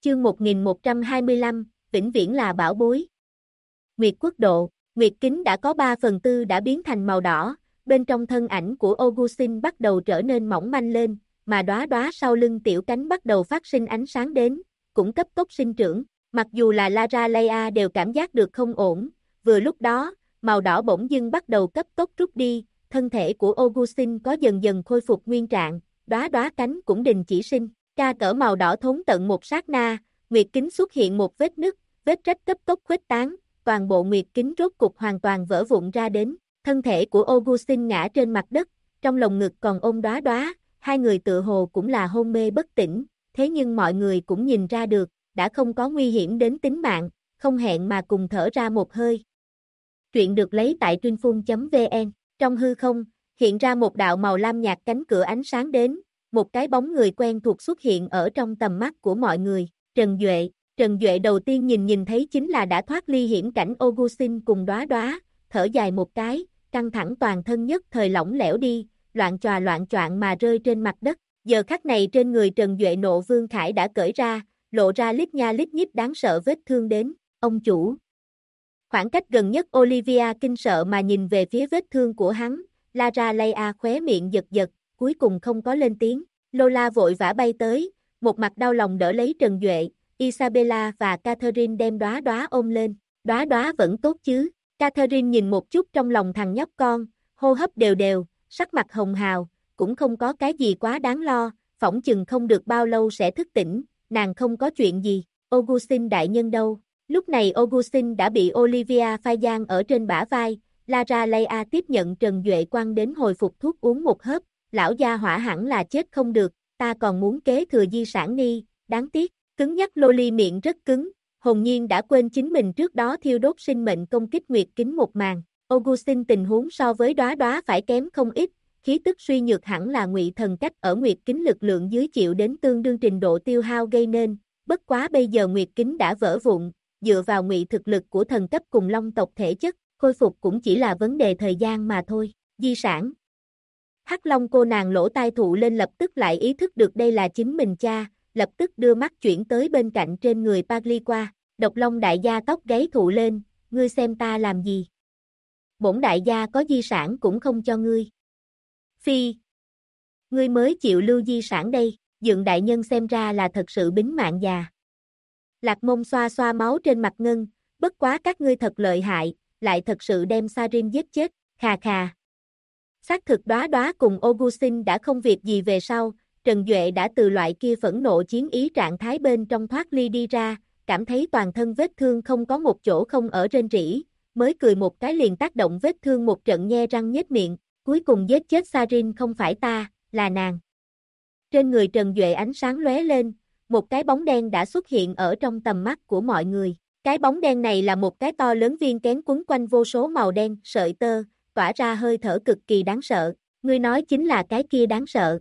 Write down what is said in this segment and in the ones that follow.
Chương 1125, vĩnh viễn là bảo bối. Nguyệt quốc độ, Nguyệt kính đã có 3/4 đã biến thành màu đỏ, bên trong thân ảnh của Augustine bắt đầu trở nên mỏng manh lên, mà đóa đóa sau lưng tiểu cánh bắt đầu phát sinh ánh sáng đến, cũng cấp tốc sinh trưởng. Mặc dù là Lara Leia đều cảm giác được không ổn, vừa lúc đó, màu đỏ bỗng dưng bắt đầu cấp tốc rút đi, thân thể của Augustine có dần dần khôi phục nguyên trạng, đóa đóa cánh cũng đình chỉ sinh. Ca cỡ màu đỏ thốn tận một sát na, nguyệt kính xuất hiện một vết nứt, vết rách cấp tốc khuếch tán, toàn bộ nguyệt kính rốt cục hoàn toàn vỡ vụn ra đến. Thân thể của Augustine ngã trên mặt đất, trong lồng ngực còn ôm đóa đóa, hai người tựa hồ cũng là hôn mê bất tỉnh, thế nhưng mọi người cũng nhìn ra được, đã không có nguy hiểm đến tính mạng, không hẹn mà cùng thở ra một hơi. Truyện được lấy tại truyệnphun.vn, trong hư không, hiện ra một đạo màu lam nhạt cánh cửa ánh sáng đến, một cái bóng người quen thuộc xuất hiện ở trong tầm mắt của mọi người, Trần Duệ. Trần Duệ đầu tiên nhìn thấy chính là đã thoát ly hiểm cảnh Augustine cùng đóa đóa, thở dài một cái, căng thẳng toàn thân nhất thời lỏng lẻo đi, loạn choạng mà rơi trên mặt đất. Giờ khắc này trên người Trần Duệ Nộ Vương Khải đã cởi ra, lộ ra lít nha lít nhít đáng sợ vết thương đến, ông chủ. Khoảng cách gần nhất Olivia kinh sợ mà nhìn về phía vết thương của hắn, Lara Leia khóe miệng giật giật, cuối cùng không có lên tiếng. Lola vội vã bay tới, một mặt đau lòng đỡ lấy Trần Duệ, Isabella và Catherine đem đóa đóa ôm lên. Đóa đóa vẫn tốt chứ? Catherine nhìn một chút trong lòng thằng nhóc con, hô hấp đều đều, sắc mặt hồng hào, cũng không có cái gì quá đáng lo, phỏng chừng không được bao lâu sẽ thức tỉnh, nàng không có chuyện gì. Augustine đại nhân đâu? Lúc này Augustine đã bị Olivia phai giang ở trên bả vai, Lara Leia tiếp nhận Trần Duệ quăng đến hồi phục thuốc uống một hớp, lão gia hỏa hẳn là chết không được, ta còn muốn kế thừa di sản nghi, đáng tiếc. Cứng nhắc Loli miệng rất cứng, hồn nhiên đã quên chính mình trước đó thiêu đốt sinh mệnh công kích nguyệt kính một màn. Augustine tình huống so với đóa đóa phải kém không ít, khí tức suy nhược hẳn là ngụy thần cách ở nguyệt kính lực lượng dưới chịu đến tương đương trình độ tiêu hao gây nên, bất quá bây giờ nguyệt kính đã vỡ vụn, dựa vào ngụy thực lực của thần cấp cùng long tộc thể chất, khôi phục cũng chỉ là vấn đề thời gian mà thôi. Di sản. Hắc Long cô nàng lỗ tai thụ lên lập tức lại ý thức được đây là chính mình cha, lập tức đưa mắt chuyển tới bên cạnh trên người Pagliqua, Độc Long đại gia tóc gáy thụ lên, ngươi xem ta làm gì? Bổn đại gia có di sản cũng không cho ngươi. Phi, ngươi mới chịu lưu di sản đây, Dượng đại nhân xem ra là thật sự bính mạng già. Lạc Mông xoa xoa máu trên mặt Ngân, bất quá các ngươi thật lợi hại, lại thật sự đem Sarin giết chết, khà khà. Xác thực đóa đóa cùng Augustine đã không việc gì về sau, Trần Duệ đã từ loại kia phẫn nộ chiến ý trạng thái bên trong thoát ly đi ra, cảm thấy toàn thân vết thương không có một chỗ không ở rên rỉ, mới cười một cái liền tác động vết thương một trận nhe răng nhếch miệng, cuối cùng giết chết Sarin không phải ta, là nàng. Trên người Trần Duệ ánh sáng lóe lên, một cái bóng đen đã xuất hiện ở trong tầm mắt của mọi người. Cái bóng đen này là một cái to lớn viên kén quấn quanh vô số màu đen, sợi tơ, tỏa ra hơi thở cực kỳ đáng sợ. Ngươi nói chính là cái kia đáng sợ.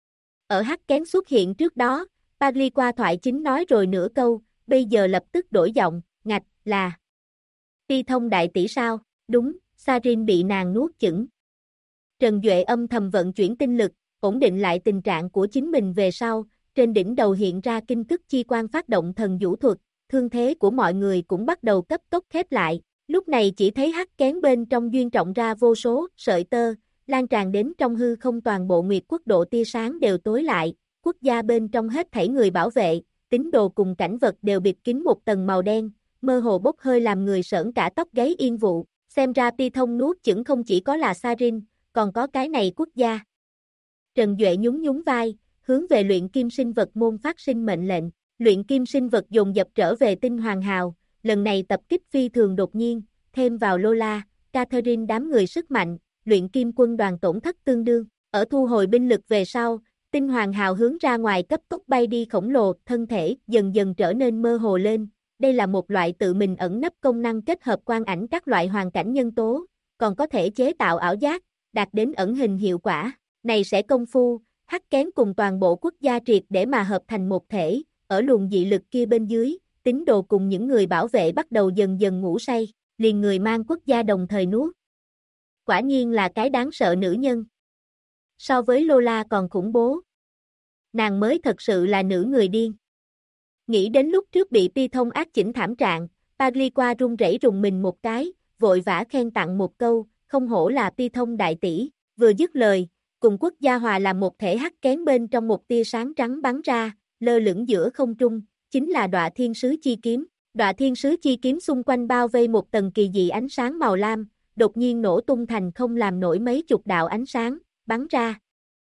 Ở hắc kén xuất hiện trước đó, Pagliqua thoại chính nói rồi nửa câu, bây giờ lập tức đổi giọng, ngạch, là Ti Thông đại tỷ sao? Đúng, Sarin bị nàng nuốt chửng. Trần Duệ âm thầm vận chuyển tinh lực, ổn định lại tình trạng của chính mình về sau, trên đỉnh đầu hiện ra kinh tức chi quan phát động thần vũ thuật, thương thế của mọi người cũng bắt đầu cấp tốc khép lại, lúc này chỉ thấy hắc kén bên trong duyên trọng ra vô số sợi tơ, lan tràn đến trong hư không toàn bộ Nguyệt quốc độ tia sáng đều tối lại, quốc gia bên trong hết thảy người bảo vệ, tín đồ cùng cảnh vật đều bịt kín một tầng màu đen, mơ hồ bốc hơi làm người sởn cả tóc gáy yên vụ, xem ra Ti Thông nuốt chửng không chỉ có là Sarin, còn có cái này quốc gia. Trần Duệ nhún nhún vai, hướng về luyện kim sinh vật môn phát sinh mệnh lệnh, luyện kim sinh vật dồn dập trở về tinh hoàng hào, lần này tập kích phi thường đột nhiên, thêm vào Lola, Catherine đám người sức mạnh, luyện kim quân đoàn tổn thất tương đương, ở thu hồi binh lực về sau, tinh hoàng hào hướng ra ngoài cấp tốc bay đi khổng lồ, thân thể dần dần trở nên mơ hồ lên, đây là một loại tự mình ẩn nấp công năng kết hợp quang ảnh các loại hoàn cảnh nhân tố, còn có thể chế tạo ảo giác, đạt đến ẩn hình hiệu quả, này sẽ công phu, hắc kén cùng toàn bộ quốc gia triệt để mà hợp thành một thể, ở luồng dị lực kia bên dưới, tín đồ cùng những người bảo vệ bắt đầu dần dần ngủ say, liền người mang quốc gia đồng thời nuốt. Quả nhiên là cái đáng sợ nữ nhân. So với Lola còn khủng bố. Nàng mới thật sự là nữ người điên. Nghĩ đến lúc trước bị Pi Thông ác chỉnh thảm trạng, Pagliqua run rẩy rùng mình một cái, vội vã khen tặng một câu, không hổ là Pi Thông đại tỷ, vừa dứt lời, cùng quốc gia hòa làm một thể hắc kén bên trong một tia sáng trắng bắn ra, lơ lửng giữa không trung, chính là Đọa Thiên Sứ Chi Kiếm. Đọa Thiên Sứ Chi Kiếm xung quanh bao vây một tầng kỳ dị ánh sáng màu lam, đột nhiên nổ tung thành không làm nổi mấy chục đạo ánh sáng, bắn ra.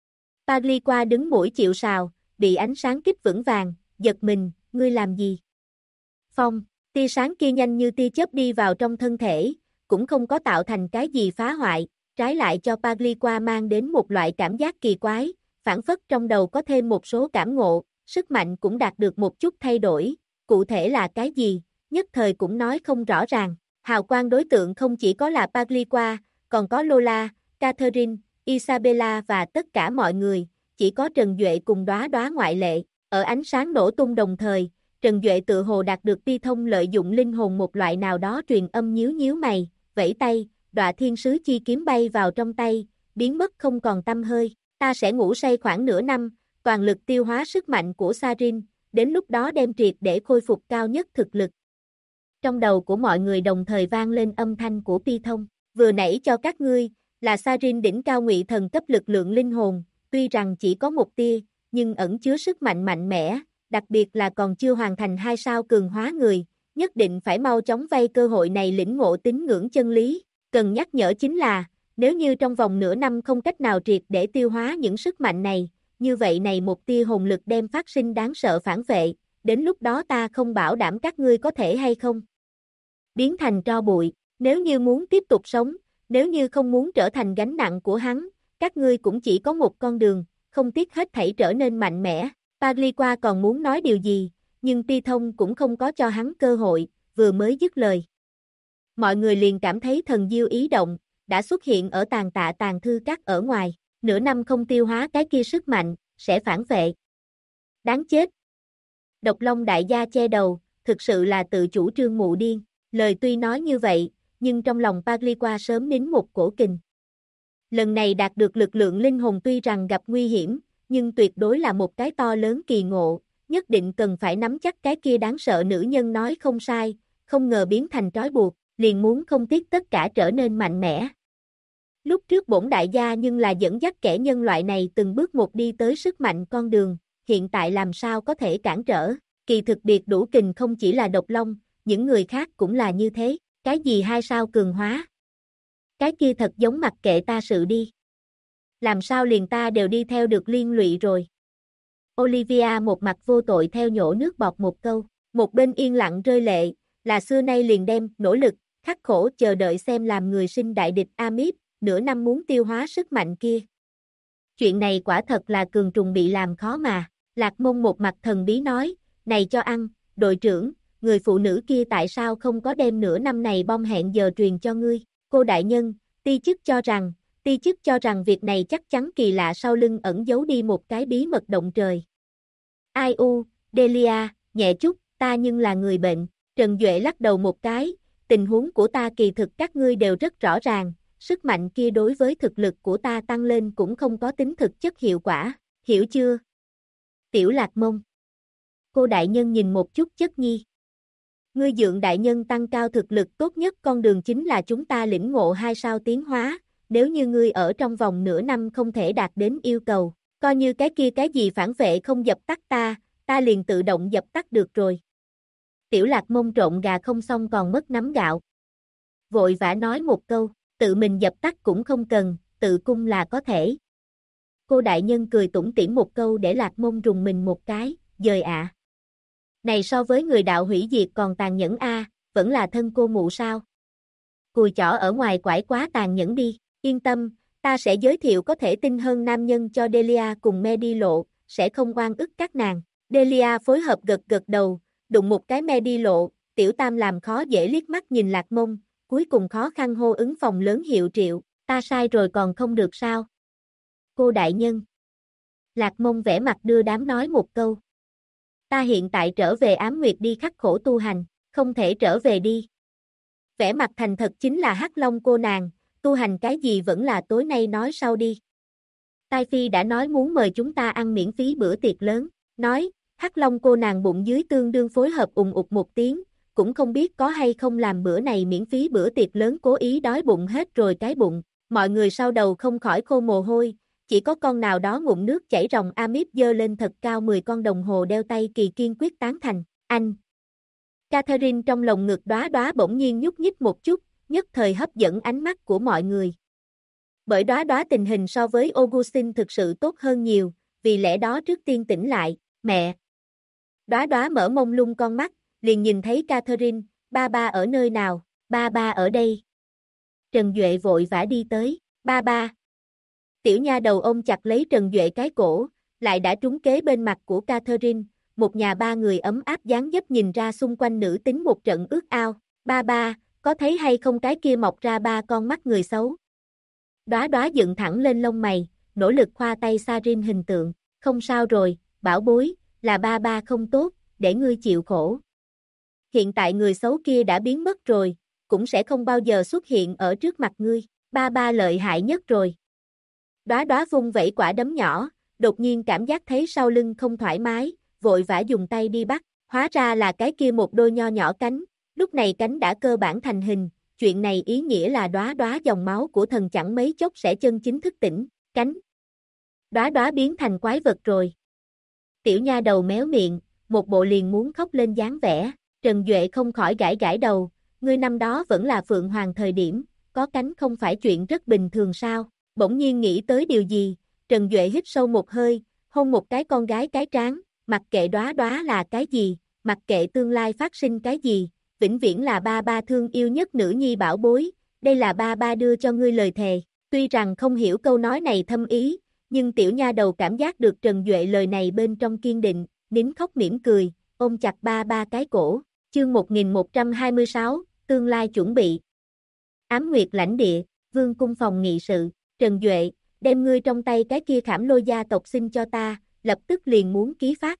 Pagliqua đứng mũi chịu sào, bị ánh sáng kích vững vàng, giật mình, ngươi làm gì? Phong, tia sáng kia nhanh như tia chớp đi vào trong thân thể, cũng không có tạo thành cái gì phá hoại, trái lại cho Pagliqua mang đến một loại cảm giác kỳ quái, phản phất trong đầu có thêm một số cảm ngộ, sức mạnh cũng đạt được một chút thay đổi, cụ thể là cái gì, nhất thời cũng nói không rõ ràng. Hào quang đối tượng không chỉ có là Pagliqua, còn có Lola, Catherine, Isabella và tất cả mọi người, chỉ có Trần Duệ cùng Đóa Đóa ngoại lệ. Ở ánh sáng nổ tung đồng thời, Trần Duệ tự hồ đạt được Pi Thông lợi dụng linh hồn một loại nào đó truyền âm nhíu nhíu mày, vẫy tay, Đọa Thiên Sứ Chi Kiếm bay vào trong tay, biến mất không còn tăm hơi. Ta sẽ ngủ say khoảng nửa năm, toàn lực tiêu hóa sức mạnh của Sarin, đến lúc đó đem triệt để khôi phục cao nhất thực lực. Trong đầu của mọi người đồng thời vang lên âm thanh của Pi Thông, vừa nãy cho các ngươi, là Sarin đỉnh cao ngụy thần cấp lực lượng linh hồn, tuy rằng chỉ có một tia, nhưng ẩn chứa sức mạnh mạnh mẽ, đặc biệt là còn chưa hoàn thành 2 sao cường hóa người, nhất định phải mau chóng vay cơ hội này lĩnh ngộ tín ngưỡng chân lý. Cần nhắc nhở chính là, nếu như trong vòng nửa năm không cách nào triệt để tiêu hóa những sức mạnh này, như vậy này một tia hồn lực đem phát sinh đáng sợ phản vệ, đến lúc đó ta không bảo đảm các ngươi có thể hay không biến thành tro bụi, nếu như muốn tiếp tục sống, nếu như không muốn trở thành gánh nặng của hắn, các ngươi cũng chỉ có một con đường, không tiếc hết thảy trở nên mạnh mẽ. Pagliqua còn muốn nói điều gì, nhưng Pi Thông cũng không có cho hắn cơ hội, vừa mới dứt lời. Mọi người liền cảm thấy thần diêu ý động, đã xuất hiện ở tàn tạ tàn thư các ở ngoài, nửa năm không tiêu hóa cái kia sức mạnh, sẽ phản vệ. Đáng chết! Độc Long đại gia che đầu, thực sự là tự chủ trương mụ điên, lời tuy nói như vậy, nhưng trong lòng Pagliqua sớm nín một cổ kình. Lần này đạt được lực lượng linh hồn tuy rằng gặp nguy hiểm, nhưng tuyệt đối là một cái to lớn kỳ ngộ, nhất định cần phải nắm chắc cái kia đáng sợ nữ nhân nói không sai, không ngờ biến thành trói buộc, liền muốn không tiếc tất cả trở nên mạnh mẽ. Lúc trước bổn đại gia nhưng là dẫn dắt kẻ nhân loại này từng bước một đi tới sức mạnh con đường, hiện tại làm sao có thể cản trở, kỳ thực biệt đủ kình không chỉ là Độc Long, những người khác cũng là như thế, cái gì 2 sao cường hóa. Cái kia thật giống mặc kệ ta sự đi. Làm sao liền ta đều đi theo được liên lụy rồi. Olivia một mặt vô tội theo nhổ nước bọt một câu, một bên yên lặng rơi lệ, là xưa nay liền đem, nỗ lực, khắc khổ chờ đợi xem làm người sinh đại địch Amip, nửa năm muốn tiêu hóa sức mạnh kia. Chuyện này quả thật là cường trùng bị làm khó mà, Lạc Mông một mặt thần bí nói, này cho ăn, đội trưởng, người phụ nữ kia tại sao không có đem nửa năm này bom hẹn giờ truyền cho ngươi, cô đại nhân, ti chức cho rằng việc này chắc chắn kỳ lạ sau lưng ẩn giấu đi một cái bí mật động trời. Ai u, Delia, nhẹ chút, ta nhưng là người bệnh, Trần Duệ lắc đầu một cái, tình huống của ta kỳ thực các ngươi đều rất rõ ràng, sức mạnh kia đối với thực lực của ta tăng lên cũng không có tính thực chất hiệu quả, hiểu chưa? Tiểu Lạc Mông. Cô đại nhân nhìn một chút Chất Nhi. Ngươi Dượng đại nhân tăng cao thực lực tốt nhất con đường chính là chúng ta lĩnh ngộ 2 sao tiến hóa, nếu như ngươi ở trong vòng nửa năm không thể đạt đến yêu cầu, coi như cái kia cái gì phản vệ không dập tắt ta liền tự động dập tắt được rồi. Tiểu Lạc Mông trộn gà không xong còn mất nắm gạo. Vội vã nói một câu, tự mình dập tắt cũng không cần, tự cung là có thể. Cô đại nhân cười tủm tỉm một câu để Lạc Mông rùng mình một cái, dời ạ. Này so với người đạo hủy diệt còn tàn nhẫn vẫn là thân cô mụ sao? Cùi chỏ ở ngoài quải quá tàn nhẫn đi, yên tâm, ta sẽ giới thiệu có thể tin hơn nam nhân cho Delia cùng me đi lộ, sẽ không oan ức các nàng. Delia phối hợp gật gật đầu, đụng một cái me đi lộ, tiểu tam làm khó dễ liếc mắt nhìn Lạc Mông, cuối cùng khó khăn hô ứng phòng lớn hiệu triệu, ta sai rồi còn không được sao? Cô đại nhân. Lạc Mông vẻ mặt đưa đám nói một câu. Ta hiện tại trở về Ám Nguyệt đi khắc khổ tu hành, không thể trở về đi. Vẻ mặt thành thật chính là Hắc Long cô nàng, tu hành cái gì vẫn là tối nay nói sau đi. Tai Phi đã nói muốn mời chúng ta ăn miễn phí bữa tiệc lớn, nói, Hắc Long cô nàng bụng dưới tương đương phối hợp ùng ục một tiếng, cũng không biết có hay không làm bữa này miễn phí bữa tiệc lớn cố ý đói bụng hết rồi cái bụng, mọi người sau đầu không khỏi khô mồ hôi, chỉ có con nào đó ngụm nước chảy ròng Amip giơ lên thật cao 10 con đồng hồ đeo tay kỳ kiên quyết tán thành, anh. Catherine trong lồng ngực đóa đóa bỗng nhiên nhúc nhích một chút, nhất thời hấp dẫn ánh mắt của mọi người. Bởi đóa đóa tình hình so với Augustine thực sự tốt hơn nhiều, vì lẽ đó trước tiên tỉnh lại, mẹ. Đóa đóa mở mông lung con mắt, liền nhìn thấy Catherine, ba ba ở nơi nào, ba ba ở đây. Trần Duệ vội vã đi tới, ba ba. Tiểu nha đầu ôm chặt lấy Trần Duệ cái cổ, lại đã trúng kế bên mặt của Catherine, một nhà ba người ấm áp dáng dấp nhìn ra xung quanh nữ tính một trận ước ao, ba ba, có thấy hay không cái kia mọc ra ba con mắt người xấu. Đóa đóa dựng thẳng lên lông mày, nỗ lực khoa tay Sarin hình tượng, không sao rồi, bảo bối, là ba ba không tốt, để ngươi chịu khổ. Hiện tại người xấu kia đã biến mất rồi, cũng sẽ không bao giờ xuất hiện ở trước mặt ngươi, ba ba lợi hại nhất rồi. Đóa đóa vung vẩy quả đấm nhỏ, đột nhiên cảm giác thấy sau lưng không thoải mái, vội vã dùng tay đi bắt, hóa ra là cái kia một đôi nho nhỏ cánh, lúc này cánh đã cơ bản thành hình, chuyện này ý nghĩa là đóa đóa dòng máu của thần chẳng mấy chốc sẽ chân chính thức tỉnh, cánh. Đóa đóa biến thành quái vật rồi. Tiểu nha đầu méo miệng, một bộ liền muốn khóc lên dáng vẻ, Trần Duệ không khỏi gãi gãi đầu, ngươi năm đó vẫn là Phượng Hoàng thời điểm, có cánh không phải chuyện rất bình thường sao, bỗng nhiên nghĩ tới điều gì, Trần Duệ hít sâu một hơi, hôn một cái con gái cái trán, mặc kệ đóa đóa là cái gì, mặc kệ tương lai phát sinh cái gì, vĩnh viễn là ba ba thương yêu nhất nữ nhi bảo bối, đây là ba ba đưa cho ngươi lời thề, tuy rằng không hiểu câu nói này thâm ý, nhưng tiểu nha đầu cảm giác được Trần Duệ lời này bên trong kiên định, nín khóc mỉm cười, ôm chặt ba ba cái cổ, chương 1126, tương lai chuẩn bị. Ám Nguyệt lãnh địa, vương cung phòng nghị sự, Trần Duệ, đem ngươi trong tay cái kia khảm lôi gia tộc xin cho ta, lập tức liền muốn ký phát.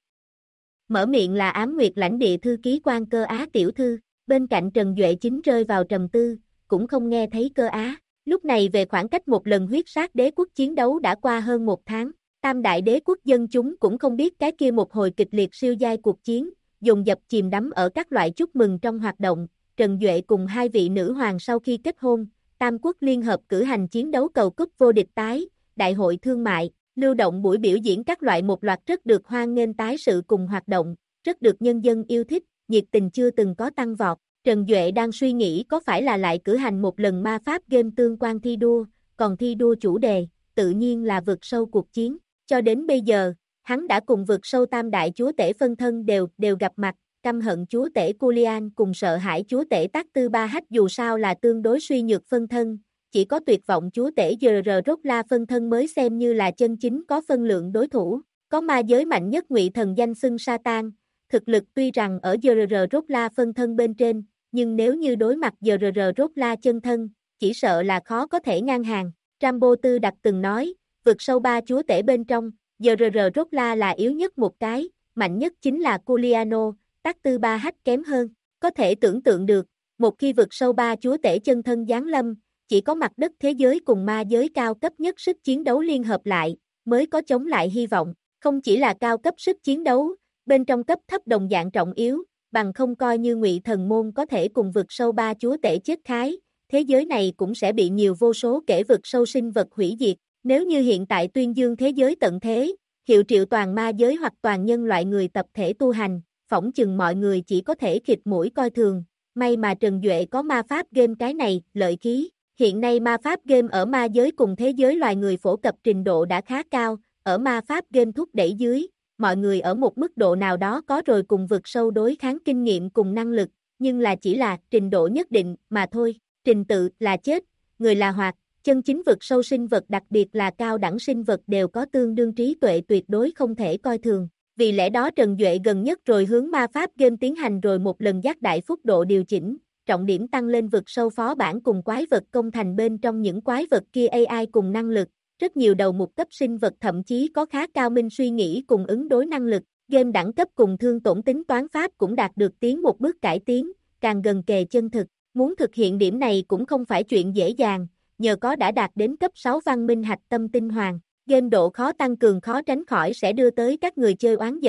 Mở miệng là Ám Nguyệt lãnh địa thư ký quan Cơ Á tiểu thư, bên cạnh Trần Duệ chính rơi vào trầm tư, cũng không nghe thấy Cơ Á. Lúc này về khoảng cách một lần huyết sát đế quốc chiến đấu đã qua hơn một tháng, tam đại đế quốc dân chúng cũng không biết cái kia một hồi kịch liệt siêu giai cuộc chiến, dồn dập chìm đắm ở các loại chúc mừng trong hoạt động, Trần Duệ cùng hai vị nữ hoàng sau khi kết hôn, Tam quốc liên hợp cử hành chiến đấu cầu cúp vô địch tái, đại hội thương mại, lưu động buổi biểu diễn các loại một loạt rất được hoan nghênh tái sự cùng hoạt động, rất được nhân dân yêu thích, nhiệt tình chưa từng có tăng vọt. Trần Duệ đang suy nghĩ có phải là lại cử hành một lần ma pháp game tương quan thi đua, còn thi đua chủ đề, tự nhiên là vượt sâu cuộc chiến. Cho đến bây giờ, hắn đã cùng vượt sâu tam đại chúa tể phân thân đều gặp mặt, căm hận chúa tể Culian cùng sợ hãi chúa tể Tác Tư Ba Hách dù sao là tương đối suy nhược phân thân, chỉ có tuyệt vọng chúa tể GR Rốt La phân thân mới xem như là chân chính có phân lượng đối thủ. Có ma giới mạnh nhất ngụy thần danh xưng Satan, thực lực tuy rằng ở GR Rốt La phân thân bên trên, nhưng nếu như đối mặt GR Rốt La chân thân, chỉ sợ là khó có thể ngang hàng. Rambo Tư Đặc từng nói, vượt sâu ba chúa tể bên trong, GR Rốt La là yếu nhất một cái, mạnh nhất chính là Culiano, Tác Tư Ba Hách kém hơn. Có thể tưởng tượng được, một khi vượt sâu ba chúa tể chân thân giáng lâm, chỉ có mặt đất thế giới cùng ma giới cao cấp nhất sức chiến đấu liên hợp lại, mới có chống lại hy vọng. Không chỉ là cao cấp sức chiến đấu, bên trong cấp thấp đồng dạng trọng yếu, bằng không coi như ngụy thần môn có thể cùng vượt sâu ba chúa tể chết khái, thế giới này cũng sẽ bị nhiều vô số kẻ vượt sâu sinh vật hủy diệt. Nếu như hiện tại tuyên dương thế giới tận thế, hiệu triệu toàn ma giới hoặc toàn nhân loại người tập thể tu hành, phỏng chừng mọi người chỉ có thể khịt mũi coi thường. May mà Trần Duệ có ma pháp game cái này, lợi khí. Hiện nay ma pháp game ở ma giới cùng thế giới loài người phổ cập trình độ đã khá cao, ở ma pháp game thúc đẩy dưới, mọi người ở một mức độ nào đó có rồi cùng vượt sâu đối kháng kinh nghiệm cùng năng lực, nhưng là chỉ là trình độ nhất định mà thôi, trình tự là chết, người là hoạt, chân chính vượt sâu sinh vật đặc biệt là cao đẳng sinh vật đều có tương đương trí tuệ tuyệt đối không thể coi thường. Vì lẽ đó Trần Duệ gần nhất rồi hướng ma pháp game tiến hành rồi một lần giác đại phúc độ điều chỉnh, trọng điểm tăng lên vượt sâu phó bản cùng quái vật công thành bên trong những quái vật kia AI cùng năng lực, rất nhiều đầu mục cấp sinh vật thậm chí có khá cao minh suy nghĩ cùng ứng đối năng lực, game đẳng cấp cùng thương tổn tính toán pháp cũng đạt được tiến một bước cải tiến, càng gần kề chân thực, muốn thực hiện điểm này cũng không phải chuyện dễ dàng, nhờ có đã đạt đến cấp 6 văn minh hạch tâm tinh hoàng. Game độ khó tăng cường khó tránh khỏi sẽ đưa tới các người chơi oán giận,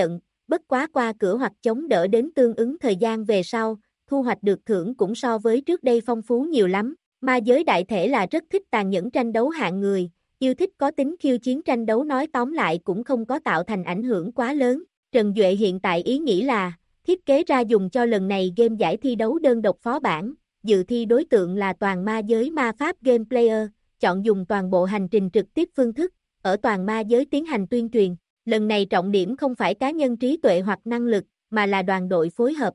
bất quá qua cửa hoặc chống đỡ đến tương ứng thời gian về sau, thu hoạch được thưởng cũng so với trước đây phong phú nhiều lắm. Ma giới đại thể là rất thích tàn nhẫn tranh đấu hạng người, yêu thích có tính khiêu chiến tranh đấu, nói tóm lại cũng không có tạo thành ảnh hưởng quá lớn. Trần Duệ hiện tại ý nghĩ là, thiết kế ra dùng cho lần này game giải thi đấu đơn độc phó bản, dự thi đối tượng là toàn ma giới ma pháp game player, chọn dùng toàn bộ hành trình trực tiếp phương thức, ở toàn ma giới tiến hành tuyên truyền. Lần này trọng điểm không phải cá nhân trí tuệ hoặc năng lực, mà là đoàn đội phối hợp.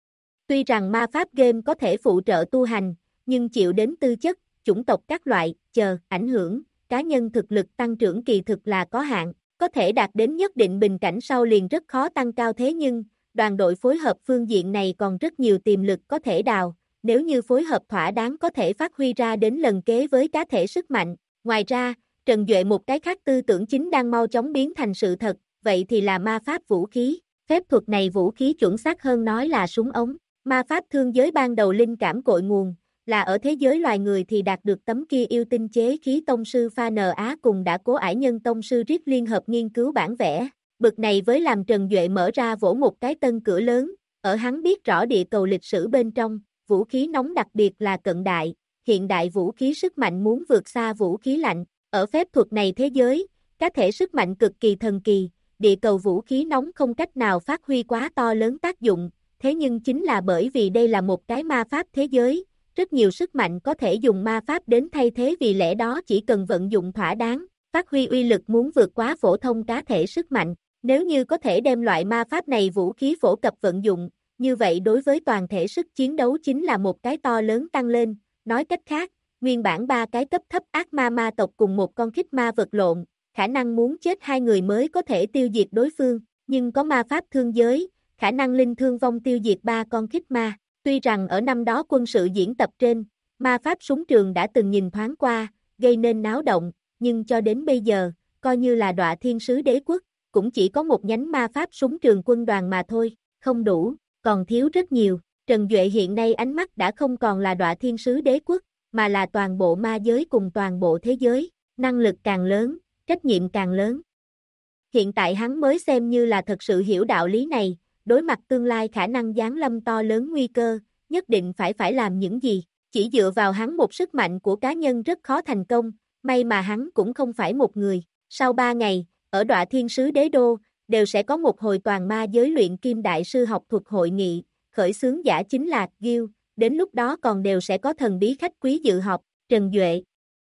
Tuy rằng ma pháp game có thể phụ trợ tu hành, nhưng chịu đến tư chất, chủng tộc các loại, ảnh hưởng, cá nhân thực lực tăng trưởng kỳ thực là có hạn, có thể đạt đến nhất định bình cảnh sau liền rất khó tăng cao, thế nhưng, đoàn đội phối hợp phương diện này còn rất nhiều tiềm lực có thể đào, nếu như phối hợp thỏa đáng có thể phát huy ra đến lần kế với cá thể sức mạnh. Ngoài ra, Trần Duệ một cái khác tư tưởng chính đang mau chóng biến thành sự thật, vậy thì là ma pháp vũ khí. Phép thuật này vũ khí chuẩn xác hơn nói là súng ống. Ma pháp thương giới ban đầu linh cảm cội nguồn, là ở thế giới loài người thì đạt được tấm kia yêu tinh chế khí tông sư Pha N Á cùng đã cố ải nhân tông sư Riết liên hợp nghiên cứu bản vẽ. Bực này với làm Trần Duệ mở ra vỗ một cái tân cửa lớn, ở hắn biết rõ địa cầu lịch sử bên trong, vũ khí nóng đặc biệt là cận đại, hiện đại vũ khí sức mạnh muốn vượt xa vũ khí lạnh. Ở phép thuật này thế giới, cá thể sức mạnh cực kỳ thần kỳ, địa cầu vũ khí nóng không cách nào phát huy quá to lớn tác dụng, thế nhưng chính là bởi vì đây là một cái ma pháp thế giới, rất nhiều sức mạnh có thể dùng ma pháp đến thay thế, vì lẽ đó chỉ cần vận dụng thỏa đáng, phát huy uy lực muốn vượt quá phổ thông cá thể sức mạnh. Nếu như có thể đem loại ma pháp này vũ khí phổ cập vận dụng, như vậy đối với toàn thể sức chiến đấu chính là một cái to lớn tăng lên. Nói cách khác, nguyên bản 3 cái cấp thấp ác ma ma tộc cùng một con khít ma vật lộn, khả năng muốn chết 2 người mới có thể tiêu diệt đối phương, nhưng có ma pháp thương giới, khả năng linh thương vong tiêu diệt 3 con khít ma. Tuy rằng ở năm đó quân sự diễn tập trên, ma pháp súng trường đã từng nhìn thoáng qua, gây nên náo động, nhưng cho đến bây giờ, coi như là Đọa Thiên Sứ Đế Quốc, cũng chỉ có một nhánh ma pháp súng trường quân đoàn mà thôi, không đủ, còn thiếu rất nhiều. Trần Duệ hiện nay ánh mắt đã không còn là Đọa Thiên Sứ Đế Quốc, mà là toàn bộ ma giới cùng toàn bộ thế giới, năng lực càng lớn, trách nhiệm càng lớn. Hiện tại hắn mới xem như là thật sự hiểu đạo lý này, đối mặt tương lai khả năng giáng lâm to lớn nguy cơ, nhất định phải làm những gì, chỉ dựa vào hắn một sức mạnh của cá nhân rất khó thành công, may mà hắn cũng không phải một người. Sau 3 ngày, ở Đọa Thiên Sứ Đế Đô, đều sẽ có một hồi toàn ma giới luyện kim đại sư học thuật hội nghị, khởi xướng giả chính là Gil, đến lúc đó còn đều sẽ có thần bí khách quý dự họp. Trần Duệ.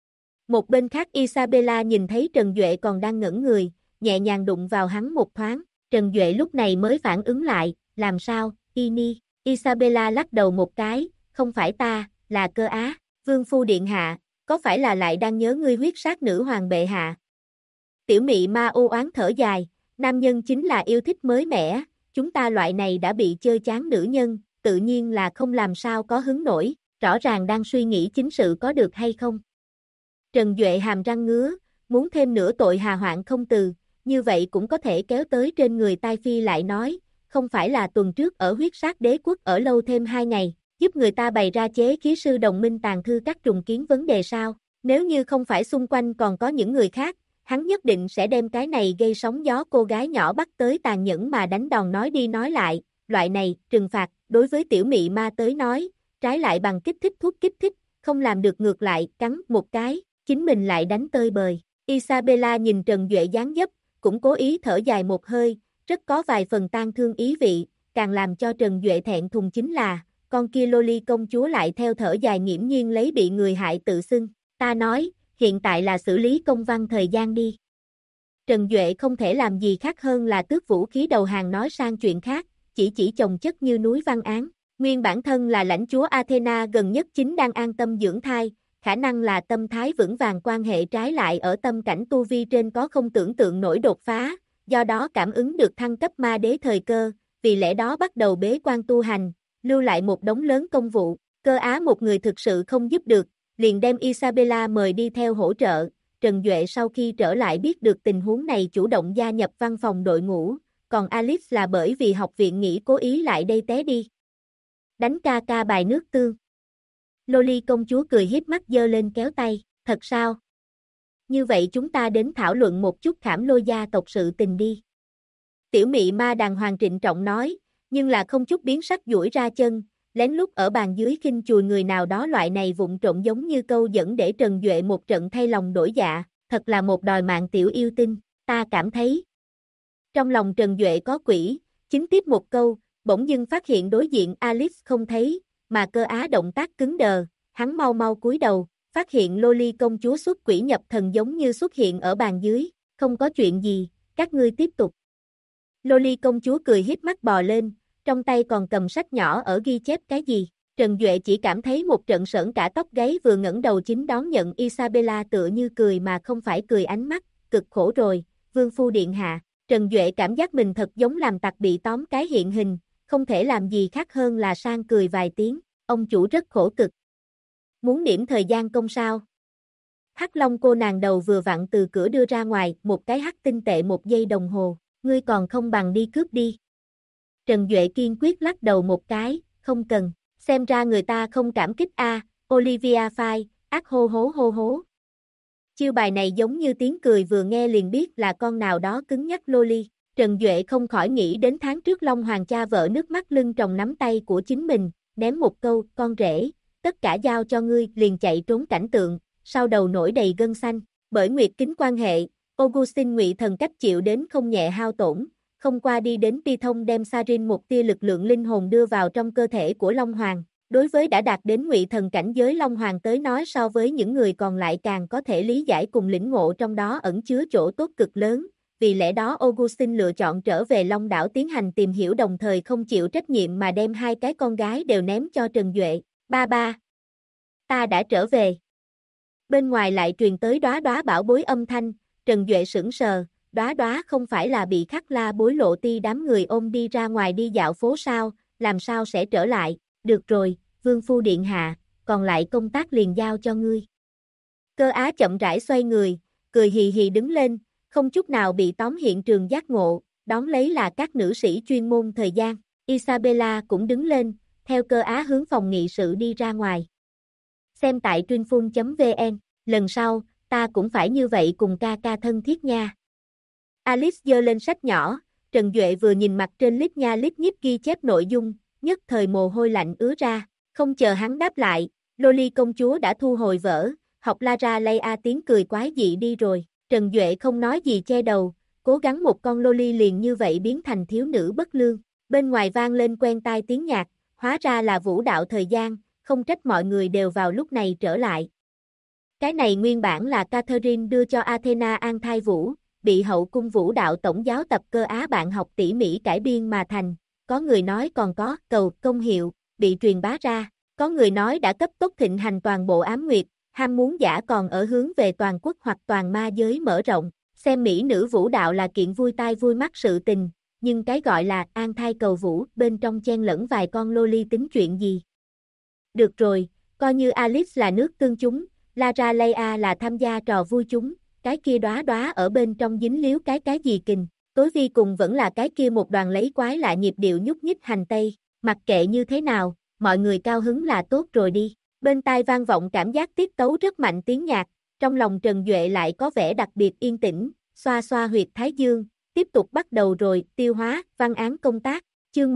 Một bên khác Isabella nhìn thấy Trần Duệ còn đang ngẩn người, nhẹ nhàng đụng vào hắn một thoáng, Trần Duệ lúc này mới phản ứng lại, làm sao, Ini? Isabella lắc đầu một cái, không phải ta, là Cơ Á, Vương Phu Điện Hạ, có phải là lại đang nhớ ngươi huyết sát nữ hoàng bệ hạ? Tiểu mị ma u oán thở dài, nam nhân chính là yêu thích mới mẻ, chúng ta loại này đã bị chơi chán nữ nhân, tự nhiên là không làm sao có hứng nổi, rõ ràng đang suy nghĩ chính sự có được hay không. Trần Duệ hàm răng ngứa, muốn thêm nửa tội hà hoạn không từ, như vậy cũng có thể kéo tới trên người Tai Phi lại nói, không phải là tuần trước ở huyết sát đế quốc ở lâu thêm 2 ngày, giúp người ta bày ra chế khí sư đồng minh tàn thư các trùng kiến vấn đề sao, nếu như không phải xung quanh còn có những người khác, hắn nhất định sẽ đem cái này gây sóng gió cô gái nhỏ bắt tới tàn nhẫn mà đánh đòn. Nói đi nói lại, loại này, trừng phạt, đối với tiểu mị ma tới nói, trái lại bằng kích thích thuốc kích thích, không làm được ngược lại, cắn một cái, chính mình lại đánh tơi bời. Isabella nhìn Trần Duệ dáng dấp, cũng cố ý thở dài một hơi, rất có vài phần tang thương ý vị, càng làm cho Trần Duệ thẹn thùng chính là, con kia loli công chúa lại theo thở dài nghiễm nhiên lấy bị người hại tự xưng, ta nói, hiện tại là xử lý công văn thời gian đi. Trần Duệ không thể làm gì khác hơn là tước vũ khí đầu hàng nói sang chuyện khác, chỉ chồng chất như núi văn án. Nguyên bản thân là lãnh chúa Athena gần nhất chính đang an tâm dưỡng thai, khả năng là tâm thái vững vàng, quan hệ trái lại ở tâm cảnh tu vi trên có không tưởng tượng nổi đột phá, do đó cảm ứng được thăng cấp ma đế thời cơ, vì lẽ đó bắt đầu bế quan tu hành, lưu lại một đống lớn công vụ. Cơ Á một người thực sự không giúp được, liền đem Isabella mời đi theo hỗ trợ. Trần Duệ sau khi trở lại biết được tình huống này chủ động gia nhập văn phòng đội ngũ, còn Alice là bởi vì học viện nghỉ cố ý lại đây té đi. Đánh ca ca bài nước tương. Loli công chúa cười hiếp mắt giơ lên kéo tay, thật sao? Như vậy chúng ta đến thảo luận một chút Khảm Lôi gia tộc sự tình đi. Tiểu mị ma đàng hoàng trịnh trọng nói, nhưng là không chút biến sắc duỗi ra chân, lén lút ở bàn dưới khinh chùi người nào đó, loại này vụng trộm giống như câu dẫn để Trần Duệ một trận thay lòng đổi dạ, thật là một đòi mạng tiểu yêu tinh, ta cảm thấy. Trong lòng Trần Duệ có quỷ, chính tiếp một câu, bỗng dưng phát hiện đối diện Alice không thấy, mà Cơ Á động tác cứng đờ, hắn mau mau cúi đầu, phát hiện Loli công chúa xuất quỷ nhập thần giống như xuất hiện ở bàn dưới, không có chuyện gì, các ngươi tiếp tục. Loli công chúa cười híp mắt bò lên, trong tay còn cầm sách nhỏ ở ghi chép cái gì. Trần Duệ chỉ cảm thấy một trận sởn cả tóc gáy, vừa ngẩng đầu chính đón nhận Isabella tựa như cười mà không phải cười ánh mắt, cực khổ rồi, vương phu điện hạ. Trần Duệ cảm giác mình thật giống làm tặc bị tóm cái hiện hình, không thể làm gì khác hơn là sang cười vài tiếng, ông chủ rất khổ cực. Muốn điểm thời gian công sao? Hắc Long cô nàng đầu vừa vặn từ cửa đưa ra ngoài, một cái hắc tinh tệ 1 giây đồng hồ, ngươi còn không bằng đi cướp đi. Trần Duệ kiên quyết lắc đầu một cái, không cần, xem ra người ta không cảm kích a. Olivia phai, ác hô hố hô hố. Chiêu bài này giống như tiếng cười, vừa nghe liền biết là con nào đó cứng nhắc loli. Trần Duệ không khỏi nghĩ đến tháng trước Long Hoàng cha vợ nước mắt lưng tròng nắm tay của chính mình, ném một câu, con rể, tất cả giao cho ngươi, liền chạy trốn cảnh tượng, sau đầu nổi đầy gân xanh. Bởi nguyệt kính quan hệ, Augustine ngụy thần cách chịu đến không nhẹ hao tổn, không qua đi đến Pi Thông đem Sarin một tia lực lượng linh hồn đưa vào trong cơ thể của Long Hoàng. Đối với đã đạt đến ngụy thần cảnh giới Long Hoàng tới nói, so với những người còn lại càng có thể lý giải cùng lĩnh ngộ trong đó ẩn chứa chỗ tốt cực lớn. Vì lẽ đó Augustine lựa chọn trở về Long đảo tiến hành tìm hiểu, đồng thời không chịu trách nhiệm mà đem 2 cái con gái đều ném cho Trần Duệ. Ba ba, ta đã trở về. Bên ngoài lại truyền tới đóa đóa bảo bối âm thanh, Trần Duệ sững sờ, đóa đóa không phải là bị Khắc La Bối Lộ Ti đám người ôm đi ra ngoài đi dạo phố sao, làm sao sẽ trở lại, được rồi, vương phu điện hạ, còn lại công tác liền giao cho ngươi. Cơ Á chậm rãi xoay người, cười hì hì đứng lên, không chút nào bị tóm hiện trường giác ngộ, đón lấy là các nữ sĩ chuyên môn thời gian. Isabella cũng đứng lên, theo Cơ Á hướng phòng nghị sự đi ra ngoài. Xem tại truyênphun.vn, lần sau, ta cũng phải như vậy cùng ca ca thân thiết nha. Alice giơ lên sách nhỏ, Trần Duệ vừa nhìn mặt trên lít nha lít nhít ghi chép nội dung, nhất thời mồ hôi lạnh ứa ra, không chờ hắn đáp lại, Loli công chúa đã thu hồi vở, học Lara Leia tiếng cười quái dị đi rồi. Trần Duệ không nói gì che đầu, cố gắng một con Loli liền như vậy biến thành thiếu nữ bất lương. Bên ngoài vang lên quen tai tiếng nhạc, hóa ra là vũ đạo thời gian, không trách mọi người đều vào lúc này trở lại. Cái này nguyên bản là Catherine đưa cho Athena an thai vũ, bị hậu cung vũ đạo tổng giáo tập Cơ Á bạn học tỉ mỉ cải biên mà thành. Có người nói còn có cầu công hiệu, bị truyền bá ra. Có người nói đã cấp tốc thịnh hành toàn bộ ám nguyệt, ham muốn giả còn ở hướng về toàn quốc hoặc toàn ma giới mở rộng. Xem mỹ nữ vũ đạo là kiện vui tai vui mắt sự tình, nhưng cái gọi là an thai cầu vũ bên trong chen lẫn vài con loli tính chuyện gì. Được rồi, coi như Alice là nước tương chúng, Lara Leia là tham gia trò vui chúng, cái kia đóa đóa ở bên trong dính líu cái gì kình. Tối vi cùng vẫn là cái kia một đoàn lấy quái lạ nhịp điệu nhúc nhích hành tây, mặc kệ như thế nào, mọi người cao hứng là tốt rồi đi. Bên tai vang vọng cảm giác tiết tấu rất mạnh tiếng nhạc, trong lòng Trần Duệ lại có vẻ đặc biệt yên tĩnh, xoa xoa huyệt thái dương, tiếp tục bắt đầu rồi, tiêu hóa, văn án công tác, chương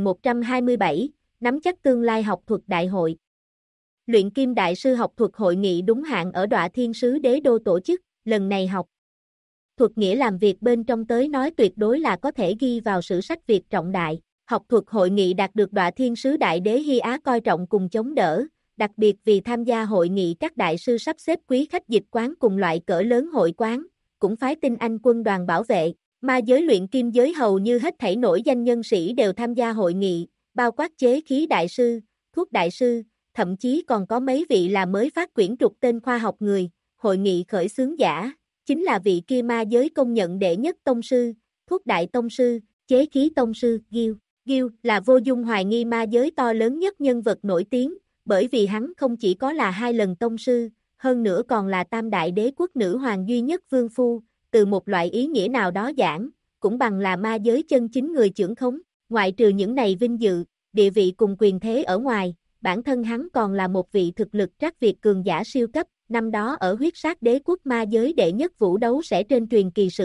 1127, nắm chắc tương lai học thuật đại hội. Luyện kim đại sư học thuật hội nghị đúng hạn ở Đọa Thiên Sứ Đế Đô tổ chức, lần này học thuật nghĩa làm việc bên trong tới nói tuyệt đối là có thể ghi vào sử sách việc trọng đại. Học thuật hội nghị đạt được Đọa Thiên Sứ Đại Đế Hy Á coi trọng cùng chống đỡ, đặc biệt vì tham gia hội nghị các đại sư sắp xếp quý khách dịch quán cùng loại cỡ lớn hội quán, cũng phái tinh anh quân đoàn bảo vệ, ma giới luyện kim giới hầu như hết thảy nổi danh nhân sĩ đều tham gia hội nghị, bao quát chế khí đại sư, thuốc đại sư, thậm chí còn có mấy vị là mới phát quyển trục tên khoa học người. Hội nghị khởi xướng giả, chính là vị kia ma giới công nhận đệ nhất tông sư, thuốc đại tông sư, chế khí tông sư, Gil. Gil là vô dung hoài nghi ma giới to lớn nhất nhân vật nổi tiếng, bởi vì hắn không chỉ có là 2 lần tông sư, hơn nữa còn là tam đại đế quốc nữ hoàng duy nhất vương phu, từ một loại ý nghĩa nào đó giảng, cũng bằng là ma giới chân chính người trưởng khống. Ngoại trừ những này vinh dự, địa vị cùng quyền thế ở ngoài, bản thân hắn còn là một vị thực lực trắc việt cường giả siêu cấp. Năm đó ở huyết sát đế quốc ma giới đệ nhất vũ đấu sẽ trên truyền kỳ sự tích,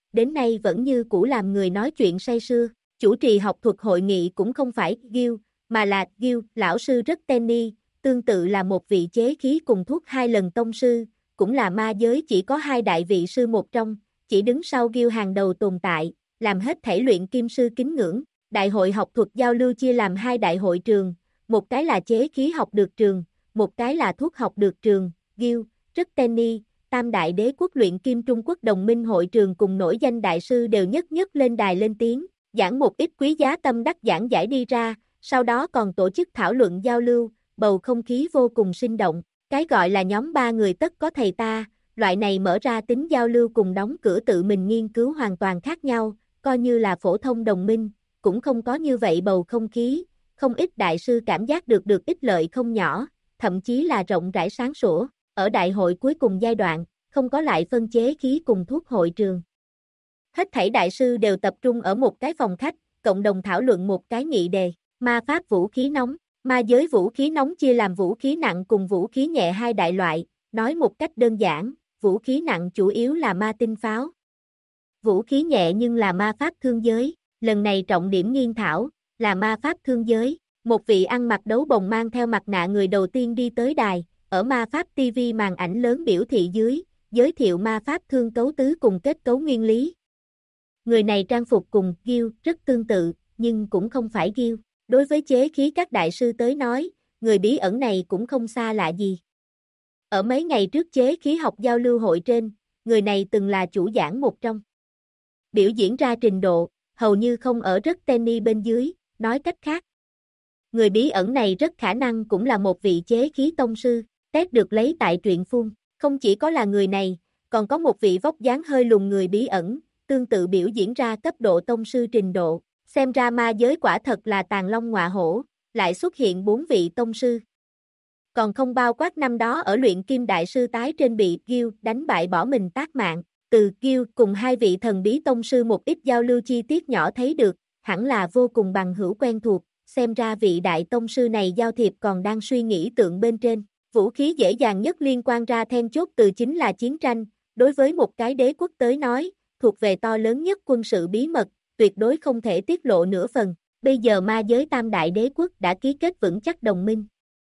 đến nay vẫn như cũ làm người nói chuyện say sưa. Chủ trì học thuật hội nghị cũng không phải Gil, mà là Gil, lão sư rất Tenny, tương tự là một vị chế khí cùng thuốc 2 lần tông sư, cũng là ma giới chỉ có 2 đại vị sư một trong, chỉ đứng sau Gil hàng đầu tồn tại, làm hết thể luyện kim sư kính ngưỡng. Đại hội học thuật giao lưu chia làm 2 đại hội trường, một cái là chế khí học được trường, một cái là thuốc học được trường. Gil, rất Tenny, Tam đại đế quốc luyện kim Trung Quốc đồng minh hội trường cùng nổi danh đại sư đều nhất nhất lên đài lên tiếng, giảng một ít quý giá tâm đắc giảng giải đi ra, sau đó còn tổ chức thảo luận giao lưu, bầu không khí vô cùng sinh động. Cái gọi là nhóm 3 người tất có thầy ta, loại này mở ra tính giao lưu cùng đóng cửa tự mình nghiên cứu hoàn toàn khác nhau, coi như là phổ thông đồng minh, cũng không có như vậy bầu không khí, không ít đại sư cảm giác được ích lợi không nhỏ, thậm chí là rộng rãi sáng sủa. Ở đại hội cuối cùng giai đoạn, không có lại phân chế khí cùng thuốc hội trường. Hết thảy đại sư đều tập trung ở một cái phòng khách, cộng đồng thảo luận một cái nghị đề, ma pháp vũ khí nóng. Ma giới vũ khí nóng chia làm vũ khí nặng cùng vũ khí nhẹ 2 đại loại, nói một cách đơn giản, vũ khí nặng chủ yếu là ma tinh pháo. Vũ khí nhẹ nhưng là ma pháp thương giới, lần này trọng điểm nghiên thảo, là ma pháp thương giới. Một vị ăn mặc đấu bồng mang theo mặt nạ người đầu tiên đi tới đài, ở ma pháp TV màn ảnh lớn biểu thị dưới, giới thiệu ma pháp thương cấu tứ cùng kết cấu nguyên lý. Người này trang phục cùng Gil rất tương tự, nhưng cũng không phải Gil. Đối với chế khí các đại sư tới nói, người bí ẩn này cũng không xa lạ gì. Ở mấy ngày trước chế khí học giao lưu hội trên, người này từng là chủ giảng một trong. Biểu diễn ra trình độ, hầu như không ở rất Tenny bên dưới, nói cách khác. Người bí ẩn này rất khả năng cũng là một vị chế khí tông sư, test được lấy tại truyện phun. Không chỉ có là người này, còn có một vị vóc dáng hơi lùn người bí ẩn, tương tự biểu diễn ra cấp độ tông sư trình độ. Xem ra ma giới quả thật là tàng long ngọa hổ, lại xuất hiện 4 vị tông sư. Còn không bao quát năm đó ở luyện kim đại sư tái trên bị Gil đánh bại bỏ mình tác mạng. Từ Gil cùng 2 vị thần bí tông sư một ít giao lưu chi tiết nhỏ thấy được, hẳn là vô cùng bằng hữu quen thuộc. Xem ra vị đại tông sư này giao thiệp còn đang suy nghĩ tượng bên trên. Vũ khí dễ dàng nhất liên quan ra then chốt từ chính là chiến tranh, đối với một cái đế quốc tới nói, thuộc về to lớn nhất quân sự bí mật, tuyệt đối không thể tiết lộ nửa phần. Bây giờ ma giới tam đại đế quốc đã ký kết vững chắc đồng minh.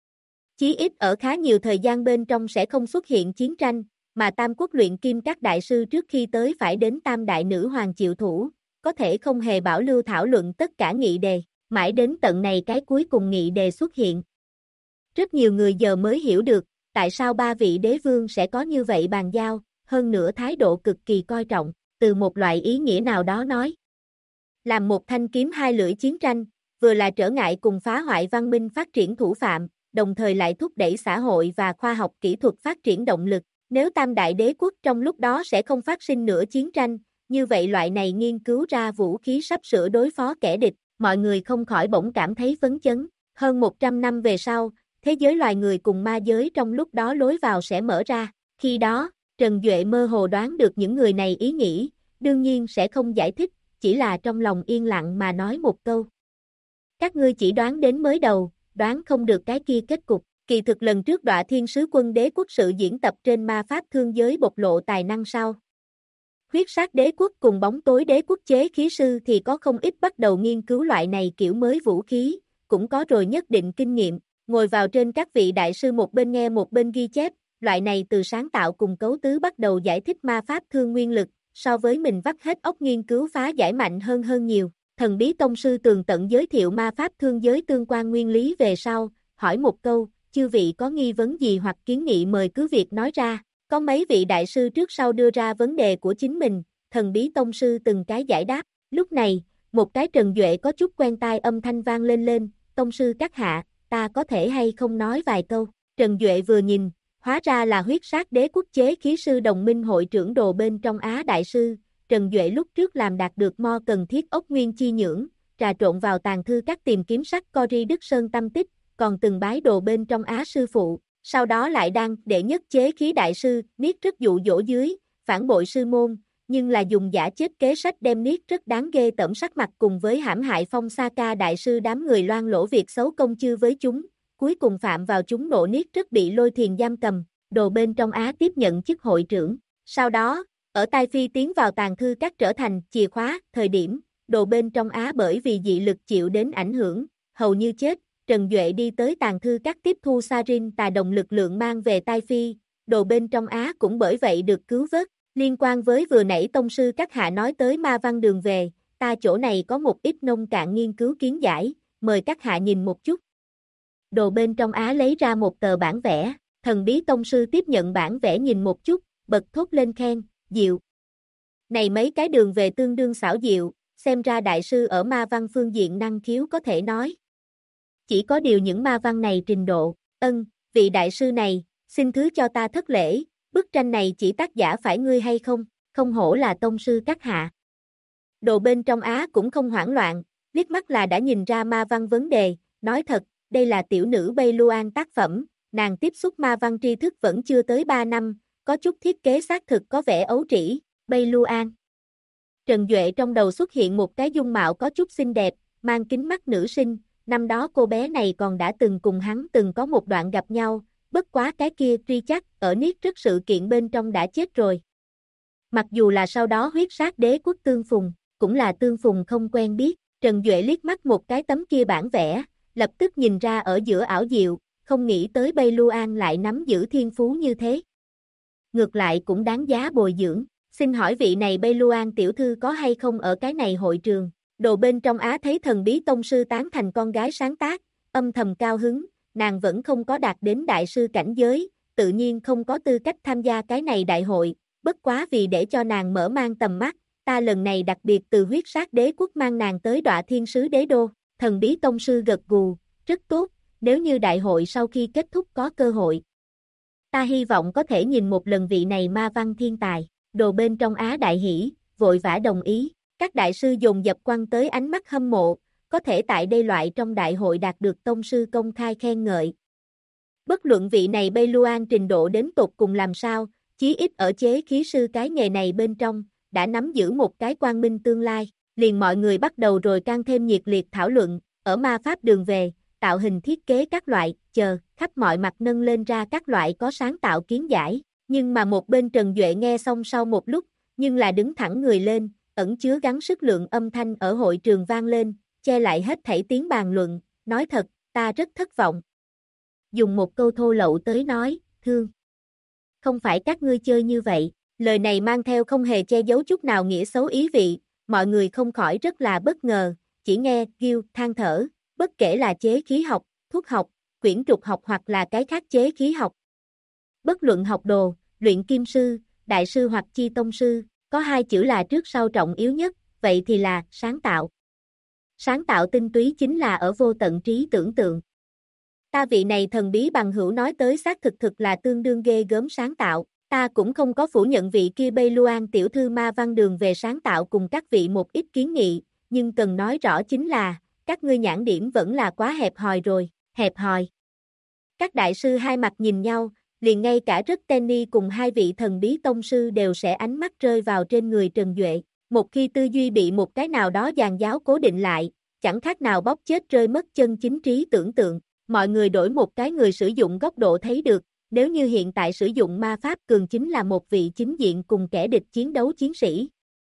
Chí ít ở khá nhiều thời gian bên trong sẽ không xuất hiện chiến tranh, mà tam quốc luyện kim các đại sư trước khi tới phải đến tam đại nữ hoàng chịu thủ, có thể không hề bảo lưu thảo luận tất cả nghị đề, mãi đến tận này cái cuối cùng nghị đề xuất hiện. Rất nhiều người giờ mới hiểu được, tại sao 3 vị đế vương sẽ có như vậy bàn giao, hơn nữa thái độ cực kỳ coi trọng, từ một loại ý nghĩa nào đó nói. Làm một thanh kiếm 2 lưỡi chiến tranh, vừa là trở ngại cùng phá hoại văn minh phát triển thủ phạm, đồng thời lại thúc đẩy xã hội và khoa học kỹ thuật phát triển động lực. Nếu tam đại đế quốc trong lúc đó sẽ không phát sinh nữa chiến tranh, như vậy loại này nghiên cứu ra vũ khí sắp sửa đối phó kẻ địch, mọi người không khỏi bỗng cảm thấy phấn chấn. Hơn 100 năm về sau, thế giới loài người cùng ma giới trong lúc đó lối vào sẽ mở ra. Khi đó, Trần Duệ mơ hồ đoán được những người này ý nghĩ, đương nhiên sẽ không giải thích, chỉ là trong lòng yên lặng mà nói một câu. Các ngươi chỉ đoán đến mới đầu, đoán không được cái kia kết cục. Kỳ thực lần trước Đọa Thiên Sứ Quân Đế Quốc sự diễn tập trên ma pháp thương giới bộc lộ tài năng sau. Huyết Sát Đế Quốc cùng Bóng Tối Đế Quốc chế khí sư thì có không ít bắt đầu nghiên cứu loại này kiểu mới vũ khí, cũng có rồi nhất định kinh nghiệm, ngồi vào trên các vị đại sư một bên nghe một bên ghi chép, loại này từ sáng tạo cùng cấu tứ bắt đầu giải thích ma pháp thương nguyên lực, so với mình vắt hết óc nghiên cứu phá giải mạnh hơn nhiều. Thần bí tông sư tường tận giới thiệu ma pháp thương giới tương quan nguyên lý về sau, hỏi một câu, chư vị có nghi vấn gì hoặc kiến nghị mời cứ việc nói ra. Có mấy vị đại sư trước sau đưa ra vấn đề của chính mình, thần bí tông sư từng cái giải đáp. Lúc này, một cái Trần Duệ có chút quen tai âm thanh vang lên, tông sư các hạ, ta có thể hay không nói vài câu. Trần Duệ vừa nhìn, hóa ra là Huyết Sát Đế Quốc chế khí sư đồng minh hội trưởng đồ bên trong Á đại sư. Trần Duệ lúc trước làm đạt được mo cần thiết ốc nguyên chi nhưỡng, trà trộn vào tàng thư các tìm kiếm sách Cory Đức Sơn tâm tích, còn từng bái đồ bên trong Á sư phụ, sau đó lại đang đệ nhất chế khí đại sư, Niết rất dụ dỗ dưới, phản bội sư môn, nhưng là dùng giả chết kế sách đem Niết rất đáng ghê tởm sắc mặt cùng với hãm hại Phong Sa Ca đại sư đám người loan lỗ việc xấu công chư với chúng, cuối cùng phạm vào chúng nộ Niết rất bị Lôi Thiền giam cầm, đồ bên trong Á tiếp nhận chức hội trưởng. Sau đó, Ở Tai Phi tiến vào tàng thư các trở thành chìa khóa, thời điểm, đồ bên trong Á bởi vì dị lực chịu đến ảnh hưởng, hầu như chết, Trần Duệ đi tới tàng thư các tiếp thu Sarin tà đồng lực lượng mang về Tai Phi, đồ bên trong Á cũng bởi vậy được cứu vớt. Liên quan với vừa nãy tông sư các hạ nói tới ma văn đường về, ta chỗ này có một ít nông cạn nghiên cứu kiến giải, mời các hạ nhìn một chút. Đồ bên trong Á lấy ra một tờ bản vẽ, thần bí tông sư tiếp nhận bản vẽ nhìn một chút, bật thốt lên khen, diệu. Này mấy cái đường về tương đương xảo diệu, xem ra đại sư ở ma văn phương diện năng khiếu có thể nói. Chỉ có điều những ma văn này trình độ, vị đại sư này, xin thứ cho ta thất lễ, bức tranh này chỉ tác giả phải ngươi hay không, không hổ là tông sư các hạ. Đồ bên trong Á cũng không hoảng loạn, liếc mắt là đã nhìn ra ma văn vấn đề, nói thật, đây là tiểu nữ Bay Luan tác phẩm, nàng tiếp xúc ma văn tri thức vẫn chưa tới 3 năm, có chút thiết kế xác thực có vẻ ấu trĩ, Bay Luan. Trần Duệ trong đầu xuất hiện một cái dung mạo có chút xinh đẹp, mang kính mắt nữ sinh, năm đó cô bé này còn đã từng cùng hắn từng có một đoạn gặp nhau, bất quá cái kia truy chắc ở niết rất sự kiện bên trong đã chết rồi. Mặc dù là sau đó huyết sát đế quốc tương phùng, cũng là tương phùng không quen biết, Trần Duệ liếc mắt một cái tấm kia bản vẽ, lập tức nhìn ra ở giữa ảo diệu, không nghĩ tới Bay Luan lại nắm giữ thiên phú như thế. Ngược lại cũng đáng giá bồi dưỡng, xin hỏi vị này Bay Luan tiểu thư có hay không ở cái này hội trường, đồ bên trong Á thấy thần bí tông sư tán thành con gái sáng tác, âm thầm cao hứng, nàng vẫn không có đạt đến đại sư cảnh giới, tự nhiên không có tư cách tham gia cái này đại hội, bất quá vì để cho nàng mở mang tầm mắt, ta lần này đặc biệt từ huyết sát đế quốc mang nàng tới Đọa Thiên Sứ Đế Đô, thần bí tông sư gật gù, rất tốt, nếu như đại hội sau khi kết thúc có cơ hội. Ta hy vọng có thể nhìn một lần vị này ma văn thiên tài, đồ bên trong Á đại hỷ, vội vã đồng ý, các đại sư dồn dập quăng tới ánh mắt hâm mộ, có thể tại đây loại trong đại hội đạt được tông sư công khai khen ngợi. Bất luận vị này Bay Luan trình độ đến tột cùng làm sao, chí ít ở chế khí sư cái nghề này bên trong, đã nắm giữ một cái quang minh tương lai, liền mọi người bắt đầu rồi càng thêm nhiệt liệt thảo luận, ở ma pháp đường về, tạo hình thiết kế các loại, khắp mọi mặt nâng lên ra các loại có sáng tạo kiến giải, nhưng mà một bên Trần Duệ nghe xong sau một lúc, nhưng là đứng thẳng người lên, ẩn chứa gắng sức lượng âm thanh ở hội trường vang lên, che lại hết thảy tiếng bàn luận, nói thật, ta rất thất vọng. Dùng một câu thô lậu tới nói, thương. Không phải các ngươi chơi như vậy, lời này mang theo không hề che giấu chút nào nghĩa xấu ý vị, mọi người không khỏi rất là bất ngờ, chỉ nghe Gil than thở, bất kể là chế khí học, thuốc học, quyển trục học hoặc là cái khác chế khí học. Bất luận học đồ, luyện kim sư, đại sư hoặc chi tông sư, có hai chữ là trước sau trọng yếu nhất, vậy thì là sáng tạo. Sáng tạo tinh túy chính là ở vô tận trí tưởng tượng. Ta vị này thần bí bằng hữu nói tới xác thực là tương đương ghê gớm sáng tạo, ta cũng không có phủ nhận vị kia Bay Luan tiểu thư ma văn đường về sáng tạo cùng các vị một ít kiến nghị, nhưng cần nói rõ chính là, các ngươi nhãn điểm vẫn là quá hẹp hòi rồi, hẹp hòi. Các đại sư hai mặt nhìn nhau, liền ngay cả rất Tenny cùng hai vị thần bí tông sư đều sẽ ánh mắt rơi vào trên người Trần Duệ. Một khi tư duy bị một cái nào đó dàn giáo cố định lại, chẳng khác nào bóp chết rơi mất chân chính trí tưởng tượng. Mọi người đổi một cái người sử dụng góc độ thấy được, nếu như hiện tại sử dụng ma pháp cường chính là một vị chính diện cùng kẻ địch chiến đấu chiến sĩ.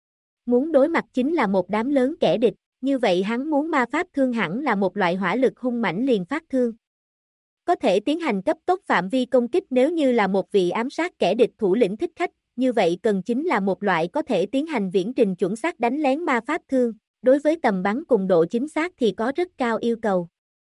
Muốn đối mặt chính là một đám lớn kẻ địch, như vậy hắn muốn ma pháp thương hẳn là một loại hỏa lực hung mãnh liền phát thương. Có thể tiến hành cấp tốc phạm vi công kích nếu như là một vị ám sát kẻ địch thủ lĩnh thích khách, như vậy cần chính là một loại có thể tiến hành viễn trình chuẩn xác đánh lén ma pháp thương, đối với tầm bắn cùng độ chính xác thì có rất cao yêu cầu.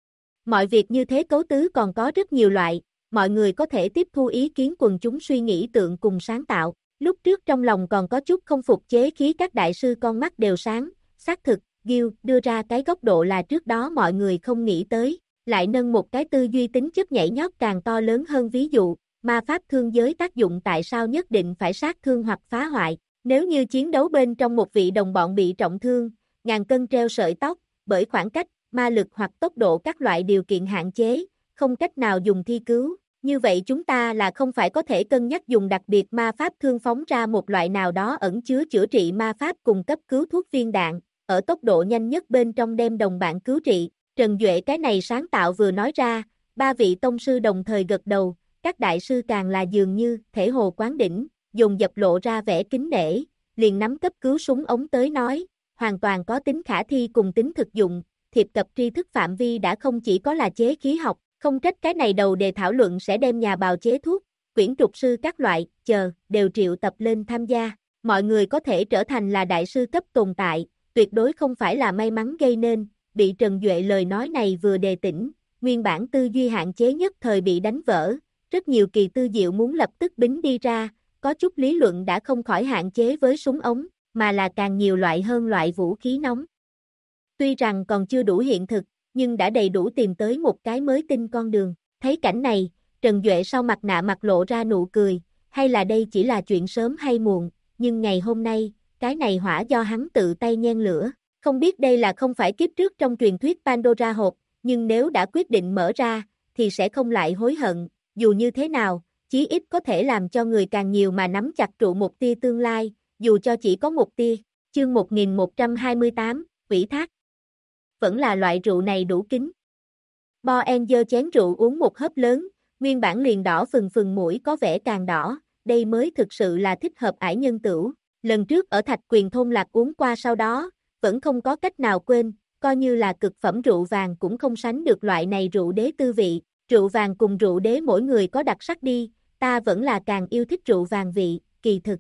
Mọi việc như thế cấu tứ còn có rất nhiều loại, mọi người có thể tiếp thu ý kiến quần chúng suy nghĩ tượng cùng sáng tạo. Lúc trước trong lòng còn có chút không phục chế khí các đại sư con mắt đều sáng, xác thực, Gil đưa ra cái góc độ là trước đó mọi người không nghĩ tới, lại nâng một cái tư duy tính chất nhảy nhót càng to lớn hơn ví dụ, ma pháp thương giới tác dụng tại sao nhất định phải sát thương hoặc phá hoại, nếu như chiến đấu bên trong một vị đồng bọn bị trọng thương, ngàn cân treo sợi tóc, bởi khoảng cách, ma lực hoặc tốc độ các loại điều kiện hạn chế, không cách nào dùng thi cứu. Như vậy chúng ta là không phải có thể cân nhắc dùng đặc biệt ma pháp thương phóng ra một loại nào đó ẩn chứa chữa trị ma pháp cùng cấp cứu thuốc viên đạn, ở tốc độ nhanh nhất bên trong đem đồng bạn cứu trị. Trần Duệ cái này sáng tạo vừa nói ra, ba vị tông sư đồng thời gật đầu, các đại sư càng là dường như thể hồ quán đỉnh, dồn dập lộ ra vẻ kính nể, liền nắm cấp cứu súng ống tới nói, hoàn toàn có tính khả thi cùng tính thực dụng, thiệp cập tri thức phạm vi đã không chỉ có là chế khí học, không trách cái này đầu đề thảo luận sẽ đem nhà bào chế thuốc, quyển trục sư các loại, đều triệu tập lên tham gia. Mọi người có thể trở thành là đại sư cấp tồn tại, tuyệt đối không phải là may mắn gây nên, bị Trần Duệ lời nói này vừa đề tỉnh, nguyên bản tư duy hạn chế nhất thời bị đánh vỡ, rất nhiều kỳ tư diệu muốn lập tức bính đi ra, có chút lý luận đã không khỏi hạn chế với súng ống, mà là càng nhiều loại hơn loại vũ khí nóng. Tuy rằng còn chưa đủ hiện thực, nhưng đã đầy đủ tìm tới một cái mới tinh con đường. Thấy cảnh này, Trần Duệ sau mặt nạ mặt lộ ra nụ cười, hay là đây chỉ là chuyện sớm hay muộn, nhưng ngày hôm nay, cái này hỏa do hắn tự tay nhen lửa. Không biết đây là không phải kiếp trước trong truyền thuyết Pandora hộp, nhưng nếu đã quyết định mở ra, thì sẽ không lại hối hận, dù như thế nào, chí ít có thể làm cho người càng nhiều mà nắm chặt trụ một tia tương lai, dù cho chỉ có một tia. Chương 1128, ủy thác. Vẫn là loại rượu này đủ kín. Boen giơ chén rượu uống một hớp lớn, nguyên bản liền đỏ phừng phừng mũi có vẻ càng đỏ, đây mới thực sự là thích hợp ải nhân tửu. Lần trước ở Thạch Quyền thôn lạc uống qua sau đó, vẫn không có cách nào quên, coi như là cực phẩm rượu vàng cũng không sánh được loại này rượu đế tư vị. Rượu vàng cùng rượu đế mỗi người có đặc sắc đi, ta vẫn là càng yêu thích rượu vàng vị, kỳ thực.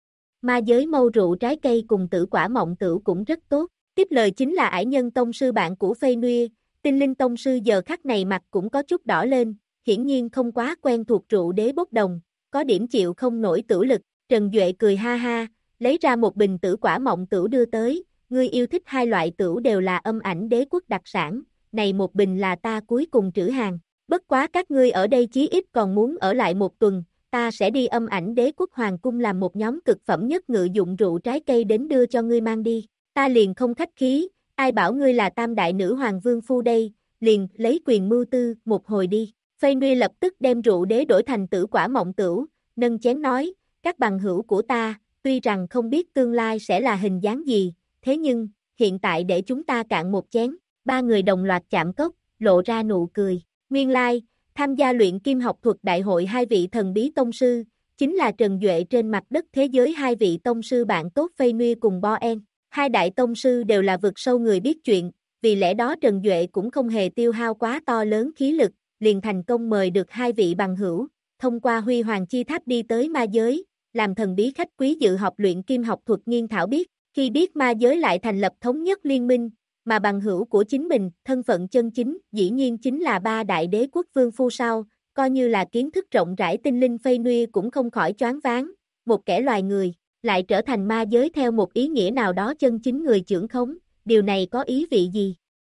Ma giới mâu rượu trái cây cùng tử quả mộng tửu cũng rất tốt. Tiếp lời chính là ải nhân tông sư bạn của Phê Nuê, Tinh Linh tông sư giờ khắc này mặt cũng có chút đỏ lên, hiển nhiên không quá quen thuộc rượu đế bốc đồng, có điểm chịu không nổi tửu lực. Trần Duệ cười ha ha, lấy ra một bình tử quả mộng tửu đưa tới, ngươi yêu thích hai loại tửu đều là âm ảnh đế quốc đặc sản, này một bình là ta cuối cùng trữ hàng. Bất quá các ngươi ở đây chí ít còn muốn ở lại một tuần, ta sẽ đi âm ảnh đế quốc hoàng cung làm một nhóm cực phẩm nhất ngự dụng rượu trái cây đến đưa cho ngươi mang đi. Ta liền không khách khí, ai bảo ngươi là tam đại nữ hoàng vương phu đây, liền lấy quyền mưu tư, một hồi đi. Phê Nuê lập tức đem rượu đế đổi thành tử quả mộng tửu, nâng chén nói, các bằng hữu của ta, tuy rằng không biết tương lai sẽ là hình dáng gì, thế nhưng, hiện tại để chúng ta cạn một chén, ba người đồng loạt chạm cốc, lộ ra nụ cười. Nguyên lai, tham gia luyện kim học thuật đại hội hai vị thần bí tông sư, chính là Trần Duệ trên mặt đất thế giới hai vị tông sư bạn tốt Phê Nuê cùng Boen. Hai đại tông sư đều là vực sâu người biết chuyện, vì lẽ đó Trần Duệ cũng không hề tiêu hao quá to lớn khí lực, liền thành công mời được hai vị bằng hữu, thông qua Huy Hoàng Chi Tháp đi tới ma giới, làm thần bí khách quý dự học luyện kim học thuật nghiên thảo biết, khi biết ma giới lại thành lập thống nhất liên minh, mà bằng hữu của chính mình, thân phận chân chính, dĩ nhiên chính là ba đại đế quốc vương phu sau, coi như là kiến thức rộng rãi tinh linh Phê Nuê cũng không khỏi choáng váng, một kẻ loài người, lại trở thành ma giới theo một ý nghĩa nào đó chân chính người trưởng khống, điều này có ý vị gì?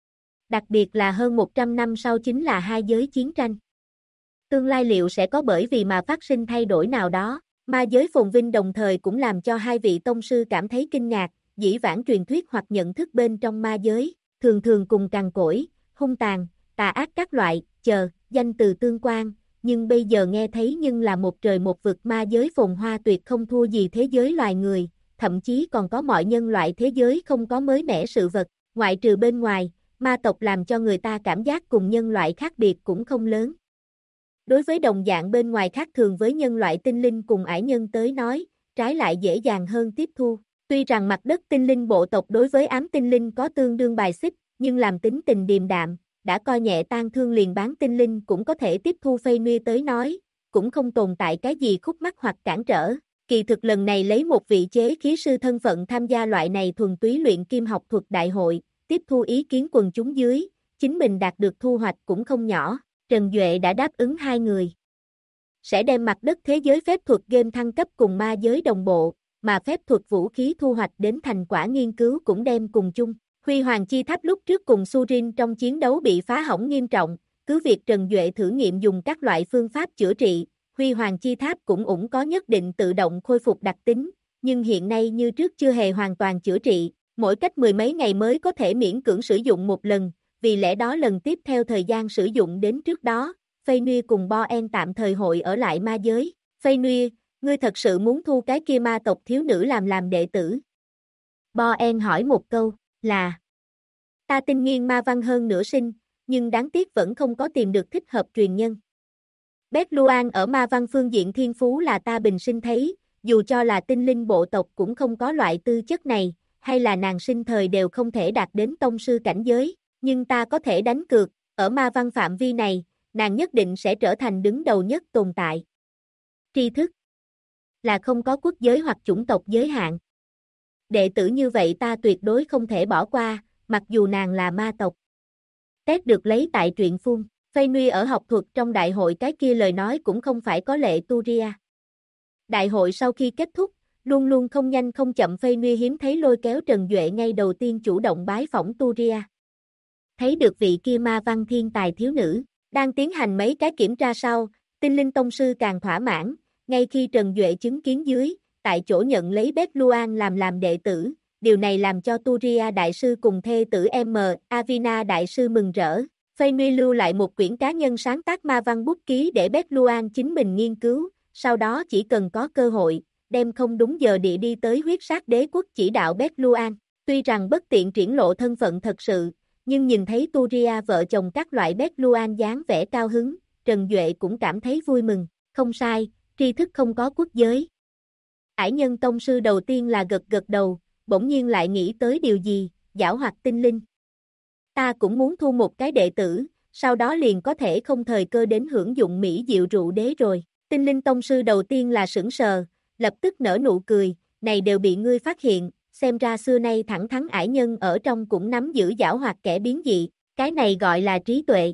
Đặc biệt là hơn 100 năm sau chính là hai giới chiến tranh. Tương lai liệu sẽ có bởi vì mà phát sinh thay đổi nào đó, ma giới phồn vinh đồng thời cũng làm cho hai vị tông sư cảm thấy kinh ngạc, dĩ vãng truyền thuyết hoặc nhận thức bên trong ma giới, thường thường cùng cằn cỗi, hung tàn, tà ác các loại, danh từ tương quan, nhưng bây giờ nghe thấy nhưng là một trời một vực ma giới phồn hoa tuyệt không thua gì thế giới loài người, thậm chí còn có mọi nhân loại thế giới không có mới mẻ sự vật, ngoại trừ bên ngoài, ma tộc làm cho người ta cảm giác cùng nhân loại khác biệt cũng không lớn. Đối với đồng dạng bên ngoài khác thường với nhân loại tinh linh cùng ải nhân tới nói, trái lại dễ dàng hơn tiếp thu. Tuy rằng mặt đất tinh linh bộ tộc đối với ám tinh linh có tương đương bài xích, nhưng làm tính tình điềm đạm, đã coi nhẹ tang thương liền bán tinh linh cũng có thể tiếp thu Phê Nuê tới nói, cũng không tồn tại cái gì khúc mắc hoặc cản trở. Kỳ thực lần này lấy một vị chế khí sư thân phận tham gia loại này thuần túy luyện kim học thuật đại hội, tiếp thu ý kiến quần chúng dưới, chính mình đạt được thu hoạch cũng không nhỏ. Trần Duệ đã đáp ứng hai người. Sẽ đem mặt đất thế giới phép thuật game thăng cấp cùng ma giới đồng bộ, mà phép thuật vũ khí thu hoạch đến thành quả nghiên cứu cũng đem cùng chung. Huy Hoàng Chi Tháp lúc trước cùng Surin trong chiến đấu bị phá hỏng nghiêm trọng, cứ việc Trần Duệ thử nghiệm dùng các loại phương pháp chữa trị, Huy Hoàng Chi Tháp cũng có nhất định tự động khôi phục đặc tính, nhưng hiện nay như trước chưa hề hoàn toàn chữa trị, mỗi cách mười mấy ngày mới có thể miễn cưỡng sử dụng một lần, vì lẽ đó lần tiếp theo thời gian sử dụng đến trước đó, Phê Nuê cùng Boen tạm thời hội ở lại ma giới. Phê Nuê, ngươi thật sự muốn thu cái kia ma tộc thiếu nữ làm đệ tử? Boen hỏi một câu, là ta tinh nghiên ma văn hơn nửa sinh, nhưng đáng tiếc vẫn không có tìm được thích hợp truyền nhân. Bét Luan ở ma văn phương diện thiên phú là ta bình sinh thấy, dù cho là tinh linh bộ tộc cũng không có loại tư chất này, hay là nàng sinh thời đều không thể đạt đến tông sư cảnh giới, nhưng ta có thể đánh cược, ở ma văn phạm vi này, nàng nhất định sẽ trở thành đứng đầu nhất tồn tại. Tri thức là không có quốc giới hoặc chủng tộc giới hạn. Đệ tử như vậy ta tuyệt đối không thể bỏ qua, mặc dù nàng là ma tộc. Test được lấy tại truyện phun, Phây Nuy ở học thuật trong đại hội cái kia lời nói cũng không phải có lệ Turia. Đại hội sau khi kết thúc, luôn luôn không nhanh không chậm Phây Nuy hiếm thấy lôi kéo Trần Duệ ngay đầu tiên chủ động bái phỏng Turia. Thấy được vị kia ma văn thiên tài thiếu nữ, đang tiến hành mấy cái kiểm tra sau, tinh linh tông sư càng thỏa mãn, ngay khi Trần Duệ chứng kiến dưới, tại chỗ nhận lấy Beth Luan làm đệ tử, điều này làm cho Turia đại sư cùng thê tử M. Avina đại sư mừng rỡ. Phây Nuy lưu lại một quyển cá nhân sáng tác ma văn bút ký để Beth Luan chính mình nghiên cứu, sau đó chỉ cần có cơ hội, đem không đúng giờ địa đi tới huyết sát đế quốc chỉ đạo Beth Luan. Tuy rằng bất tiện triển lộ thân phận thật sự, nhưng nhìn thấy Turia vợ chồng các loại Beth Luan dáng vẻ cao hứng, Trần Duệ cũng cảm thấy vui mừng. Không sai, tri thức không có quốc giới. Ải nhân tông sư đầu tiên là gật đầu, bỗng nhiên lại nghĩ tới điều gì, giảo hoạt tinh linh. Ta cũng muốn thu một cái đệ tử, sau đó liền có thể không thời cơ đến hưởng dụng mỹ diệu rượu đế rồi. Tinh linh tông sư đầu tiên là sững sờ, lập tức nở nụ cười, này đều bị ngươi phát hiện, xem ra xưa nay thẳng thắn ải nhân ở trong cũng nắm giữ giảo hoạt kẻ biến dị, cái này gọi là trí tuệ.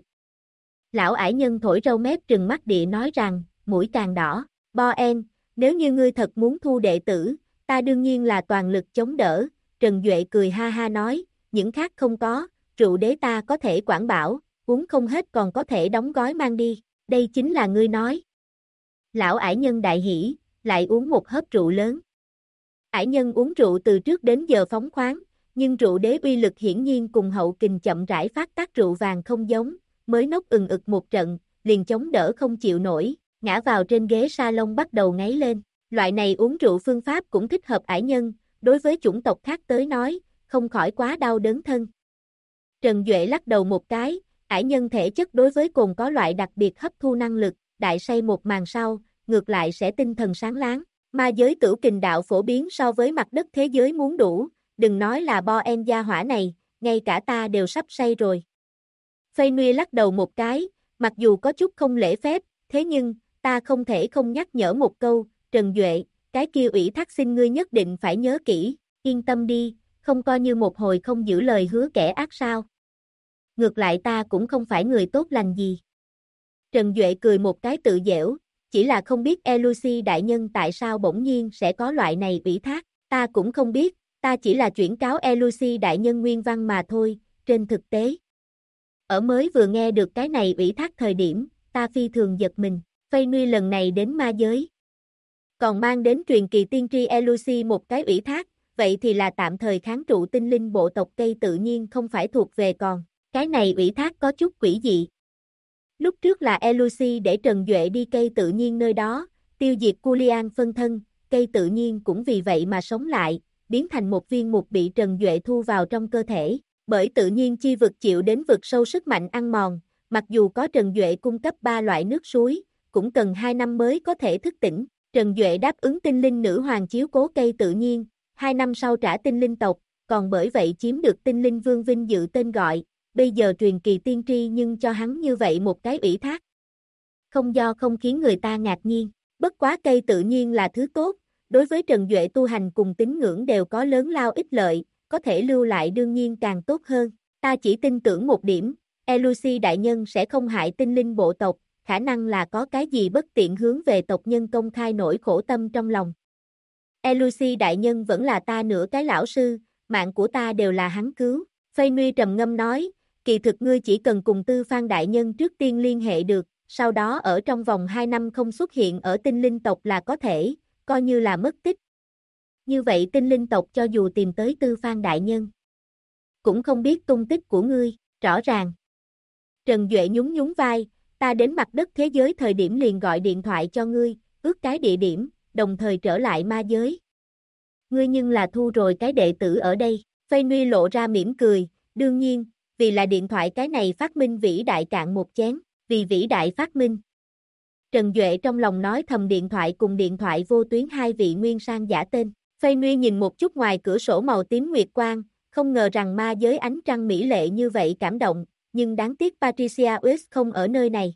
Lão ải nhân thổi râu mép trừng mắt địa nói rằng, mũi càng đỏ, Boen, nếu như ngươi thật muốn thu đệ tử, ta đương nhiên là toàn lực chống đỡ. Trần Duệ cười ha ha nói, những khác không có, rượu đế ta có thể quản bảo, uống không hết còn có thể đóng gói mang đi, đây chính là ngươi nói. Lão ải nhân đại hỉ, lại uống một hớp rượu lớn. Ải nhân uống rượu từ trước đến giờ phóng khoáng, nhưng rượu đế uy lực hiển nhiên cùng hậu kình chậm rãi phát tác rượu vàng không giống, mới nốc ực một trận, liền chống đỡ không chịu nổi, ngã vào trên ghế salon bắt đầu ngáy lên. Loại này uống rượu phương pháp cũng thích hợp ải nhân, đối với chủng tộc khác tới nói, không khỏi quá đau đớn thân. Trần Duệ lắc đầu một cái, ải nhân thể chất đối với cồn có loại đặc biệt hấp thu năng lực, đại say một màn sau, ngược lại sẽ tinh thần sáng láng. Ma giới tửu kình đạo phổ biến so với mặt đất thế giới muốn đủ, đừng nói là Boen gia hỏa này, ngay cả ta đều sắp say rồi. Phây Nuy lắc đầu một cái, mặc dù có chút không lễ phép, thế nhưng, ta không thể không nhắc nhở một câu, Trần Duệ, cái kia ủy thác xin ngươi nhất định phải nhớ kỹ, yên tâm đi, không coi như một hồi không giữ lời hứa kẻ ác sao. Ngược lại ta cũng không phải người tốt lành gì. Trần Duệ cười một cái tự giễu, chỉ là không biết Elucy đại nhân tại sao bỗng nhiên sẽ có loại này ủy thác, ta cũng không biết, ta chỉ là chuyển cáo Elucy đại nhân nguyên văn mà thôi, trên thực tế. Ở mới vừa nghe được cái này ủy thác thời điểm, ta phi thường giật mình, Phây Nuy lần này đến ma giới. Còn mang đến truyền kỳ tiên tri Elucy một cái ủy thác, vậy thì là tạm thời kháng trụ tinh linh bộ tộc cây tự nhiên không phải thuộc về còn, cái này ủy thác có chút quỷ dị. Lúc trước là Elucy để Trần Duệ đi cây tự nhiên nơi đó, tiêu diệt Culian phân thân, cây tự nhiên cũng vì vậy mà sống lại, biến thành một viên mục bị Trần Duệ thu vào trong cơ thể, bởi tự nhiên chi vực chịu đến vực sâu sức mạnh ăn mòn, mặc dù có Trần Duệ cung cấp 3 loại nước suối, cũng cần 2 năm mới có thể thức tỉnh. Trần Duệ đáp ứng tinh linh nữ hoàng chiếu cố cây tự nhiên, 2 năm sau trả tinh linh tộc, còn bởi vậy chiếm được tinh linh vương vinh dự tên gọi, bây giờ truyền kỳ tiên tri nhưng cho hắn như vậy một cái ủy thác. Không do không khiến người ta ngạc nhiên, bất quá cây tự nhiên là thứ tốt, đối với Trần Duệ tu hành cùng tín ngưỡng đều có lớn lao ích lợi, có thể lưu lại đương nhiên càng tốt hơn, ta chỉ tin tưởng một điểm, Elucy đại nhân sẽ không hại tinh linh bộ tộc, khả năng là có cái gì bất tiện hướng về tộc nhân công khai nỗi khổ tâm trong lòng. Elucy đại nhân vẫn là ta nửa cái lão sư, mạng của ta đều là hắn cứu, Phây Nuy trầm ngâm nói, kỳ thực ngươi chỉ cần cùng Tư Phan đại nhân trước tiên liên hệ được, sau đó ở trong vòng 2 năm không xuất hiện ở tinh linh tộc là có thể, coi như là mất tích. Như vậy tinh linh tộc cho dù tìm tới Tư Phan đại nhân, cũng không biết tung tích của ngươi, rõ ràng. Trần Duệ nhún nhún vai, ta đến mặt đất thế giới thời điểm liền gọi điện thoại cho ngươi, ước cái địa điểm, đồng thời trở lại ma giới. Ngươi nhưng là thu rồi cái đệ tử ở đây, Phây Nuy lộ ra mỉm cười, đương nhiên, vì là điện thoại cái này phát minh vĩ đại cạn một chén, vì vĩ đại phát minh. Trần Duệ trong lòng nói thầm điện thoại cùng điện thoại vô tuyến hai vị nguyên sang giả tên. Phây Nguy nhìn một chút ngoài cửa sổ màu tím nguyệt quang, không ngờ rằng ma giới ánh trăng mỹ lệ như vậy cảm động, nhưng đáng tiếc Patricia West không ở nơi này.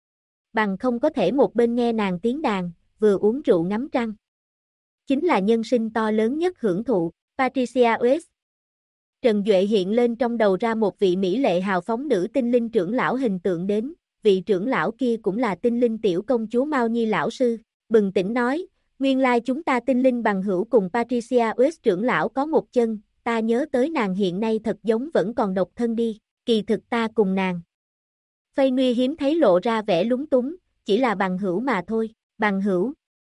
Bằng không có thể một bên nghe nàng tiếng đàn, vừa uống rượu ngắm trăng. Chính là nhân sinh to lớn nhất hưởng thụ, Patricia West. Trần Duệ hiện lên trong đầu ra một vị mỹ lệ hào phóng nữ tinh linh trưởng lão hình tượng đến, vị trưởng lão kia cũng là tinh linh tiểu công chúa Mao Nhi lão sư, bừng tỉnh nói, nguyên lai chúng ta tinh linh bằng hữu cùng Patricia West trưởng lão có một chân, ta nhớ tới nàng hiện nay thật giống vẫn còn độc thân đi, kỳ thực ta cùng nàng. Phây Nguy hiếm thấy lộ ra vẻ lúng túng, chỉ là bằng hữu mà thôi, bằng hữu.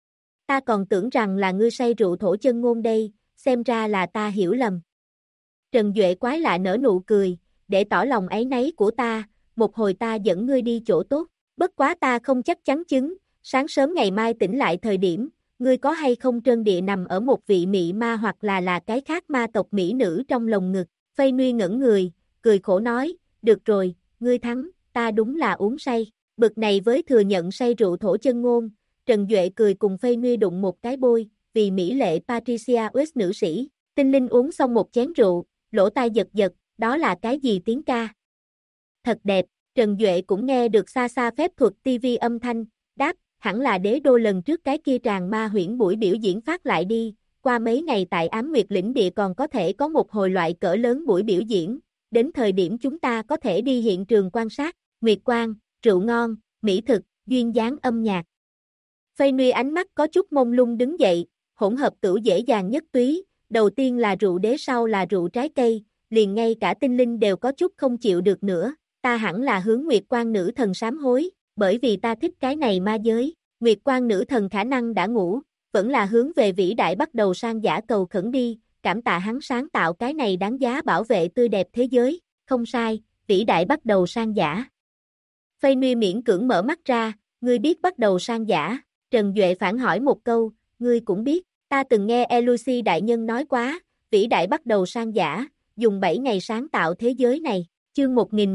Ta còn tưởng rằng là ngươi say rượu thổ chân ngôn đây, xem ra là ta hiểu lầm. Trần Duệ quái lạ nở nụ cười, để tỏ lòng áy náy của ta, một hồi ta dẫn ngươi đi chỗ tốt, bất quá ta không chắc chắn chứng, sáng sớm ngày mai tỉnh lại thời điểm, ngươi có hay không trơn địa nằm ở một vị mị ma hoặc là cái khác ma tộc mỹ nữ trong lồng ngực, Phây Nguy ngẩn người, cười khổ nói, được rồi, ngươi thắng, ta đúng là uống say, bực này với thừa nhận say rượu thổ chân ngôn, Trần Duệ cười cùng Phây Nguy đụng một cái bôi, vì mỹ lệ Patricia West nữ sĩ, tinh linh uống xong một chén rượu, lỗ tai giật giật, đó là cái gì tiếng ca? Thật đẹp, Trần Duệ cũng nghe được xa xa phép thuật TV âm thanh, đáp, hẳn là đế đô lần trước cái kia tràng ma huyễn buổi biểu diễn phát lại đi, qua mấy ngày tại Ám Nguyệt lĩnh địa còn có thể có một hồi loại cỡ lớn buổi biểu diễn, đến thời điểm chúng ta có thể đi hiện trường quan sát, nguyệt quang, rượu ngon, mỹ thực, duyên dáng âm nhạc. Phây Nguy ánh mắt có chút mông lung đứng dậy, hỗn hợp tửu dễ dàng nhất túy, đầu tiên là rượu đế sau là rượu trái cây, liền ngay cả tinh linh đều có chút không chịu được nữa, ta hẳn là hướng Nguyệt Quang nữ thần sám hối, bởi vì ta thích cái này ma giới, Nguyệt Quang nữ thần khả năng đã ngủ, vẫn là hướng về vĩ đại bắt đầu sang giả cầu khẩn đi, cảm tạ hắn sáng tạo cái này đáng giá bảo vệ tươi đẹp thế giới, không sai, vĩ đại bắt đầu sang giả. Phây Nguy miễn cưỡng mở mắt ra, ngươi biết bắt đầu sang giả, Trần Duệ phản hỏi một câu, ngươi cũng biết, ta từng nghe Elucy đại nhân nói quá, vĩ đại bắt đầu sang giả, dùng 7 ngày sáng tạo thế giới này, chương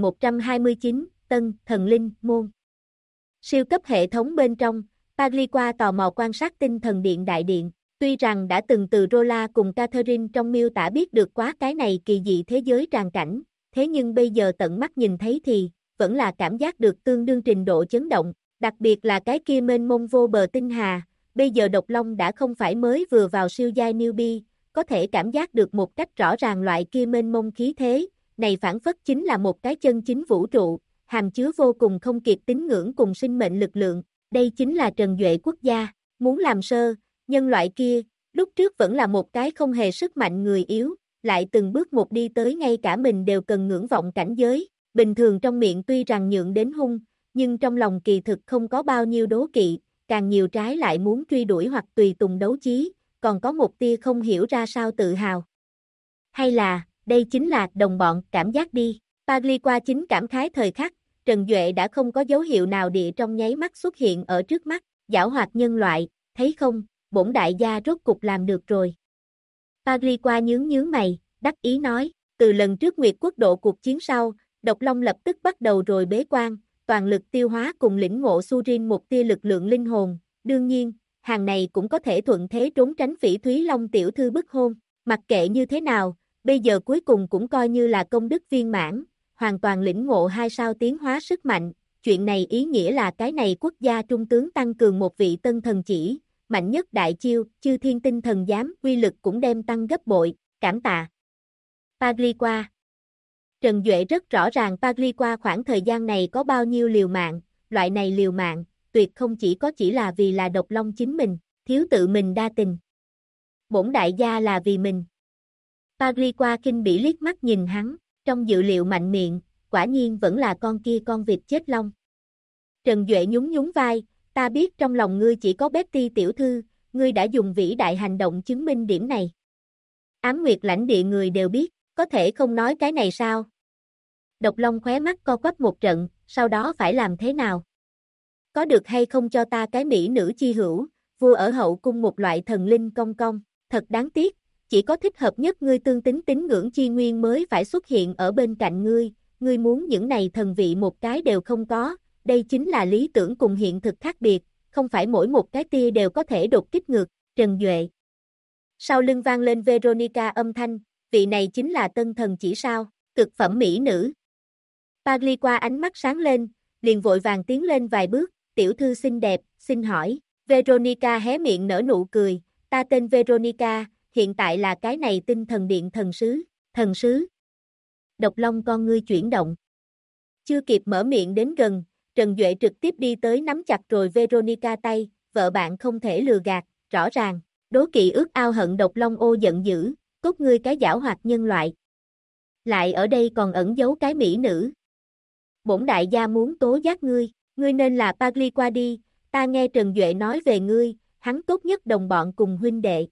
1129, Tân, Thần Linh, Môn. Siêu cấp hệ thống bên trong, Pagliqua tò mò quan sát tinh thần điện đại điện, tuy rằng đã từng từ Rola cùng Catherine trong miêu tả biết được quá cái này kỳ dị thế giới tràn cảnh, thế nhưng bây giờ tận mắt nhìn thấy thì, vẫn là cảm giác được tương đương trình độ chấn động, đặc biệt là cái kia mênh mông vô bờ tinh hà, bây giờ Độc Long đã không phải mới vừa vào siêu giai newbie, có thể cảm giác được một cách rõ ràng loại kia mênh mông khí thế, này phản phất chính là một cái chân chính vũ trụ, hàm chứa vô cùng không kiệt tín ngưỡng cùng sinh mệnh lực lượng, đây chính là Trần Duệ quốc gia, muốn làm sơ, nhân loại kia, lúc trước vẫn là một cái không hề sức mạnh người yếu, lại từng bước một đi tới ngay cả mình đều cần ngưỡng vọng cảnh giới, bình thường trong miệng tuy rằng nhượng đến hung, nhưng trong lòng kỳ thực không có bao nhiêu đố kỵ, càng nhiều trái lại muốn truy đuổi hoặc tùy tùng đấu chí, còn có một tia không hiểu ra sao tự hào. Hay là, đây chính là đồng bọn cảm giác đi, Pagliqua chính cảm khái thời khắc, Trần Duệ đã không có dấu hiệu nào địa trong nháy mắt xuất hiện ở trước mắt, giảo hoạt nhân loại, thấy không, bổn đại gia rốt cục làm được rồi. Pagliqua nhướng mày, đắc ý nói, từ lần trước Nguyệt quốc độ cuộc chiến sau, Độc Long lập tức bắt đầu rồi bế quan, toàn lực tiêu hóa cùng lĩnh ngộ Surin một tia lực lượng linh hồn, đương nhiên, hàng này cũng có thể thuận thế trốn tránh Phỉ Thúy Long tiểu thư bức hôn, mặc kệ như thế nào, bây giờ cuối cùng cũng coi như là công đức viên mãn, hoàn toàn lĩnh ngộ 2 sao tiến hóa sức mạnh, chuyện này ý nghĩa là cái này quốc gia trung tướng tăng cường một vị tân thần chỉ, mạnh nhất đại chiêu, chư thiên tinh thần giám, uy lực cũng đem tăng gấp bội, cảm tạ. Pagliqua. Trần Duệ rất rõ ràng Pagliqua khoảng thời gian này có bao nhiêu liều mạng, loại này liều mạng, tuyệt không chỉ là vì là Độc Long chính mình, thiếu tự mình đa tình. Bổn đại gia là vì mình. Pagliqua khinh bỉ liếc mắt nhìn hắn, trong dự liệu mạnh miệng, quả nhiên vẫn là con kia con vịt chết long. Trần Duệ nhún vai, ta biết trong lòng ngươi chỉ có Betty tiểu thư, ngươi đã dùng vĩ đại hành động chứng minh điểm này. Ám Nguyệt lãnh địa người đều biết, có thể không nói cái này sao? Độc Long khóe mắt co quắp một trận, sau đó phải làm thế nào? Có được hay không cho ta cái mỹ nữ chi hữu, vua ở hậu cung một loại thần linh cong cong, thật đáng tiếc, chỉ có thích hợp nhất ngươi tương tính tín ngưỡng chi nguyên mới phải xuất hiện ở bên cạnh ngươi muốn những này thần vị một cái đều không có, đây chính là lý tưởng cùng hiện thực khác biệt, không phải mỗi một cái tia đều có thể đột kích ngược, Trần Duệ. Sau lưng vang lên Veronica âm thanh, vị này chính là tân thần chỉ sao, cực phẩm mỹ nữ. Pagli qua ánh mắt sáng lên, liền vội vàng tiến lên vài bước, tiểu thư xinh đẹp, xin hỏi. Veronica hé miệng nở nụ cười, ta tên Veronica, hiện tại là cái này tinh thần điện thần sứ. Độc Long con ngươi chuyển động. Chưa kịp mở miệng đến gần, Trần Duệ trực tiếp đi tới nắm chặt rồi Veronica tay, vợ bạn không thể lừa gạt, rõ ràng, đố kỵ ước ao hận Độc Long ô giận dữ, cốt ngươi cái giảo hoạt nhân loại. Lại ở đây còn ẩn giấu cái mỹ nữ. Bổn đại gia muốn tố giác ngươi nên là Pagli qua đi, ta nghe Trần Duệ nói về ngươi, hắn tốt nhất đồng bọn cùng huynh đệ.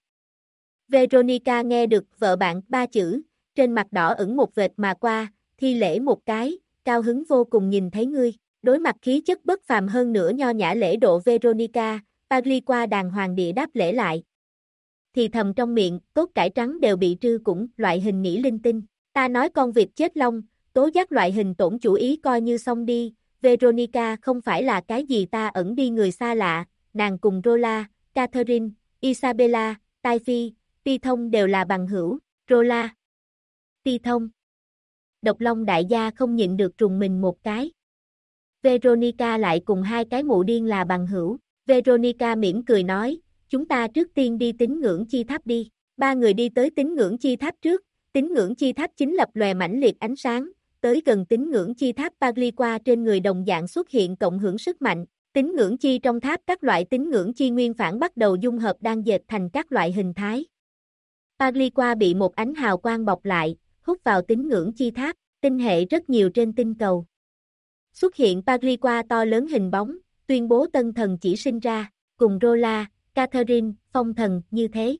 Veronica nghe được vợ bạn ba chữ, trên mặt đỏ ửng một vệt mà qua, thi lễ một cái, cao hứng vô cùng nhìn thấy ngươi, đối mặt khí chất bất phàm hơn nữa nho nhã lễ độ Veronica, Pagli qua đàng hoàng địa đáp lễ lại. Thì thầm trong miệng, cốt cải trắng đều bị trư cũng, loại hình nghĩ linh tinh, ta nói con vịt chết long, tố giác loại hình tổn chủ ý coi như xong đi, Veronica không phải là cái gì ta ẩn đi người xa lạ, nàng cùng Rola, Catherine, Isabella, Tai Phi, Ti Thông đều là bằng hữu, Rola, Ti Thông. Độc Long đại gia không nhịn được trùng mình một cái. Veronica lại cùng hai cái mụ điên là bằng hữu, Veronica mỉm cười nói, chúng ta trước tiên đi tín ngưỡng chi tháp đi, ba người đi tới tín ngưỡng chi tháp trước, tín ngưỡng chi tháp chính lập lòe mãnh liệt ánh sáng, tới gần tín ngưỡng chi tháp Pagli qua trên người đồng dạng xuất hiện cộng hưởng sức mạnh, tín ngưỡng chi trong tháp các loại tín ngưỡng chi nguyên phản bắt đầu dung hợp đang dệt thành các loại hình thái. Pagli qua bị một ánh hào quang bọc lại, hút vào tín ngưỡng chi tháp, tinh hệ rất nhiều trên tinh cầu. Xuất hiện Pagli qua to lớn hình bóng, tuyên bố tân thần chỉ sinh ra, cùng Rola, Catherine, phong thần, như thế.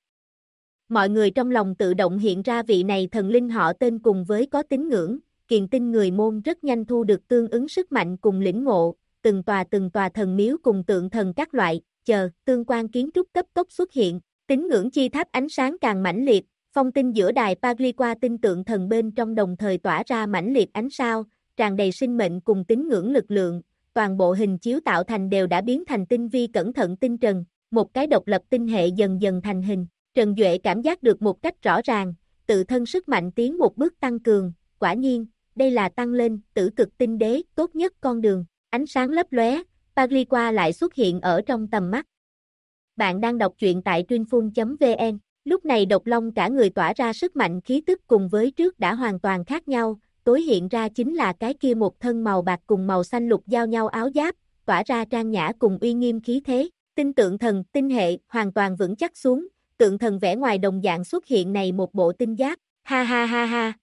Mọi người trong lòng tự động hiện ra vị này thần linh họ tên cùng với có tín ngưỡng, kiền tinh người môn rất nhanh thu được tương ứng sức mạnh cùng lĩnh ngộ, từng tòa thần miếu cùng tượng thần các loại, tương quan kiến trúc cấp tốc xuất hiện, tín ngưỡng chi tháp ánh sáng càng mãnh liệt, phong tinh giữa đài Pagli qua tinh tượng thần bên trong đồng thời tỏa ra mãnh liệt ánh sao, tràn đầy sinh mệnh cùng tín ngưỡng lực lượng, toàn bộ hình chiếu tạo thành đều đã biến thành tinh vi cẩn thận tinh trần, một cái độc lập tinh hệ dần dần thành hình. Trần Duệ cảm giác được một cách rõ ràng, tự thân sức mạnh tiến một bước tăng cường, quả nhiên, đây là tăng lên tử cực tinh đế tốt nhất con đường, ánh sáng lấp lóe, Pagli qua lại xuất hiện ở trong tầm mắt. Bạn đang đọc truyện tại Truyinphun.vn, lúc này Độc Long cả người tỏa ra sức mạnh khí tức cùng với trước đã hoàn toàn khác nhau, tối hiện ra chính là cái kia một thân màu bạc cùng màu xanh lục giao nhau áo giáp, tỏa ra trang nhã cùng uy nghiêm khí thế, tinh tượng thần, tinh hệ, hoàn toàn vững chắc xuống, tượng thần vẽ ngoài đồng dạng xuất hiện này một bộ tinh giáp, ha ha ha ha.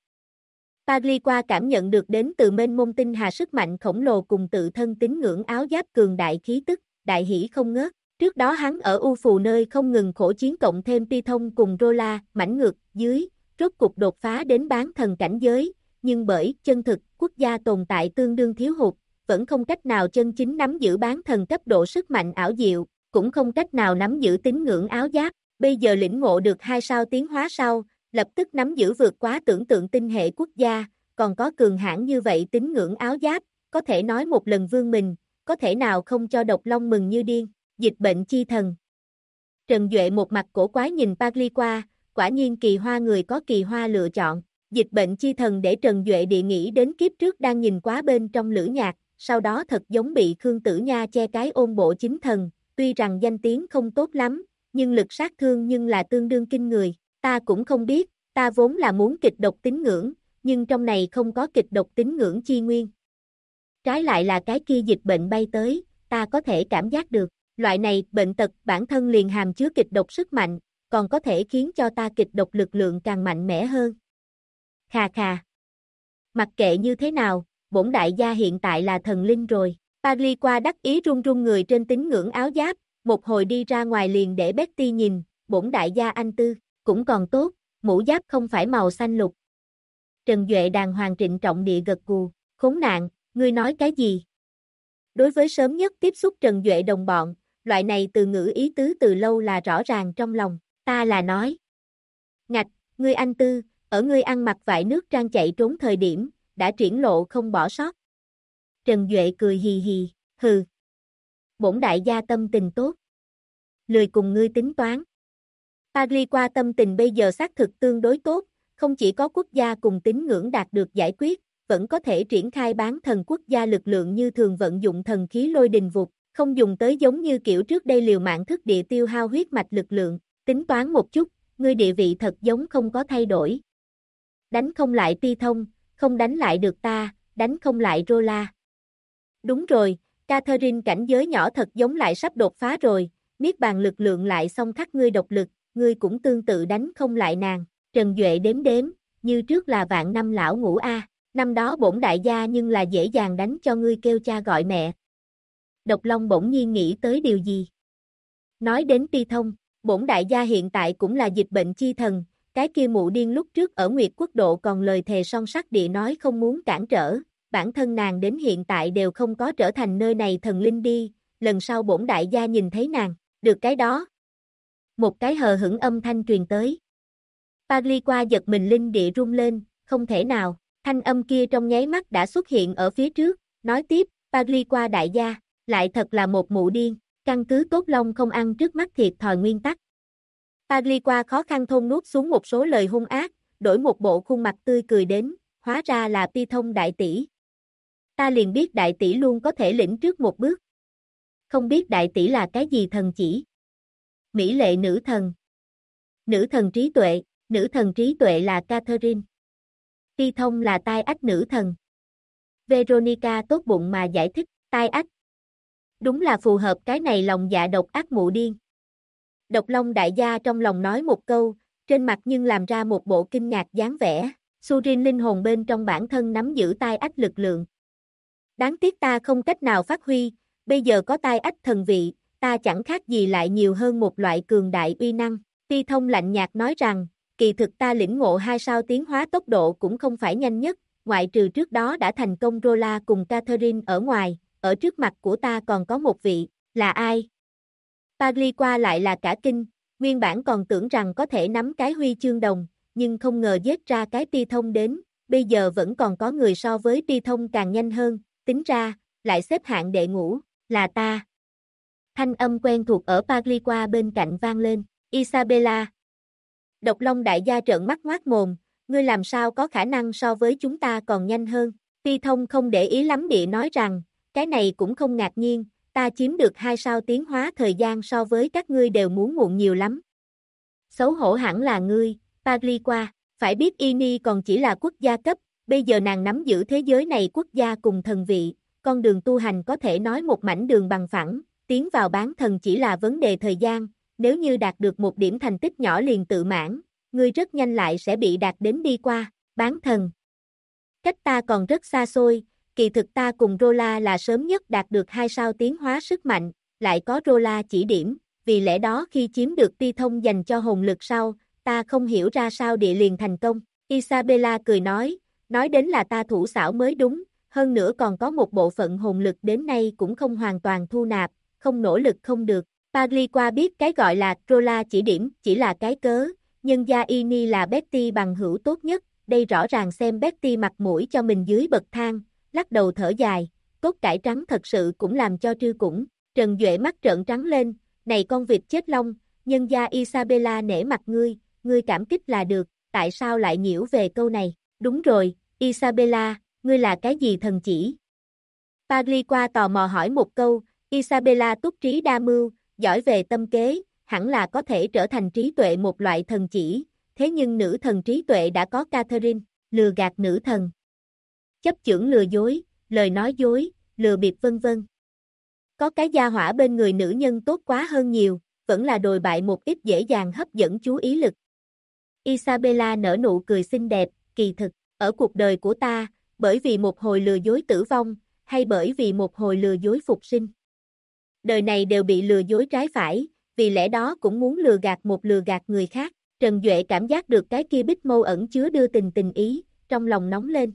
Pagli qua cảm nhận được đến từ mênh mông tinh hà sức mạnh khổng lồ cùng tự thân tín ngưỡng áo giáp cường đại khí tức, đại hỉ không ngớt. Trước đó hắn ở U Phù nơi không ngừng khổ chiến cộng thêm Ti Thông cùng Rola, mãnh ngược, dưới, rốt cục đột phá đến bán thần cảnh giới, nhưng bởi chân thực, quốc gia tồn tại tương đương thiếu hụt, vẫn không cách nào chân chính nắm giữ bán thần cấp độ sức mạnh ảo diệu, cũng không cách nào nắm giữ tín ngưỡng áo giáp, bây giờ lĩnh ngộ được 2 sao tiến hóa sau, lập tức nắm giữ vượt quá tưởng tượng tinh hệ quốc gia, còn có cường hãn như vậy tín ngưỡng áo giáp, có thể nói một lần vương mình, có thể nào không cho Độc Long mừng như điên, dịch bệnh chi thần. Trần Duệ một mặt cổ quái nhìn Pagli qua, quả nhiên kỳ hoa người có kỳ hoa lựa chọn, dịch bệnh chi thần để Trần Duệ địa nghĩ đến kiếp trước đang nhìn quá bên trong lữ nhạc, sau đó thật giống bị Khương Tử Nha che cái ôn bộ chính thần, tuy rằng danh tiếng không tốt lắm, nhưng lực sát thương nhưng là tương đương kinh người, ta cũng không biết, ta vốn là muốn kịch độc tín ngưỡng, nhưng trong này không có kịch độc tín ngưỡng chi nguyên. Trái lại là cái kia dịch bệnh bay tới, ta có thể cảm giác được, loại này bệnh tật bản thân liền hàm chứa kịch độc sức mạnh, còn có thể khiến cho ta kịch độc lực lượng càng mạnh mẽ hơn. Khà khà. Mặc kệ như thế nào, bổn đại gia hiện tại là thần linh rồi, Pagli qua đắc ý run run người trên tín ngưỡng áo giáp, một hồi đi ra ngoài liền để Betty nhìn, bổn đại gia anh tư, cũng còn tốt, mũ giáp không phải màu xanh lục. Trần Duệ đàng hoàng trịnh trọng địa gật gù, khốn nạn, ngươi nói cái gì? Đối với sớm nhất tiếp xúc Trần Duệ đồng bọn, loại này từ ngữ ý tứ từ lâu là rõ ràng trong lòng, ta là nói. Ngạch, ngươi anh tư, ở ngươi ăn mặc vải nước trang chạy trốn thời điểm, đã triển lộ không bỏ sót. Trần Duệ cười hì hì, Hừ. Bổn đại gia tâm tình tốt. Lười cùng ngươi tính toán. Pagliqua tâm tình bây giờ xác thực tương đối tốt, không chỉ có quốc gia cùng tín ngưỡng đạt được giải quyết, vẫn có thể triển khai bán thần quốc gia lực lượng như thường vận dụng thần khí lôi đình vụt, không dùng tới giống như kiểu trước đây liều mạng thức địa tiêu hao huyết mạch lực lượng, tính toán một chút, ngươi địa vị thật giống không có thay đổi. Đánh không lại Ti Thông, không đánh lại được ta, đánh không lại Rola. Đúng rồi, Catherine cảnh giới nhỏ thật giống lại sắp đột phá rồi, niết bàn lực lượng lại xông khắc ngươi độc lực, ngươi cũng tương tự đánh không lại nàng. Trần Duệ đếm đếm, như trước là vạn năm lão ngũ A, năm đó bổn đại gia nhưng là dễ dàng đánh cho ngươi kêu cha gọi mẹ. Độc Long bỗng nhiên nghĩ tới điều gì? Nói đến Ti Thông, bổn đại gia hiện tại cũng là dịch bệnh chi thần, cái kia mụ điên lúc trước ở Nguyệt Quốc độ còn lời thề son sắt địa nói không muốn cản trở, bản thân nàng đến hiện tại đều không có trở thành nơi này thần linh đi, lần sau bổn đại gia nhìn thấy nàng, được cái đó. Một cái hờ hững âm thanh truyền tới. Pagliqua giật mình linh địa rung lên, không thể nào, thanh âm kia trong nháy mắt đã xuất hiện ở phía trước, nói tiếp, Pagliqua đại gia, lại thật là một mụ điên, căn cứ cốt long không ăn trước mắt thiệt thòi nguyên tắc. Pagliqua khó khăn thôn nuốt xuống một số lời hung ác, đổi một bộ khuôn mặt tươi cười đến, hóa ra là Ti Thông đại tỷ. Ta liền biết đại tỷ luôn có thể lĩnh trước một bước. Không biết đại tỷ là cái gì thần chỉ? Mỹ lệ nữ thần. Nữ thần trí tuệ là Catherine. Ti Thông là tai ách nữ thần. Veronica tốt bụng mà giải thích, tai ách. Đúng là phù hợp cái này lòng dạ độc ác mụ điên. Độc Long đại gia trong lòng nói một câu, trên mặt nhưng làm ra một bộ kinh ngạc dáng vẻ. Surin linh hồn bên trong bản thân nắm giữ tai ách lực lượng. Đáng tiếc ta không cách nào phát huy, bây giờ có tai ách thần vị, ta chẳng khác gì lại nhiều hơn một loại cường đại uy năng. Ti Thông lạnh nhạt nói rằng, kỳ thực ta lĩnh ngộ 2 sao tiến hóa tốc độ cũng không phải nhanh nhất, ngoại trừ trước đó đã thành công Rola cùng Catherine ở ngoài, ở trước mặt của ta còn có một vị, là ai? Pagliqua lại là cả kinh, nguyên bản còn tưởng rằng có thể nắm cái huy chương đồng, nhưng không ngờ giết ra cái Ti Thông đến, bây giờ vẫn còn có người so với Ti Thông càng nhanh hơn, tính ra, lại xếp hạng đệ ngũ, là ta. Thanh âm quen thuộc ở Pagliqua bên cạnh vang lên, Isabella. Độc Long đại gia trợn mắt ngoác mồm, ngươi làm sao có khả năng so với chúng ta còn nhanh hơn. Ti Thông không để ý lắm địa nói rằng, cái này cũng không ngạc nhiên, ta chiếm được 2 sao tiến hóa thời gian so với các ngươi đều muốn muộn nhiều lắm. Xấu hổ hẳn là ngươi, Pagliqua, phải biết Ini còn chỉ là quốc gia cấp, bây giờ nàng nắm giữ thế giới này quốc gia cùng thần vị, con đường tu hành có thể nói một mảnh đường bằng phẳng, tiến vào bán thần chỉ là vấn đề thời gian, nếu như đạt được một điểm thành tích nhỏ liền tự mãn, ngươi rất nhanh lại sẽ bị đạt đến đi qua, bán thần. Cách ta còn rất xa xôi, kỳ thực ta cùng Rola là sớm nhất đạt được 2 sao tiến hóa sức mạnh, lại có Rola chỉ điểm, vì lẽ đó khi chiếm được Ti Thông dành cho hồn lực sau, ta không hiểu ra sao địa liền thành công. Isabella cười nói đến là ta thủ xảo mới đúng, hơn nữa còn có một bộ phận hồn lực đến nay cũng không hoàn toàn thu nạp, không nỗ lực không được. Pagliqua biết cái gọi là Rola chỉ điểm chỉ là cái cớ, nhưng gia Ini là Betty bằng hữu tốt nhất, đây rõ ràng xem Betty mặt mũi cho mình dưới bậc thang, lắc đầu thở dài, cốt cải trắng thật sự cũng làm cho trư cũng, Trần Duệ mắt trợn trắng lên, này con vịt chết lông, nhân gia Isabella nể mặt ngươi cảm kích là được, tại sao lại nhiễu về câu này, đúng rồi, Isabella, ngươi là cái gì thần chỉ? Pagliqua tò mò hỏi một câu, Isabella túc trí đa mưu, giỏi về tâm kế, hẳn là có thể trở thành trí tuệ một loại thần chỉ, thế nhưng nữ thần trí tuệ đã có Catherine, lừa gạt nữ thần. Chấp chưởng lừa dối, lời nói dối, lừa bịp vân vân. Có cái gia hỏa bên người nữ nhân tốt quá hơn nhiều, vẫn là đồi bại một ít dễ dàng hấp dẫn chú ý lực. Isabella nở nụ cười xinh đẹp, kỳ thực, ở cuộc đời của ta, bởi vì một hồi lừa dối tử vong, hay bởi vì một hồi lừa dối phục sinh. Đời này đều bị lừa dối trái phải, vì lẽ đó cũng muốn lừa gạt người khác. Trần Duệ cảm giác được cái kia bích mâu ẩn chứa đưa tình ý, trong lòng nóng lên.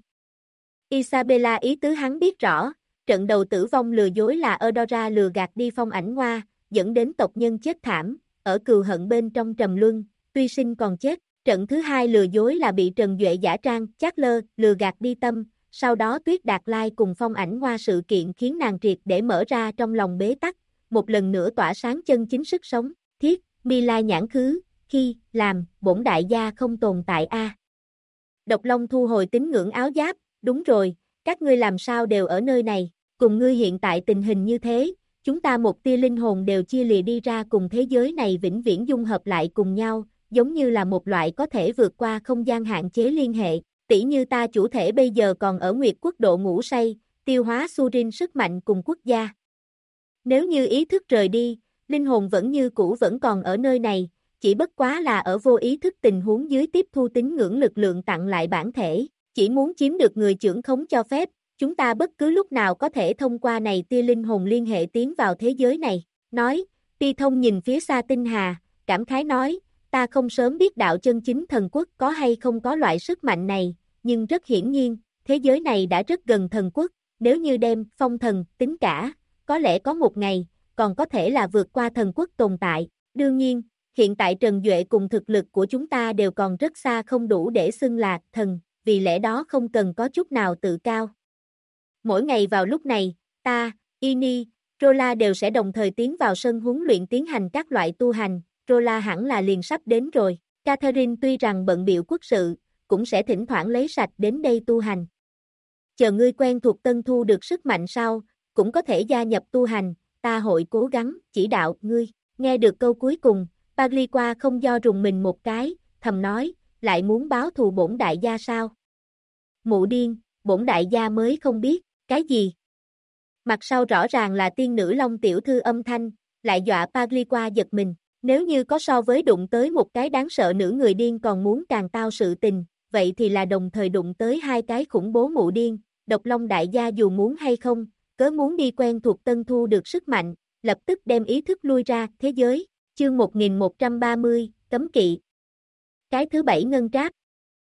Isabella ý tứ hắn biết rõ, trận đầu tử vong lừa dối là Eudora lừa gạt đi Phong Ảnh Ngoa, dẫn đến tộc nhân chết thảm, ở cừu hận bên trong trầm luân, tuy sinh còn chết. Trận thứ hai lừa dối là bị Trần Duệ giả trang, Chát Lơ, lừa gạt đi Tâm, sau đó Tuyết Đạt Lai cùng Phong Ảnh Hoa sự kiện khiến nàng triệt để mở ra trong lòng bế tắc, một lần nữa tỏa sáng chân chính sức sống. Thiết, Mi Lai nhãn khứ, khi, làm, bổn đại gia không tồn tại a. Độc Long thu hồi tín ngưỡng áo giáp, đúng rồi, các ngươi làm sao đều ở nơi này, cùng ngươi hiện tại tình hình như thế, chúng ta một tia linh hồn đều chia lìa đi ra cùng thế giới này vĩnh viễn dung hợp lại cùng nhau, giống như là một loại có thể vượt qua không gian hạn chế liên hệ, tỉ như ta chủ thể bây giờ còn ở Nguyệt Quốc độ ngủ say, tiêu hóa Surin sức mạnh cùng quốc gia. Nếu như ý thức rời đi, linh hồn vẫn như cũ vẫn còn ở nơi này, chỉ bất quá là ở vô ý thức tình huống dưới tiếp thu tín ngưỡng lực lượng tặng lại bản thể, chỉ muốn chiếm được người trưởng khống cho phép, chúng ta bất cứ lúc nào có thể thông qua này tia linh hồn liên hệ tiến vào thế giới này. Nói, Ti Thông nhìn phía xa tinh hà, cảm khái nói, ta không sớm biết đạo chân chính thần quốc có hay không có loại sức mạnh này, nhưng rất hiển nhiên, thế giới này đã rất gần thần quốc, nếu như đem phong thần tính cả, có lẽ có một ngày, còn có thể là vượt qua thần quốc tồn tại. Đương nhiên, hiện tại Trần Duệ cùng thực lực của chúng ta đều còn rất xa không đủ để xưng là thần, vì lẽ đó không cần có chút nào tự cao. Mỗi ngày vào lúc này, ta, Ini, Rola đều sẽ đồng thời tiến vào sân huấn luyện tiến hành các loại tu hành, Rola hẳn là liền sắp đến rồi. Catherine tuy rằng bận bịu quốc sự, cũng sẽ thỉnh thoảng lấy sạch đến đây tu hành. Chờ ngươi quen thuộc tân thu được sức mạnh sau, cũng có thể gia nhập tu hành, ta hội cố gắng chỉ đạo ngươi. Nghe được câu cuối cùng, Pagliqua không do rùng mình một cái, thầm nói, lại muốn báo thù bổn đại gia sao? Mụ điên, bổn đại gia mới không biết, cái gì? Mặt sau rõ ràng là tiên nữ Long tiểu thư âm thanh, lại dọa Pagliqua giật mình. Nếu như có so với đụng tới một cái đáng sợ nữ người điên còn muốn càng tao sự tình, vậy thì là đồng thời đụng tới hai cái khủng bố mụ điên. Độc Long đại gia dù muốn hay không, cớ muốn đi quen thuộc tân thu được sức mạnh, lập tức đem ý thức lui ra thế giới. Chương 1130, cấm kỵ. Cái thứ bảy ngân tráp.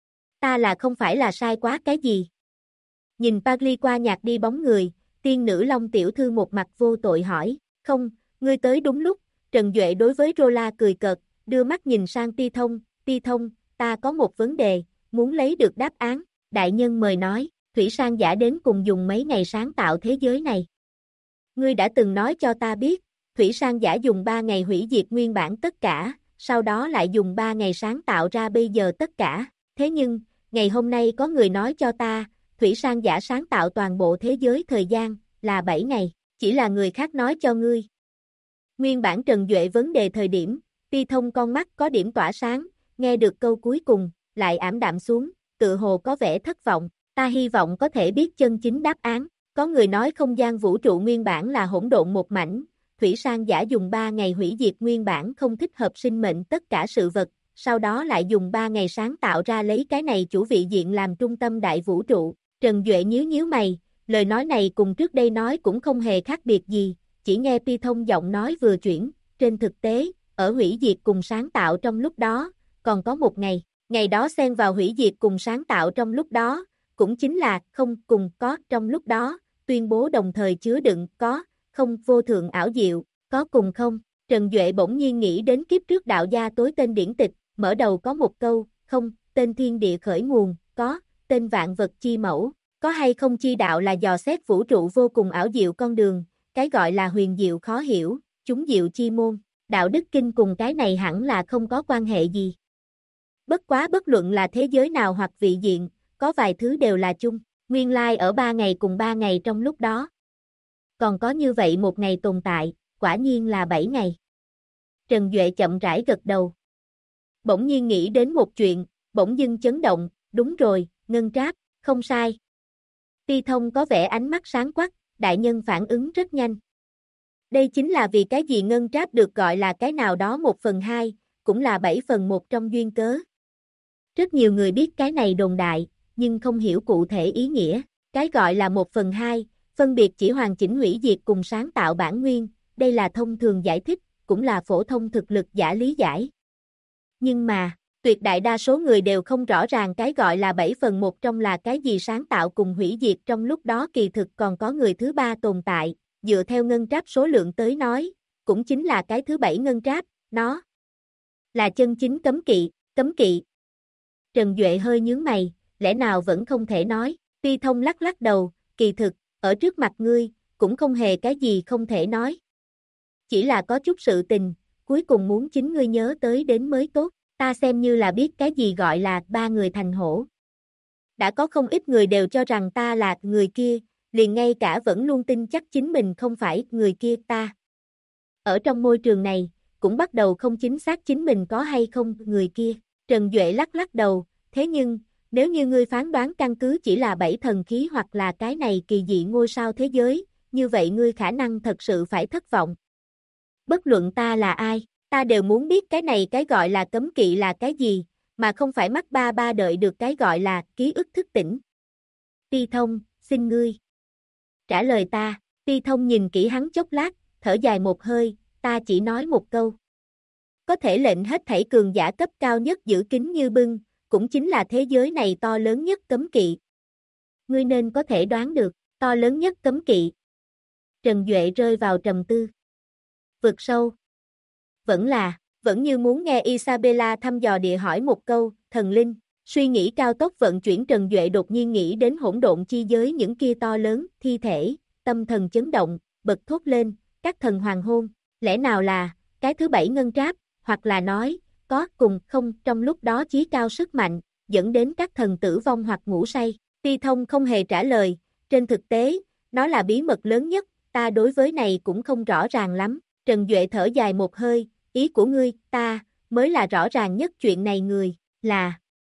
Ta là không phải là sai quá cái gì? Nhìn Pagliqua nhạt đi bóng người, tiên nữ Long tiểu thư một mặt vô tội hỏi, không, ngươi tới đúng lúc. Trần Duệ đối với Rola cười cợt, đưa mắt nhìn sang Ti Thông, ta có một vấn đề, muốn lấy được đáp án, đại nhân mời nói, Thủy Sang giả đến cùng dùng mấy ngày sáng tạo thế giới này. Ngươi đã từng nói cho ta biết, Thủy Sang giả dùng 3 ngày hủy diệt nguyên bản tất cả, sau đó lại dùng 3 ngày sáng tạo ra bây giờ tất cả, thế nhưng, ngày hôm nay có người nói cho ta, Thủy Sang giả sáng tạo toàn bộ thế giới thời gian, là 7 ngày, chỉ là người khác nói cho ngươi. Nguyên bản Trần Duệ vấn đề thời điểm, Ti Thông con mắt có điểm tỏa sáng, nghe được câu cuối cùng, lại ảm đạm xuống, tự hồ có vẻ thất vọng, ta hy vọng có thể biết chân chính đáp án. Có người nói không gian vũ trụ nguyên bản là hỗn độn một mảnh, Thủy Sang giả dùng 3 ngày hủy diệt nguyên bản không thích hợp sinh mệnh tất cả sự vật, sau đó lại dùng 3 ngày sáng tạo ra lấy cái này chủ vị diện làm trung tâm đại vũ trụ. Trần Duệ nhíu mày, lời nói này cùng trước đây nói cũng không hề khác biệt gì, chỉ nghe Pi Thông giọng nói vừa chuyển, trên thực tế, ở hủy diệt cùng sáng tạo trong lúc đó, còn có một ngày, ngày đó xen vào hủy diệt cùng sáng tạo trong lúc đó, cũng chính là không cùng có trong lúc đó, tuyên bố đồng thời chứa đựng có, không vô thượng ảo diệu, có cùng không. Trần Duệ bỗng nhiên nghĩ đến kiếp trước đạo gia tối tên điển tịch, mở đầu có một câu, không, tên thiên địa khởi nguồn, có, tên vạn vật chi mẫu, có hay không chi đạo là dò xét vũ trụ vô cùng ảo diệu con đường, cái gọi là huyền diệu khó hiểu, chúng diệu chi môn, đạo đức kinh cùng cái này hẳn là không có quan hệ gì. Bất quá bất luận là thế giới nào hoặc vị diện, có vài thứ đều là chung, nguyên lai ở 3 ngày cùng 3 ngày trong lúc đó. Còn có như vậy một ngày tồn tại, quả nhiên là 7 ngày. Trần Duệ chậm rãi gật đầu. Bỗng nhiên nghĩ đến một chuyện, bỗng dưng chấn động, đúng rồi, ngân tráp, không sai. Ti Thông có vẻ ánh mắt sáng quắc, đại nhân phản ứng rất nhanh. Đây chính là vì cái gì ngân tráp được gọi là cái nào đó 1/2, cũng là 7/1 trong duyên cớ. Rất nhiều người biết cái này đồn đại, nhưng không hiểu cụ thể ý nghĩa. Cái gọi là 1/2, phân biệt chỉ hoàn chỉnh hủy diệt cùng sáng tạo bản nguyên, đây là thông thường giải thích, cũng là phổ thông thực lực giả lý giải. Nhưng mà, tuyệt đại đa số người đều không rõ ràng cái gọi là 7/1 trong là cái gì sáng tạo cùng hủy diệt trong lúc đó kỳ thực còn có người thứ ba tồn tại, dựa theo ngân tráp số lượng tới nói, cũng chính là cái thứ 7 ngân tráp, nó là chân chính cấm kỵ. Trần Duệ hơi nhướng mày, lẽ nào vẫn không thể nói, Ti Thông lắc lắc đầu, kỳ thực, ở trước mặt ngươi, cũng không hề cái gì không thể nói. Chỉ là có chút sự tình, cuối cùng muốn chính ngươi nhớ tới đến mới tốt, ta xem như là biết cái gì gọi là ba người thành hổ. Đã có không ít người đều cho rằng ta là người kia, liền ngay cả vẫn luôn tin chắc chính mình không phải người kia ta. Ở trong môi trường này, cũng bắt đầu không chính xác chính mình có hay không người kia. Trần Duệ lắc lắc đầu, thế nhưng, nếu như ngươi phán đoán căn cứ chỉ là 7 thần khí hoặc là cái này kỳ dị ngôi sao thế giới, như vậy ngươi khả năng thật sự phải thất vọng. Bất luận ta là ai, ta đều muốn biết cái này cái gọi là cấm kỵ là cái gì, mà không phải mắc ba ba đợi được cái gọi là ký ức thức tỉnh. Ti Thông, xin ngươi. Trả lời ta, Ti Thông nhìn kỹ hắn chốc lát, thở dài một hơi, ta chỉ nói một câu. Có thể lệnh hết thảy cường giả cấp cao nhất giữ kín như bưng, cũng chính là thế giới này to lớn nhất cấm kỵ. Ngươi nên có thể đoán được, to lớn nhất cấm kỵ. Trần Duệ rơi vào trầm tư. Vực sâu. Vẫn như muốn nghe Isabella thăm dò địa hỏi một câu, thần linh, suy nghĩ cao tốc vận chuyển Trần Duệ đột nhiên nghĩ đến hỗn độn chi giới những kia to lớn, thi thể, tâm thần chấn động, bật thốt lên, các thần hoàng hôn, lẽ nào là, cái thứ 7 ngân tráp, hoặc là nói, có cùng không trong lúc đó chí cao sức mạnh, dẫn đến các thần tử vong hoặc ngủ say. Ti Thông không hề trả lời, trên thực tế, nó là bí mật lớn nhất, ta đối với này cũng không rõ ràng lắm. Trần Duệ thở dài một hơi, ý của ngươi, ta, mới là rõ ràng nhất chuyện này người, là.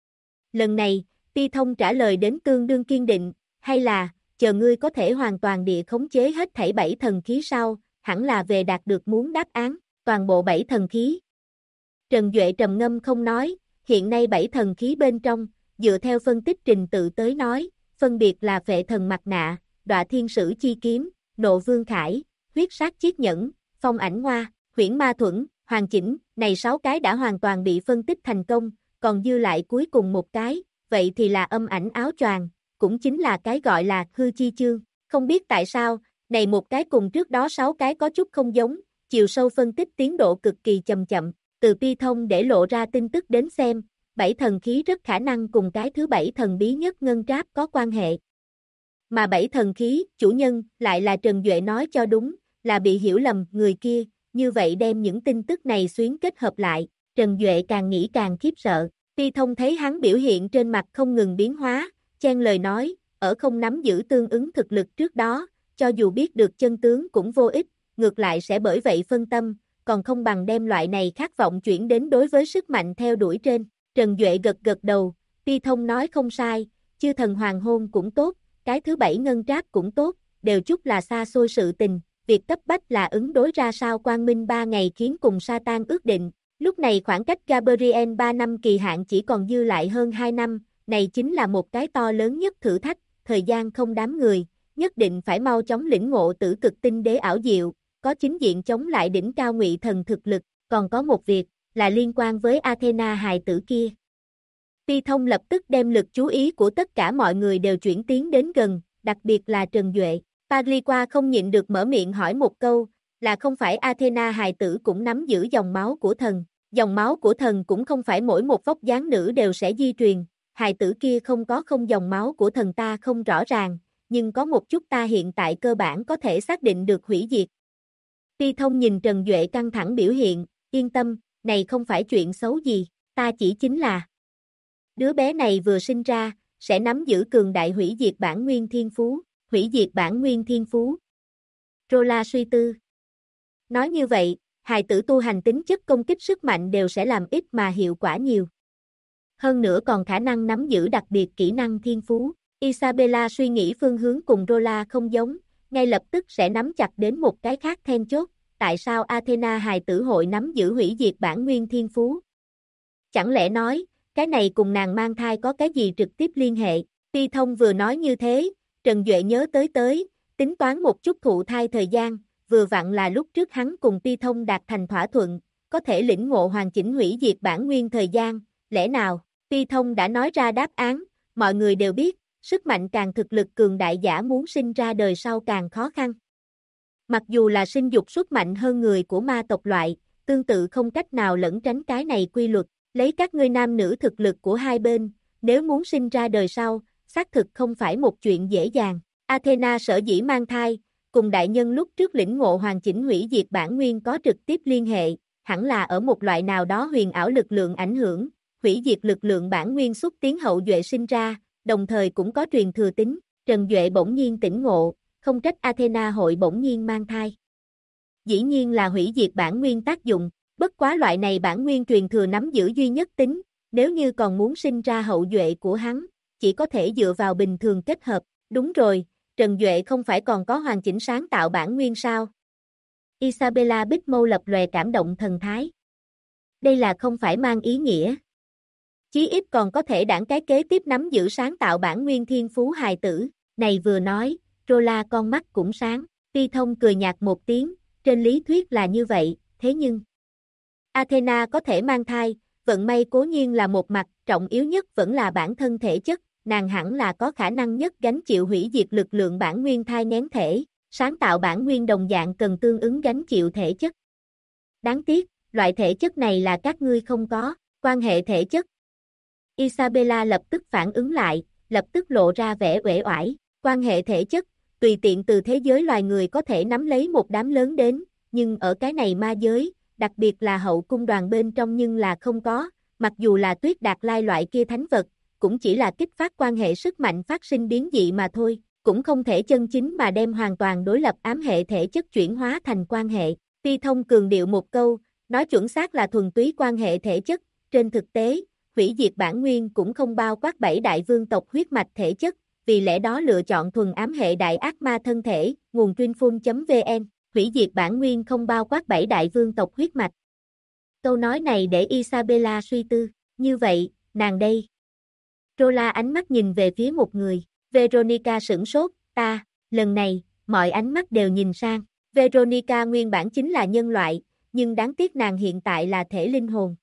Lần này, Ti Thông trả lời đến tương đương kiên định, hay là, chờ ngươi có thể hoàn toàn địa khống chế hết thảy 7 thần khí sau, hẳn là về đạt được muốn đáp án, toàn bộ 7 thần khí. Trần Duệ trầm ngâm không nói, hiện nay 7 thần khí bên trong, dựa theo phân tích trình tự tới nói, phân biệt là Phệ Thần Mặt Nạ, Đọa Thiên Sử Chi Kiếm, Nộ Vương Khải, Huyết Sát Chiết Nhẫn, Phong Ảnh Hoa, Huyễn Ma Thuẫn, Hoàn Chỉnh, này 6 cái đã hoàn toàn bị phân tích thành công, còn dư lại cuối cùng một cái, vậy thì là Âm Ảnh Áo Choàng, cũng chính là cái gọi là hư chi chương. Không biết tại sao, này một cái cùng trước đó 6 cái có chút không giống, chiều sâu phân tích tiến độ cực kỳ chậm chậm, từ Ti Thông để lộ ra tin tức đến xem, 7 thần khí rất khả năng cùng cái thứ 7 thần bí nhất ngân tráp có quan hệ. Mà 7 thần khí, chủ nhân, lại là Trần Duệ nói cho đúng, là bị hiểu lầm người kia, như vậy đem những tin tức này xuyến kết hợp lại, Trần Duệ càng nghĩ càng khiếp sợ. Ti Thông thấy hắn biểu hiện trên mặt không ngừng biến hóa, chen lời nói, ở không nắm giữ tương ứng thực lực trước đó, cho dù biết được chân tướng cũng vô ích, ngược lại sẽ bởi vậy phân tâm, còn không bằng đem loại này khát vọng chuyển đến đối với sức mạnh theo đuổi trên. Trần Duệ gật gật đầu, Ti Thông nói không sai, chư thần hoàng hôn cũng tốt, cái thứ 7 ngân tráp cũng tốt, đều chút là xa xôi sự tình, việc cấp bách là ứng đối ra sao quang minh 3 ngày khiến cùng Satan ước định. Lúc này khoảng cách Gabriel 3 năm kỳ hạn chỉ còn dư lại hơn 2 năm, này chính là một cái to lớn nhất thử thách, thời gian không đám người, nhất định phải mau chóng lĩnh ngộ tử cực tinh đế ảo diệu, có chính diện chống lại đỉnh cao ngụy thần thực lực, còn có một việc, là liên quan với Athena hài tử kia. Ti Thông lập tức đem lực chú ý của tất cả mọi người đều chuyển tiến đến gần, đặc biệt là Trần Duệ. Pagliqua không nhịn được mở miệng hỏi một câu, là không phải Athena hài tử cũng nắm giữ dòng máu của thần. Dòng máu của thần cũng không phải mỗi một vóc dáng nữ đều sẽ di truyền, hài tử kia không có không dòng máu của thần ta không rõ ràng, nhưng có một chút ta hiện tại cơ bản có thể xác định được hủy diệt. Ti Thông nhìn Trần Duệ căng thẳng biểu hiện, yên tâm, này không phải chuyện xấu gì, ta chỉ chính là đứa bé này vừa sinh ra, sẽ nắm giữ cường đại hủy diệt bản nguyên thiên phú, hủy diệt bản nguyên thiên phú. Rola suy tư. Nói như vậy, hài tử tu hành tính chất công kích sức mạnh đều sẽ làm ít mà hiệu quả nhiều. Hơn nữa còn khả năng nắm giữ đặc biệt kỹ năng thiên phú. Isabella suy nghĩ phương hướng cùng Rola không giống, ngay lập tức sẽ nắm chặt đến một cái khác then chốt, tại sao Athena hài tử hội nắm giữ hủy diệt bản nguyên thiên phú? Chẳng lẽ nói, cái này cùng nàng mang thai có cái gì trực tiếp liên hệ? Ti Thông vừa nói như thế, Trần Duệ nhớ tới, tính toán một chút thụ thai thời gian, vừa vặn là lúc trước hắn cùng Ti Thông đạt thành thỏa thuận, có thể lĩnh ngộ hoàn chỉnh hủy diệt bản nguyên thời gian, lẽ nào? Ti Thông đã nói ra đáp án, mọi người đều biết, sức mạnh càng thực lực cường đại giả muốn sinh ra đời sau càng khó khăn. Mặc dù là sinh dục xuất mạnh hơn người của ma tộc loại, tương tự không cách nào lẩn tránh cái này quy luật, lấy các ngươi nam nữ thực lực của hai bên, nếu muốn sinh ra đời sau, xác thực không phải một chuyện dễ dàng. Athena sở dĩ mang thai, cùng đại nhân lúc trước lĩnh ngộ hoàn chỉnh hủy diệt bản nguyên có trực tiếp liên hệ, hẳn là ở một loại nào đó huyền ảo lực lượng ảnh hưởng, hủy diệt lực lượng bản nguyên xúc tiến hậu duệ sinh ra, đồng thời cũng có truyền thừa tính. Trần Duệ bỗng nhiên tỉnh ngộ, không trách Athena hội bỗng nhiên mang thai. Dĩ nhiên là hủy diệt bản nguyên tác dụng, bất quá loại này bản nguyên truyền thừa nắm giữ duy nhất tính, nếu như còn muốn sinh ra hậu duệ của hắn, chỉ có thể dựa vào bình thường kết hợp. Đúng rồi, Trần Duệ không phải còn có hoàn chỉnh sáng tạo bản nguyên sao? Isabella Bích Mâu lập lòe cảm động thần thái. Đây là không phải mang ý nghĩa. Chí ít còn có thể đảng cái kế tiếp nắm giữ sáng tạo bản nguyên thiên phú hài tử. Này vừa nói, Rola con mắt cũng sáng. Ti Thông cười nhạt một tiếng, trên lý thuyết là như vậy, thế nhưng Athena có thể mang thai, vận may cố nhiên là một mặt, trọng yếu nhất vẫn là bản thân thể chất, nàng hẳn là có khả năng nhất gánh chịu hủy diệt lực lượng bản nguyên thai nghén thể, sáng tạo bản nguyên đồng dạng cần tương ứng gánh chịu thể chất. Đáng tiếc, loại thể chất này là các ngươi không có, quan hệ thể chất. Isabella lập tức phản ứng lại, lập tức lộ ra vẻ uể oải, quan hệ thể chất, tùy tiện từ thế giới loài người có thể nắm lấy một đám lớn đến, nhưng ở cái này ma giới, đặc biệt là hậu cung đoàn bên trong nhưng là không có, mặc dù là Tuyết Đạt Lai loại kia thánh vật, cũng chỉ là kích phát quan hệ sức mạnh phát sinh biến dị mà thôi, cũng không thể chân chính mà đem hoàn toàn đối lập ám hệ thể chất chuyển hóa thành quan hệ. Ti Thông cường điệu một câu, nói chuẩn xác là thuần túy quan hệ thể chất, trên thực tế, hủy diệt bản nguyên cũng không bao quát 7 đại vương tộc huyết mạch thể chất, vì lẽ đó lựa chọn thuần ám hệ đại ác ma thân thể, nguồn Trinfun.vn, hủy diệt bản nguyên không bao quát 7 đại vương tộc huyết mạch. Câu nói này để Isabella suy tư, như vậy, nàng đây. Rola ánh mắt nhìn về phía một người, Veronica sửng sốt, lần này, mọi ánh mắt đều nhìn sang. Veronica nguyên bản chính là nhân loại, nhưng đáng tiếc nàng hiện tại là thể linh hồn.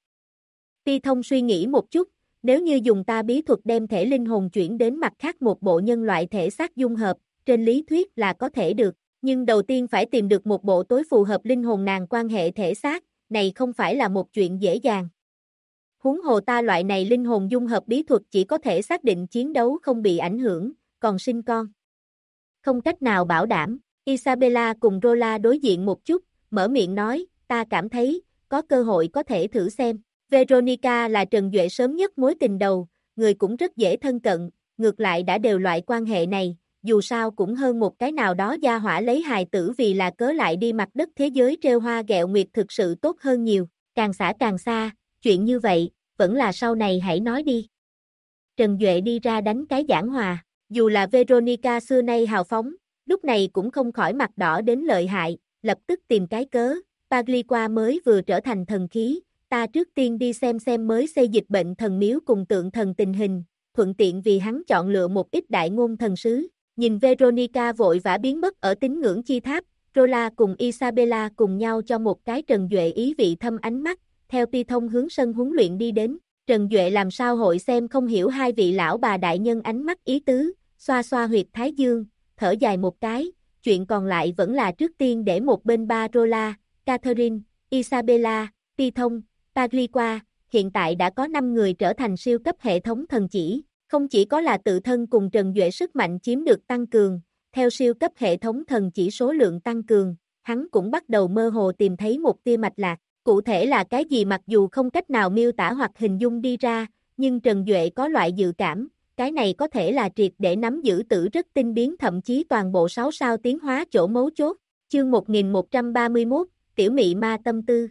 Ti Thông suy nghĩ một chút, nếu như dùng ta bí thuật đem thể linh hồn chuyển đến mặt khác một bộ nhân loại thể xác dung hợp, trên lý thuyết là có thể được, nhưng đầu tiên phải tìm được một bộ tối phù hợp linh hồn nàng quan hệ thể xác, này không phải là một chuyện dễ dàng. Huống hồ ta loại này linh hồn dung hợp bí thuật chỉ có thể xác định chiến đấu không bị ảnh hưởng, còn sinh con. Không cách nào bảo đảm. Isabella cùng Rola đối diện một chút, mở miệng nói, ta cảm thấy, có cơ hội có thể thử xem. Veronica là Trần Duệ sớm nhất mối tình đầu, người cũng rất dễ thân cận, ngược lại đã đều loại quan hệ này, dù sao cũng hơn một cái nào đó gia hỏa lấy hài tử vì là cớ lại đi mặt đất thế giới trêu hoa ghẹo nguyệt thực sự tốt hơn nhiều, càng xả càng xa, chuyện như vậy, vẫn là sau này hãy nói đi. Trần Duệ đi ra đánh cái giảng hòa, dù là Veronica xưa nay hào phóng, lúc này cũng không khỏi mặt đỏ đến lợi hại, lập tức tìm cái cớ, Pagliqua mới vừa trở thành thần khí, ta trước tiên đi xem mới xây dịch bệnh thần miếu cùng tượng thần tình hình, thuận tiện vì hắn chọn lựa một ít đại ngôn thần sứ. Nhìn Veronica vội vã biến mất ở tín ngưỡng chi tháp, Rola cùng Isabella cùng nhau cho một cái Trần Duệ ý vị thâm ánh mắt, theo Ti Thông hướng sân huấn luyện đi đến. Trần Duệ làm sao hội xem không hiểu hai vị lão bà đại nhân ánh mắt ý tứ, xoa xoa huyệt thái dương, thở dài một cái, chuyện còn lại vẫn là trước tiên để một bên ba Rola, Catherine, Isabella, Ti Thông, Pagliqua, hiện tại đã có 5 người trở thành siêu cấp hệ thống thần chỉ, không chỉ có là tự thân cùng Trần Duệ sức mạnh chiếm được tăng cường, theo siêu cấp hệ thống thần chỉ số lượng tăng cường, hắn cũng bắt đầu mơ hồ tìm thấy một tia mạch lạc, cụ thể là cái gì mặc dù không cách nào miêu tả hoặc hình dung đi ra, nhưng Trần Duệ có loại dự cảm, cái này có thể là triệt để nắm giữ tử rất tinh biến thậm chí toàn bộ 6 sao tiến hóa chỗ mấu chốt, chương 1131, tiểu mị ma tâm tư.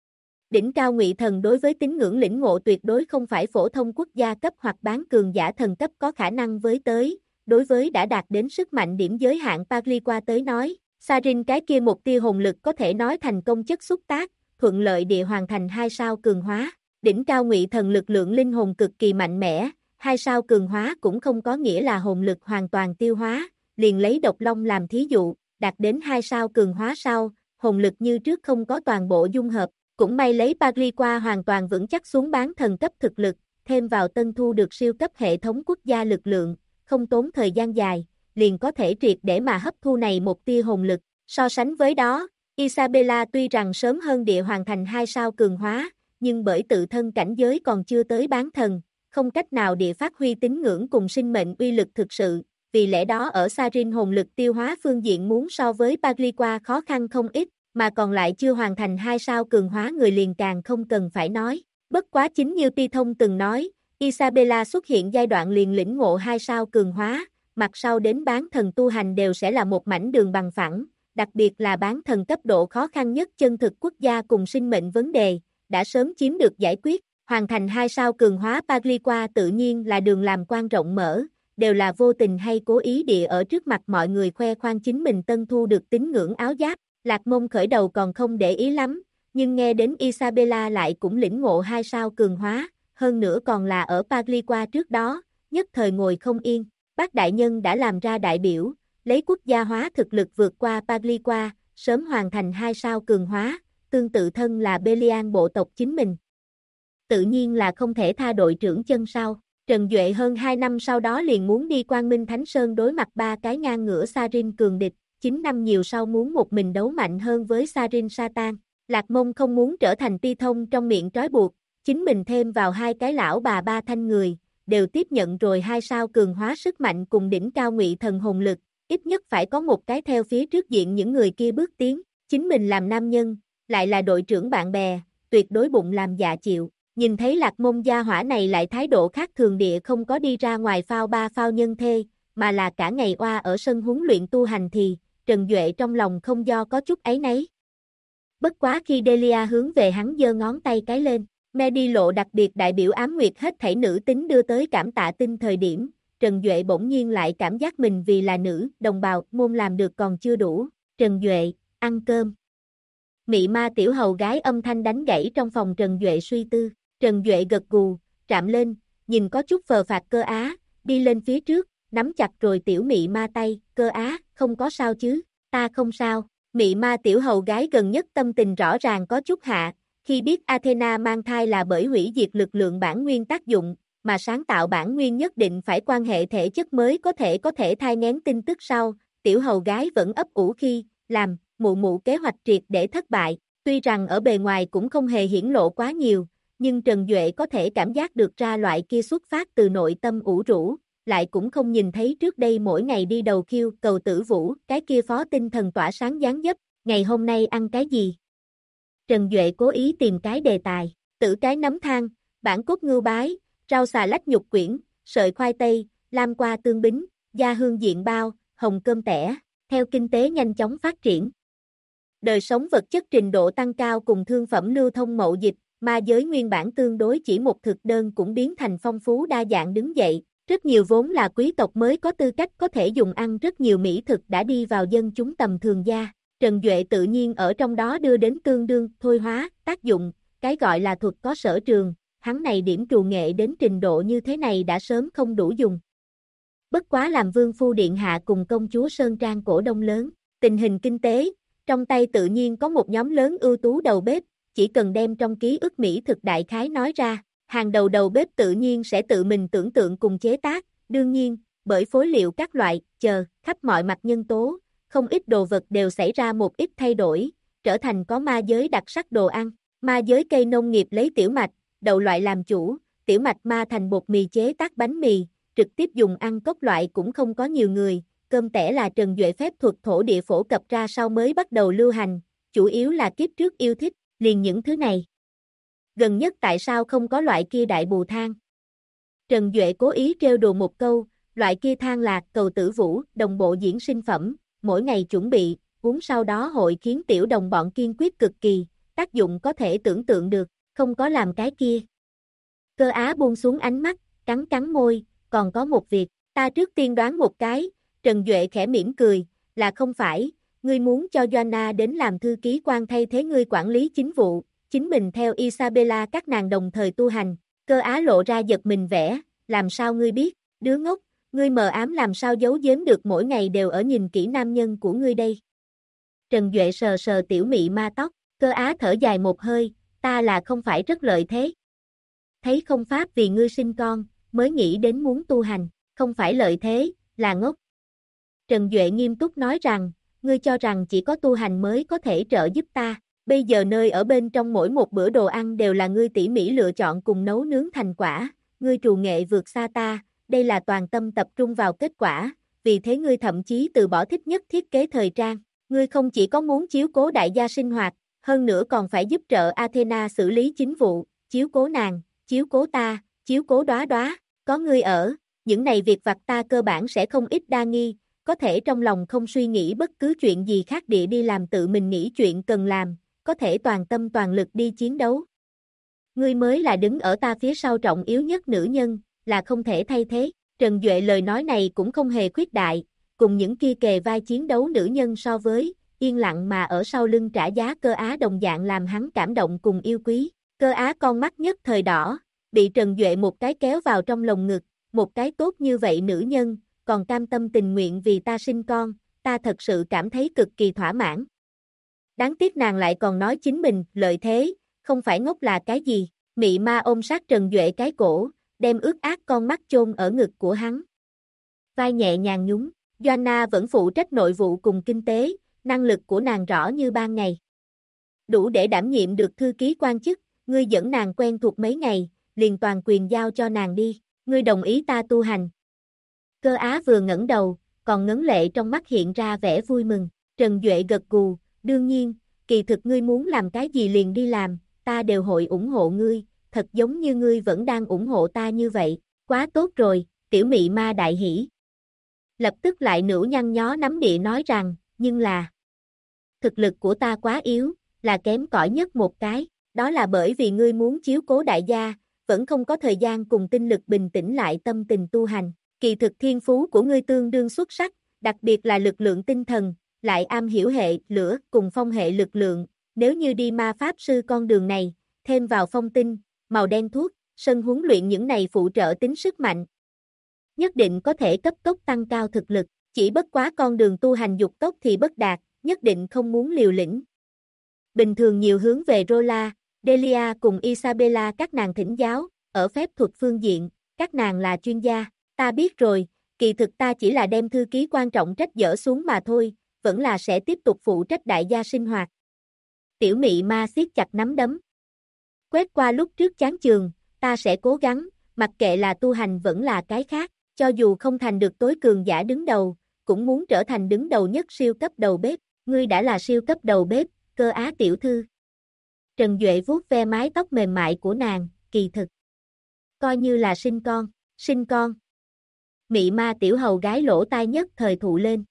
Đỉnh cao ngụy thần đối với tín ngưỡng lĩnh ngộ tuyệt đối không phải phổ thông quốc gia cấp hoặc bán cường giả thần cấp có khả năng với tới, đối với đã đạt đến sức mạnh điểm giới hạn Pagliqua tới nói, Sarin cái kia một tia hồn lực có thể nói thành công chất xúc tác, thuận lợi địa hoàn thành 2 sao cường hóa. Đỉnh cao ngụy thần lực lượng linh hồn cực kỳ mạnh mẽ, 2 sao cường hóa cũng không có nghĩa là hồn lực hoàn toàn tiêu hóa, liền lấy độc long làm thí dụ, đạt đến 2 sao cường hóa sau, hồn lực như trước không có toàn bộ dung hợp. Cũng may lấy Pagliqua hoàn toàn vững chắc xuống bán thần cấp thực lực, thêm vào tân thu được siêu cấp hệ thống quốc gia lực lượng, không tốn thời gian dài, liền có thể triệt để mà hấp thu này một tia hồn lực. So sánh với đó, Isabella tuy rằng sớm hơn địa hoàn thành 2 sao cường hóa, nhưng bởi tự thân cảnh giới còn chưa tới bán thần, không cách nào địa phát huy tín ngưỡng cùng sinh mệnh uy lực thực sự, vì lẽ đó ở Sarin hồn lực tiêu hóa phương diện muốn so với Pagliqua khó khăn không ít, mà còn lại chưa hoàn thành 2 sao cường hóa người liền càng không cần phải nói. Bất quá chính như Pi Thông từng nói, Isabella xuất hiện giai đoạn liền lĩnh ngộ 2 sao cường hóa, mặt sau đến bán thần tu hành đều sẽ là một mảnh đường bằng phẳng, đặc biệt là bán thần cấp độ khó khăn nhất chân thực quốc gia cùng sinh mệnh vấn đề, đã sớm chiếm được giải quyết, hoàn thành 2 sao cường hóa Pagliqua tự nhiên là đường làm quan rộng mở, đều là vô tình hay cố ý địa ở trước mặt mọi người khoe khoang chính mình tân thu được tín ngưỡng áo giáp, Lạc Mông khởi đầu còn không để ý lắm, nhưng nghe đến Isabella lại cũng lĩnh ngộ 2 sao cường hóa, hơn nữa còn là ở Pagliqua trước đó, nhất thời ngồi không yên, bác đại nhân đã làm ra đại biểu, lấy quốc gia hóa thực lực vượt qua Pagliqua, sớm hoàn thành 2 sao cường hóa, tương tự thân là Belial bộ tộc chính mình. Tự nhiên là không thể tha đội trưởng chân sau. Trần Duệ hơn 2 năm sau đó liền muốn đi Quang Minh Thánh Sơn đối mặt 3 cái ngang ngửa Sarin cường địch, 9 năm nhiều sau muốn một mình đấu mạnh hơn với Sarin Satan. Lạc Mông không muốn trở thành Pi Thông trong miệng trói buộc, chính mình thêm vào 2 cái lão bà 3 thanh người, đều tiếp nhận rồi 2 sao cường hóa sức mạnh cùng đỉnh cao ngụy thần hồn lực, ít nhất phải có một cái theo phía trước diện những người kia bước tiến, chính mình làm nam nhân, lại là đội trưởng bạn bè, tuyệt đối bụng làm dạ chịu. Nhìn thấy Lạc Mông gia hỏa này lại thái độ khác thường địa không có đi ra ngoài phao 3 phao nhân thê, mà là cả ngày oa ở sân huấn luyện tu hành thì, Trần Duệ trong lòng không do có chút áy náy. Bất quá khi Delia hướng về hắn giơ ngón tay cái lên, Medi lộ đặc biệt đại biểu ám nguyệt hết thảy nữ tính đưa tới cảm tạ tinh thời điểm, Trần Duệ bỗng nhiên lại cảm giác mình vì là nữ, đồng bào, môn làm được còn chưa đủ, Trần Duệ, ăn cơm. Mị ma tiểu hầu gái âm thanh đánh gãy trong phòng Trần Duệ suy tư. Trần Duệ gật gù, chạm lên, nhìn có chút phờ phạc Cơ Á, đi lên phía trước, nắm chặt rồi tiểu mị ma tay, Cơ Á, không có sao chứ, ta không sao, mị ma tiểu hầu gái gần nhất tâm tình rõ ràng có chút hạ, khi biết Athena mang thai là bởi hủy diệt lực lượng bản nguyên tác dụng, mà sáng tạo bản nguyên nhất định phải quan hệ thể chất mới có thể thai nghén tin tức sau, tiểu hầu gái vẫn ấp ủ khi, làm, mụ kế hoạch triệt để thất bại, tuy rằng ở bề ngoài cũng không hề hiển lộ quá nhiều, nhưng Trần Duệ có thể cảm giác được ra loại kia xuất phát từ nội tâm ủ rũ, lại cũng không nhìn thấy trước đây mỗi ngày đi đầu khiêu cầu tử vũ, cái kia phó tinh thần tỏa sáng dáng dấp, ngày hôm nay ăn cái gì? Trần Duệ cố ý tìm cái đề tài, tử cái nấm than, bản cốt ngưu bái, rau xà lách nhục quyển, sợi khoai tây, lam qua tương bính, da hương diện bao, hồng cơm tẻ, theo kinh tế nhanh chóng phát triển. Đời sống vật chất trình độ tăng cao cùng thương phẩm lưu thông mậu dịch, ma giới nguyên bản tương đối chỉ một thực đơn cũng biến thành phong phú đa dạng đứng dậy, rất nhiều vốn là quý tộc mới có tư cách có thể dùng ăn rất nhiều mỹ thực đã đi vào dân chúng tầm thường gia. Trần Duệ tự nhiên ở trong đó đưa đến tương đương thôi hóa, tác dụng, cái gọi là thuật có sở trường, hắn này điểm trù nghệ đến trình độ như thế này đã sớm không đủ dùng. Bất quá làm vương phu điện hạ cùng công chúa Sơn Trang cổ đông lớn, tình hình kinh tế, trong tay tự nhiên có một nhóm lớn ưu tú đầu bếp, chỉ cần đem trong ký ức mỹ thực đại khái nói ra, hàng đầu bếp tự nhiên sẽ tự mình tưởng tượng cùng chế tác, đương nhiên, bởi phối liệu các loại, khắp mọi mặt nhân tố, không ít đồ vật đều xảy ra một ít thay đổi, trở thành có ma giới đặc sắc đồ ăn, ma giới cây nông nghiệp lấy tiểu mạch, đậu loại làm chủ, tiểu mạch ma thành bột mì chế tác bánh mì, trực tiếp dùng ăn cốc loại cũng không có nhiều người, cơm tẻ là Trần Duệ phép thuật thổ địa phổ cập ra sau mới bắt đầu lưu hành, chủ yếu là kiếp trước yêu thích, liền những thứ này. Gần nhất tại sao không có loại kia đại bù thang? Trần Duệ cố ý trêu đùa một câu, loại kia thang là cầu tử vũ, đồng bộ diễn sinh phẩm, mỗi ngày chuẩn bị, uống sau đó hội khiến tiểu đồng bọn kiên quyết cực kỳ, tác dụng có thể tưởng tượng được, không có làm cái kia. Cơ Á buông xuống ánh mắt, cắn môi, còn có một việc, ta trước tiên đoán một cái, Trần Duệ khẽ mỉm cười, là không phải, ngươi muốn cho Joanna đến làm thư ký quan thay thế ngươi quản lý chính vụ, chính mình theo Isabella các nàng đồng thời tu hành, Cơ Á lộ ra giật mình vẻ, làm sao ngươi biết, đứa ngốc, ngươi mờ ám làm sao giấu giếm được mỗi ngày đều ở nhìn kỹ nam nhân của ngươi đây. Trần Duệ sờ sờ tiểu mị ma tóc, Cơ Á thở dài một hơi, ta là không phải rất lợi thế. Thấy không pháp vì ngươi sinh con, mới nghĩ đến muốn tu hành, không phải lợi thế, là ngốc. Trần Duệ nghiêm túc nói rằng, ngươi cho rằng chỉ có tu hành mới có thể trợ giúp ta, bây giờ nơi ở bên trong mỗi một bữa đồ ăn đều là ngươi tỉ mỉ lựa chọn cùng nấu nướng thành quả, ngươi trù nghệ vượt xa ta, đây là toàn tâm tập trung vào kết quả, vì thế ngươi thậm chí từ bỏ thích nhất thiết kế thời trang. Ngươi không chỉ có muốn chiếu cố đại gia sinh hoạt, hơn nữa còn phải giúp trợ Athena xử lý chính vụ, chiếu cố nàng, chiếu cố ta, chiếu cố Đóa Đóa, có ngươi ở, những này việc vặt ta cơ bản sẽ không ít đa nghi, có thể trong lòng không suy nghĩ bất cứ chuyện gì khác địa đi làm tự mình nghĩ chuyện cần làm, có thể toàn tâm toàn lực đi chiến đấu. Ngươi mới là đứng ở ta phía sau trọng yếu nhất nữ nhân, là không thể thay thế. Trần Duệ lời nói này cũng không hề khuyết đại, cùng những kia kề vai chiến đấu nữ nhân so với, yên lặng mà ở sau lưng trả giá Cơ Á đồng dạng làm hắn cảm động cùng yêu quý. Cơ Á con mắt nhất thời đỏ, bị Trần Duệ một cái kéo vào trong lồng ngực, một cái tốt như vậy nữ nhân, còn cam tâm tình nguyện vì ta sinh con, ta thật sự cảm thấy cực kỳ thỏa mãn. Đáng tiếc nàng lại còn nói chính mình, lợi thế, không phải ngốc là cái gì, mị ma ôm sát Trần Duệ cái cổ, đem ướt át con mắt chôn ở ngực của hắn. Vai nhẹ nhàng nhún, Joanna vẫn phụ trách nội vụ cùng kinh tế, năng lực của nàng rõ như ban ngày. Đủ để đảm nhiệm được thư ký quan chức, ngươi dẫn nàng quen thuộc mấy ngày, liền toàn quyền giao cho nàng đi, ngươi đồng ý ta tu hành. Cơ Á vừa ngẩng đầu, còn ngấn lệ trong mắt hiện ra vẻ vui mừng, Trần Duệ gật gù, đương nhiên, kỳ thực ngươi muốn làm cái gì liền đi làm, ta đều hội ủng hộ ngươi, thật giống như ngươi vẫn đang ủng hộ ta như vậy, quá tốt rồi, tiểu mị ma đại hỉ. Lập tức lại nữu nhăn nhó nắm địa nói rằng, nhưng là thực lực của ta quá yếu, là kém cỏi nhất một cái, đó là bởi vì ngươi muốn chiếu cố đại gia, vẫn không có thời gian cùng tinh lực bình tĩnh lại tâm tình tu hành. Kỳ thực thiên phú của ngươi tương đương xuất sắc, đặc biệt là lực lượng tinh thần, lại am hiểu hệ lửa cùng phong hệ lực lượng, nếu như đi ma pháp sư con đường này, thêm vào phong tinh, màu đen thuốc, sân huấn luyện những này phụ trợ tính sức mạnh. Nhất định có thể cấp tốc tăng cao thực lực, chỉ bất quá con đường tu hành dục tốc thì bất đạt, nhất định không muốn liều lĩnh. Bình thường nhiều hướng về Rola, Delia cùng Isabella các nàng thỉnh giáo, ở phép thuật phương diện, các nàng là chuyên gia, ta biết rồi, kỳ thực ta chỉ là đem thư ký quan trọng trách dỡ xuống mà thôi, vẫn là sẽ tiếp tục phụ trách đại gia sinh hoạt. Tiểu mị ma siết chặt nắm đấm. Quét qua lúc trước chán chường, ta sẽ cố gắng, mặc kệ là tu hành vẫn là cái khác, cho dù không thành được tối cường giả đứng đầu, cũng muốn trở thành đứng đầu nhất siêu cấp đầu bếp, ngươi đã là siêu cấp đầu bếp, Cơ Á tiểu thư. Trần Duệ vuốt ve mái tóc mềm mại của nàng, kỳ thực. Coi như là sinh con. Mị ma tiểu hầu gái lỗ tai nhất thời thụ lên.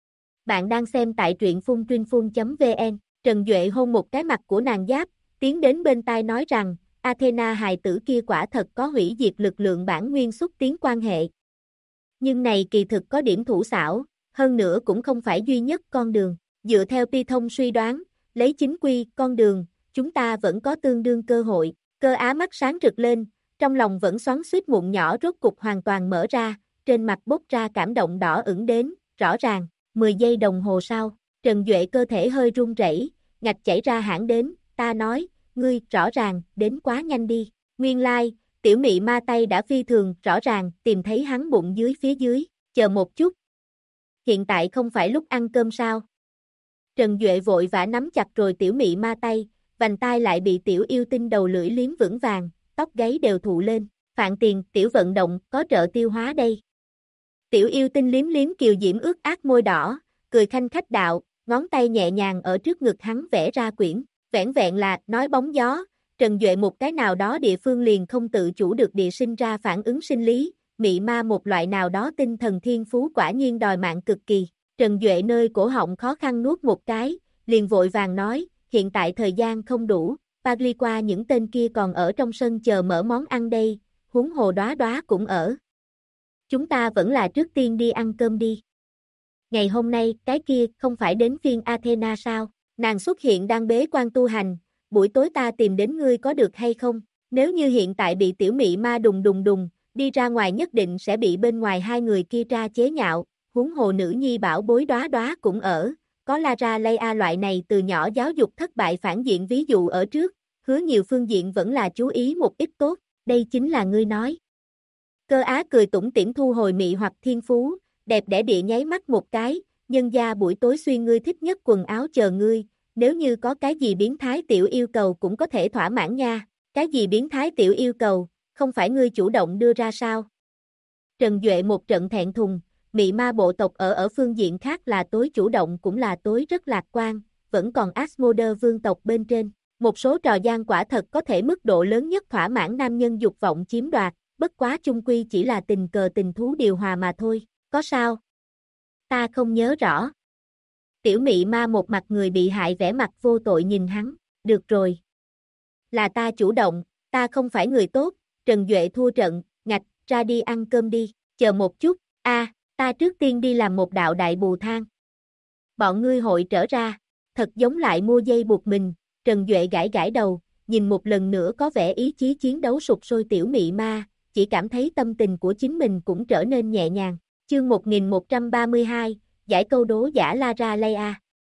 Bạn đang xem tại truyện phun truyện.vn, Trần Duệ hôn một cái mặt của nàng giáp, tiến đến bên tai nói rằng, Athena hài tử kia quả thật có hủy diệt lực lượng bản nguyên xúc tiến quan hệ. Nhưng này kỳ thực có điểm thủ xảo, hơn nữa cũng không phải duy nhất con đường, dựa theo Pi Thông suy đoán, lấy chính quy con đường, chúng ta vẫn có tương đương cơ hội. Cơ Á mắt sáng rực lên, trong lòng vẫn xoắn xuýt mụn nhỏ rốt cục hoàn toàn mở ra, trên mặt bốc ra cảm động đỏ ửng đến, rõ ràng, 10 giây đồng hồ sau, Trần Duệ cơ thể hơi run rẩy, ngạch chảy ra hãng đến, ta nói, ngươi, rõ ràng, đến quá nhanh đi, nguyên lai, tiểu mị ma tay đã phi thường, rõ ràng, tìm thấy hắn bụng dưới phía dưới, chờ một chút. Hiện tại không phải lúc ăn cơm sao? Trần Duệ vội vã nắm chặt rồi tiểu mị ma tay, vành tai lại bị tiểu yêu tinh đầu lưỡi liếm vững vàng, tóc gáy đều thụ lên, Phạn Tiền, tiểu vận động, có trợ tiêu hóa đây. Tiểu yêu tinh liếm liếm kiều diễm ướt át môi đỏ, cười khanh khách đạo, ngón tay nhẹ nhàng ở trước ngực hắn vẽ ra quyển, vẻn vẹn là, nói bóng gió, Trần Duệ một cái nào đó địa phương liền không tự chủ được địa sinh ra phản ứng sinh lý, mị ma một loại nào đó tinh thần thiên phú quả nhiên đòi mạng cực kỳ. Trần Duệ nơi cổ họng khó khăn nuốt một cái, liền vội vàng nói, hiện tại thời gian không đủ, Pagli qua những tên kia còn ở trong sân chờ mở món ăn đây, huống hồ Đóa Đóa cũng ở. Chúng ta vẫn là trước tiên đi ăn cơm đi. Ngày hôm nay, cái kia không phải đến phiên Athena sao? Nàng xuất hiện đang bế quan tu hành, buổi tối ta tìm đến ngươi có được hay không? Nếu như hiện tại bị tiểu mị ma đùng, đi ra ngoài nhất định sẽ bị bên ngoài hai người kia tra chế nhạo, huống hồ nữ nhi bảo bối Đóa Đóa cũng ở, có Lara Leia loại này từ nhỏ giáo dục thất bại phản diện ví dụ ở trước, hứa nhiều phương diện vẫn là chú ý một ít tốt, đây chính là ngươi nói. Cơ Á cười tủm tỉm thu hồi mị hoặc thiên phú, đẹp đẽ địa nháy mắt một cái, nhân gia buổi tối xuyên ngươi thích nhất quần áo chờ ngươi, nếu như có cái gì biến thái tiểu yêu cầu cũng có thể thỏa mãn nha, cái gì biến thái tiểu yêu cầu, không phải ngươi chủ động đưa ra sao? Trần Duệ một trận thẹn thùng, mị ma bộ tộc ở phương diện khác là tối chủ động cũng là tối rất lạc quan, vẫn còn Asmodee vương tộc bên trên. Một số trò gian quả thật có thể mức độ lớn nhất thỏa mãn nam nhân dục vọng chiếm đoạt, bất quá chung quy chỉ là tình cờ tình thú điều hòa mà thôi, có sao? Ta không nhớ rõ. Tiểu mị ma một mặt người bị hại vẻ mặt vô tội nhìn hắn, được rồi. Là ta chủ động, ta không phải người tốt, Trần Duệ thua trận, ngạch, ra đi ăn cơm đi, chờ một chút, ta trước tiên đi làm một đạo đại bù thang. Bọn ngươi hội trở ra, thật giống lại mua dây buộc mình, Trần Duệ gãi gãi đầu, nhìn một lần nữa có vẻ ý chí chiến đấu sục sôi tiểu mị ma, chỉ cảm thấy tâm tình của chính mình cũng trở nên nhẹ nhàng. Chương 1132, giải câu đố giả Lara Leia.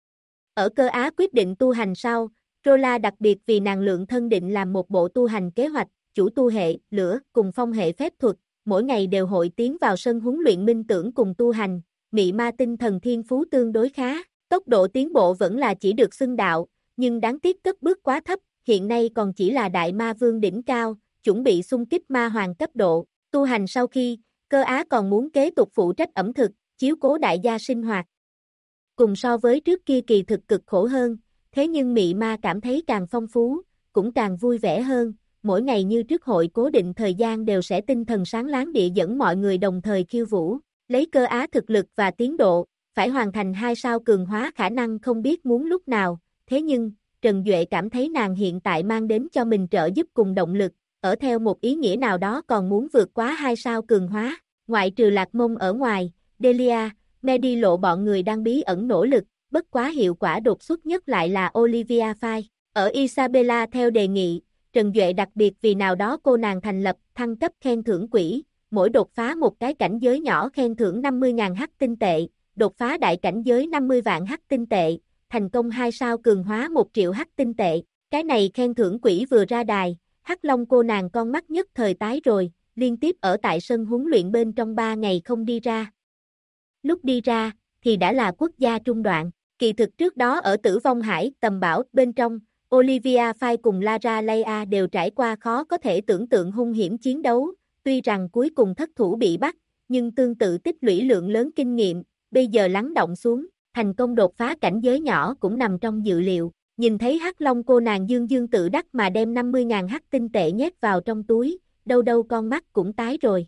Ở cơ Á quyết định tu hành sau, Rola đặc biệt vì nàng lượng thân định làm một bộ tu hành kế hoạch, chủ tu hệ, lửa, cùng phong hệ phép thuật, mỗi ngày đều hội tiến vào sân huấn luyện minh tưởng cùng tu hành, mị ma tinh thần thiên phú tương đối khá, tốc độ tiến bộ vẫn là chỉ được xưng đạo, nhưng đáng tiếc cất bước quá thấp, hiện nay còn chỉ là đại ma vương đỉnh cao, chuẩn bị xung kích ma hoàng cấp độ, tu hành sau khi, cơ Á còn muốn kế tục phụ trách ẩm thực, chiếu cố đại gia sinh hoạt. Cùng so với trước kia kỳ thực cực khổ hơn, thế nhưng mị ma cảm thấy càng phong phú, cũng càng vui vẻ hơn, mỗi ngày như trước hội cố định thời gian đều sẽ tinh thần sáng láng địa dẫn mọi người đồng thời khiêu vũ, lấy cơ Á thực lực và tiến độ, phải hoàn thành 2 sao cường hóa khả năng không biết muốn lúc nào, thế nhưng, Trần Duệ cảm thấy nàng hiện tại mang đến cho mình trợ giúp cùng động lực, ở theo một ý nghĩa nào đó còn muốn vượt quá 2 sao cường hóa, ngoại trừ Lạc Mông ở ngoài, Delia, Medi lộ bọn người đang bí ẩn nỗ lực, bất quá hiệu quả đột xuất nhất lại là Olivia Fay. Ở Isabella theo đề nghị, Trần Duệ đặc biệt vì nào đó cô nàng thành lập thăng cấp khen thưởng quỹ, mỗi đột phá một cái cảnh giới nhỏ khen thưởng 50.000 hắc tinh tệ, đột phá đại cảnh giới 50 vạn hắc tinh tệ, thành công 2 sao cường hóa 1 triệu hắc tinh tệ. Cái này khen thưởng quỹ vừa ra đài, Hắc Long cô nàng con mắt nhất thời tái rồi, liên tiếp ở tại sân huấn luyện bên trong 3 ngày không đi ra. Lúc đi ra, thì đã là quốc gia trung đoạn, kỳ thực trước đó ở Tử Vong Hải tầm bảo bên trong, Olivia Fay cùng Lara Leia đều trải qua khó có thể tưởng tượng hung hiểm chiến đấu, tuy rằng cuối cùng thất thủ bị bắt, nhưng tương tự tích lũy lượng lớn kinh nghiệm, bây giờ lắng động xuống, thành công đột phá cảnh giới nhỏ cũng nằm trong dự liệu. Nhìn thấy Hắc Long cô nàng dương dương tự đắc mà đem 50.000 hắc tinh tệ nhét vào trong túi, đâu đâu con mắt cũng tái rồi.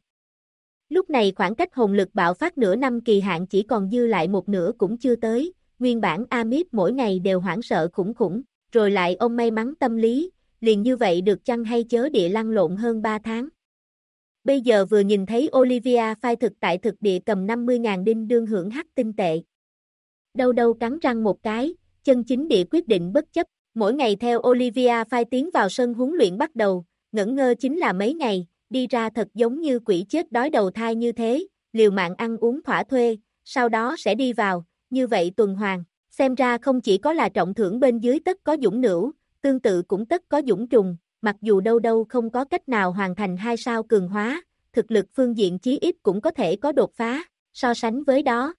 Lúc này khoảng cách hồn lực bạo phát nửa năm kỳ hạn chỉ còn dư lại một nửa cũng chưa tới, nguyên bản Amip mỗi ngày đều hoảng sợ khủng khủng, rồi lại ông may mắn tâm lý, liền như vậy được chăng hay chớ địa lăn lộn hơn 3 tháng. Bây giờ vừa nhìn thấy Olivia Fay thực tại thực địa cầm 50.000 đinh đương hưởng hắc tinh tệ. Đâu đâu cắn răng một cái, chân chính địa quyết định bất chấp, mỗi ngày theo Olivia Fay tiến vào sân huấn luyện bắt đầu, ngẩn ngơ chính là mấy ngày, đi ra thật giống như quỷ chết đói đầu thai như thế, liều mạng ăn uống thỏa thuê, sau đó sẽ đi vào, như vậy tuần hoàn, xem ra không chỉ có là trọng thưởng bên dưới tất có dũng nữu, tương tự cũng tất có dũng trùng, mặc dù đâu đâu không có cách nào hoàn thành 2 sao cường hóa, thực lực phương diện chí ít cũng có thể có đột phá, so sánh với đó.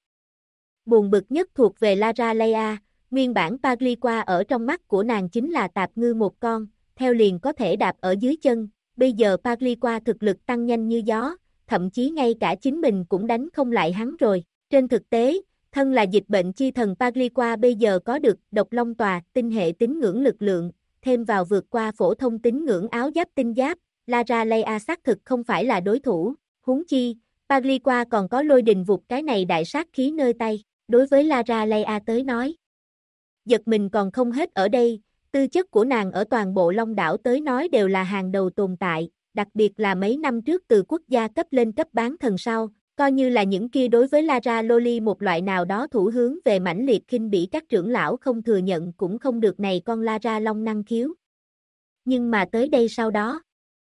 Buồn bực nhất thuộc về Lara Leia, nguyên bản Pagliqua ở trong mắt của nàng chính là tạp ngư một con, theo liền có thể đạp ở dưới chân, bây giờ Pagliqua thực lực tăng nhanh như gió, thậm chí ngay cả chính mình cũng đánh không lại hắn rồi. Trên thực tế, thân là dịch bệnh chi thần Pagliqua bây giờ có được độc long tòa, tinh hệ tín ngưỡng lực lượng, thêm vào vượt qua phổ thông tín ngưỡng áo giáp tinh giáp, Lara Leia xác thực không phải là đối thủ, huống chi, Pagliqua còn có lôi đình vụt cái này đại sát khí nơi tay, đối với Lara Leia tới nói. Giật mình còn không hết ở đây, tư chất của nàng ở toàn bộ Long đảo tới nói đều là hàng đầu tồn tại, đặc biệt là mấy năm trước từ quốc gia cấp lên cấp bán thần sau, coi như là những kia đối với Lara Loli một loại nào đó thủ hướng về mãnh liệt khinh bỉ các trưởng lão không thừa nhận cũng không được này con Lara Long năng khiếu. Nhưng mà tới đây sau đó,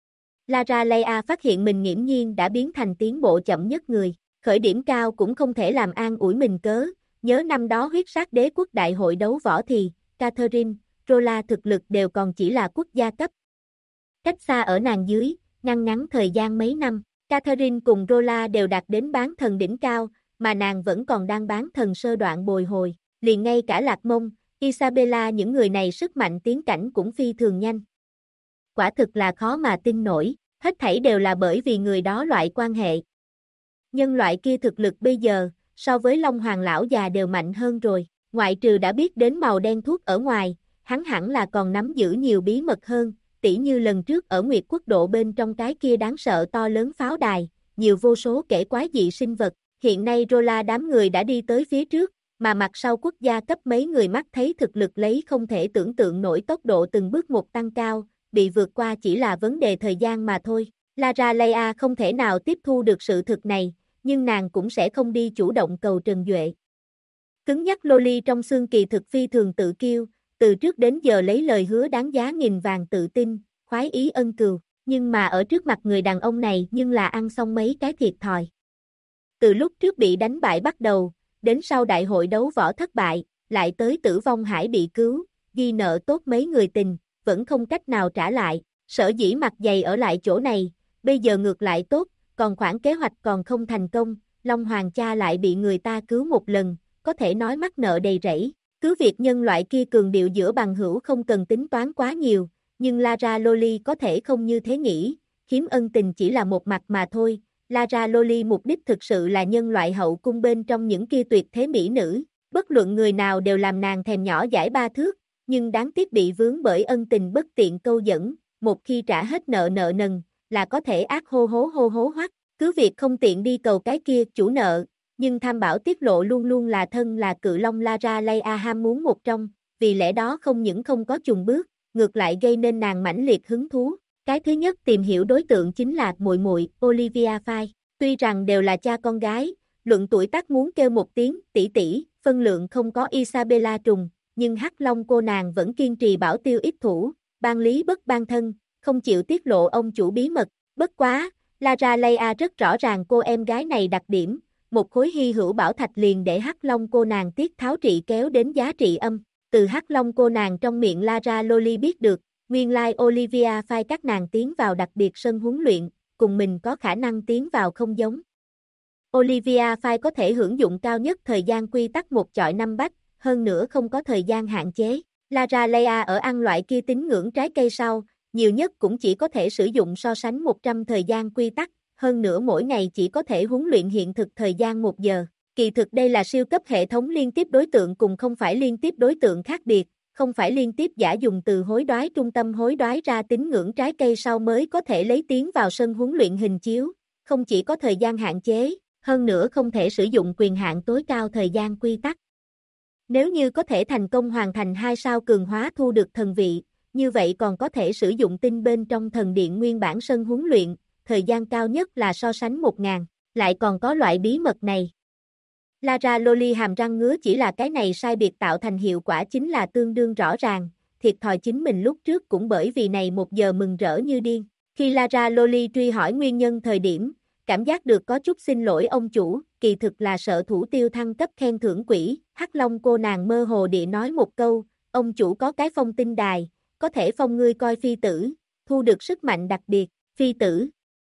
Lara Leia phát hiện mình nghiễm nhiên đã biến thành tiến bộ chậm nhất người, khởi điểm cao cũng không thể làm an ủi mình cớ, nhớ năm đó huyết sát đế quốc đại hội đấu võ thì, Catherine, Rola thực lực đều còn chỉ là quốc gia cấp. Cách xa ở nàng dưới, ngăn ngắn thời gian mấy năm, Catherine cùng Rola đều đạt đến bán thần đỉnh cao, mà nàng vẫn còn đang bán thần sơ đoạn bồi hồi, liền ngay cả Lạc Mông, Isabella những người này sức mạnh tiến cảnh cũng phi thường nhanh. Quả thực là khó mà tin nổi, Hết thảy đều là bởi vì người đó loại quan hệ. Nhân loại kia thực lực bây giờ, so với Long Hoàng lão già đều mạnh hơn rồi, ngoại trừ đã biết đến màu đen thuốc ở ngoài, hắn hẳn là còn nắm giữ nhiều bí mật hơn, tỉ như lần trước ở Nguyệt Quốc độ bên trong cái kia đáng sợ to lớn pháo đài, nhiều vô số kẻ quái dị sinh vật, hiện nay Rola đám người đã đi tới phía trước, mà mặt sau quốc gia cấp mấy người mắt thấy thực lực lấy không thể tưởng tượng nổi tốc độ từng bước một tăng cao, bị vượt qua chỉ là vấn đề thời gian mà thôi. Lara Leia không thể nào tiếp thu được sự thực này, nhưng nàng cũng sẽ không đi chủ động cầu Trần Duệ. Cứng nhắc Loli trong xương kỳ thực phi thường tự kiêu, từ trước đến giờ lấy lời hứa đáng giá nghìn vàng tự tin, khoái ý ân cừu, nhưng mà ở trước mặt người đàn ông này nhưng là ăn xong mấy cái thiệt thòi. Từ lúc trước bị đánh bại bắt đầu, đến sau đại hội đấu võ thất bại, lại tới Tử Vong Hải bị cứu, ghi nợ tốt mấy người tình, vẫn không cách nào trả lại, sở dĩ mặt dày ở lại chỗ này, bây giờ ngược lại tốt, còn khoản kế hoạch còn không thành công, Long Hoàng cha lại bị người ta cứu một lần, có thể nói mắc nợ đầy rẫy. Cứ việc nhân loại kia cường điệu giữa bằng hữu không cần tính toán quá nhiều, nhưng Lara Loli có thể không như thế nghĩ, khiếm ân tình chỉ là một mặt mà thôi. Lara Loli mục đích thực sự là nhân loại hậu cung bên trong những kia tuyệt thế mỹ nữ, bất luận người nào đều làm nàng thèm nhỏ dãi ba thước, nhưng đáng tiếc bị vướng bởi ân tình bất tiện câu dẫn, một khi trả hết nợ nần, là có thể ác hô hố hoắc, cứ việc không tiện đi cầu cái kia chủ nợ, nhưng tham bảo tiết lộ luôn luôn là thân là cự long Lara Leia ham muốn một trong, vì lẽ đó không những không có chùng bước, ngược lại gây nên nàng mãnh liệt hứng thú. Cái thứ nhất tìm hiểu đối tượng chính là muội muội Olivia Fay, tuy rằng đều là cha con gái, luận tuổi tác muốn kêu một tiếng tỷ tỷ, phân lượng không có Isabella trùng, nhưng Hắc Long cô nàng vẫn kiên trì bảo tiêu ít thủ, ban lý bất ban thân, không chịu tiết lộ ông chủ bí mật, bất quá, Lara Leia rất rõ ràng cô em gái này đặc điểm, một khối hy hữu bảo thạch liền để Hắc Long cô nàng tiết tháo trị kéo đến giá trị âm, từ Hắc Long cô nàng trong miệng Lara Loli biết được, nguyên lai Olivia Fay các nàng tiến vào đặc biệt sân huấn luyện, cùng mình có khả năng tiến vào không giống. Olivia Fay có thể hưởng dụng cao nhất thời gian quy tắc một chọi năm bách, hơn nữa không có thời gian hạn chế. Lara Leia ở ăn loại kia tín ngưỡng trái cây sau, nhiều nhất cũng chỉ có thể sử dụng so sánh 100 thời gian quy tắc, hơn nữa mỗi ngày chỉ có thể huấn luyện hiện thực thời gian 1 giờ. Kỳ thực đây là siêu cấp hệ thống liên tiếp đối tượng cùng không phải liên tiếp đối tượng khác biệt, không phải liên tiếp giả dùng từ hối đoái trung tâm hối đoái ra tín ngưỡng trái cây sau mới có thể lấy tiến vào sân huấn luyện hình chiếu, không chỉ có thời gian hạn chế, hơn nữa không thể sử dụng quyền hạn tối cao thời gian quy tắc. Nếu như có thể thành công hoàn thành 2 sao cường hóa thu được thần vị, như vậy còn có thể sử dụng tinh bên trong thần điện nguyên bản sân huấn luyện, thời gian cao nhất là so sánh 1000, lại còn có loại bí mật này. Lara Loli hàm răng ngứa chỉ là cái này sai biệt tạo thành hiệu quả chính là tương đương rõ ràng, thiệt thòi chính mình lúc trước cũng bởi vì này 1 giờ mừng rỡ như điên. Khi Lara Loli truy hỏi nguyên nhân thời điểm, cảm giác được có chút xin lỗi ông chủ, kỳ thực là sợ thủ tiêu thăng cấp khen thưởng quỹ, Hắc Long cô nàng mơ hồ địa nói một câu, ông chủ có cái phong tinh đài, có thể phong ngươi coi phi tử, thu được sức mạnh đặc biệt, phi tử.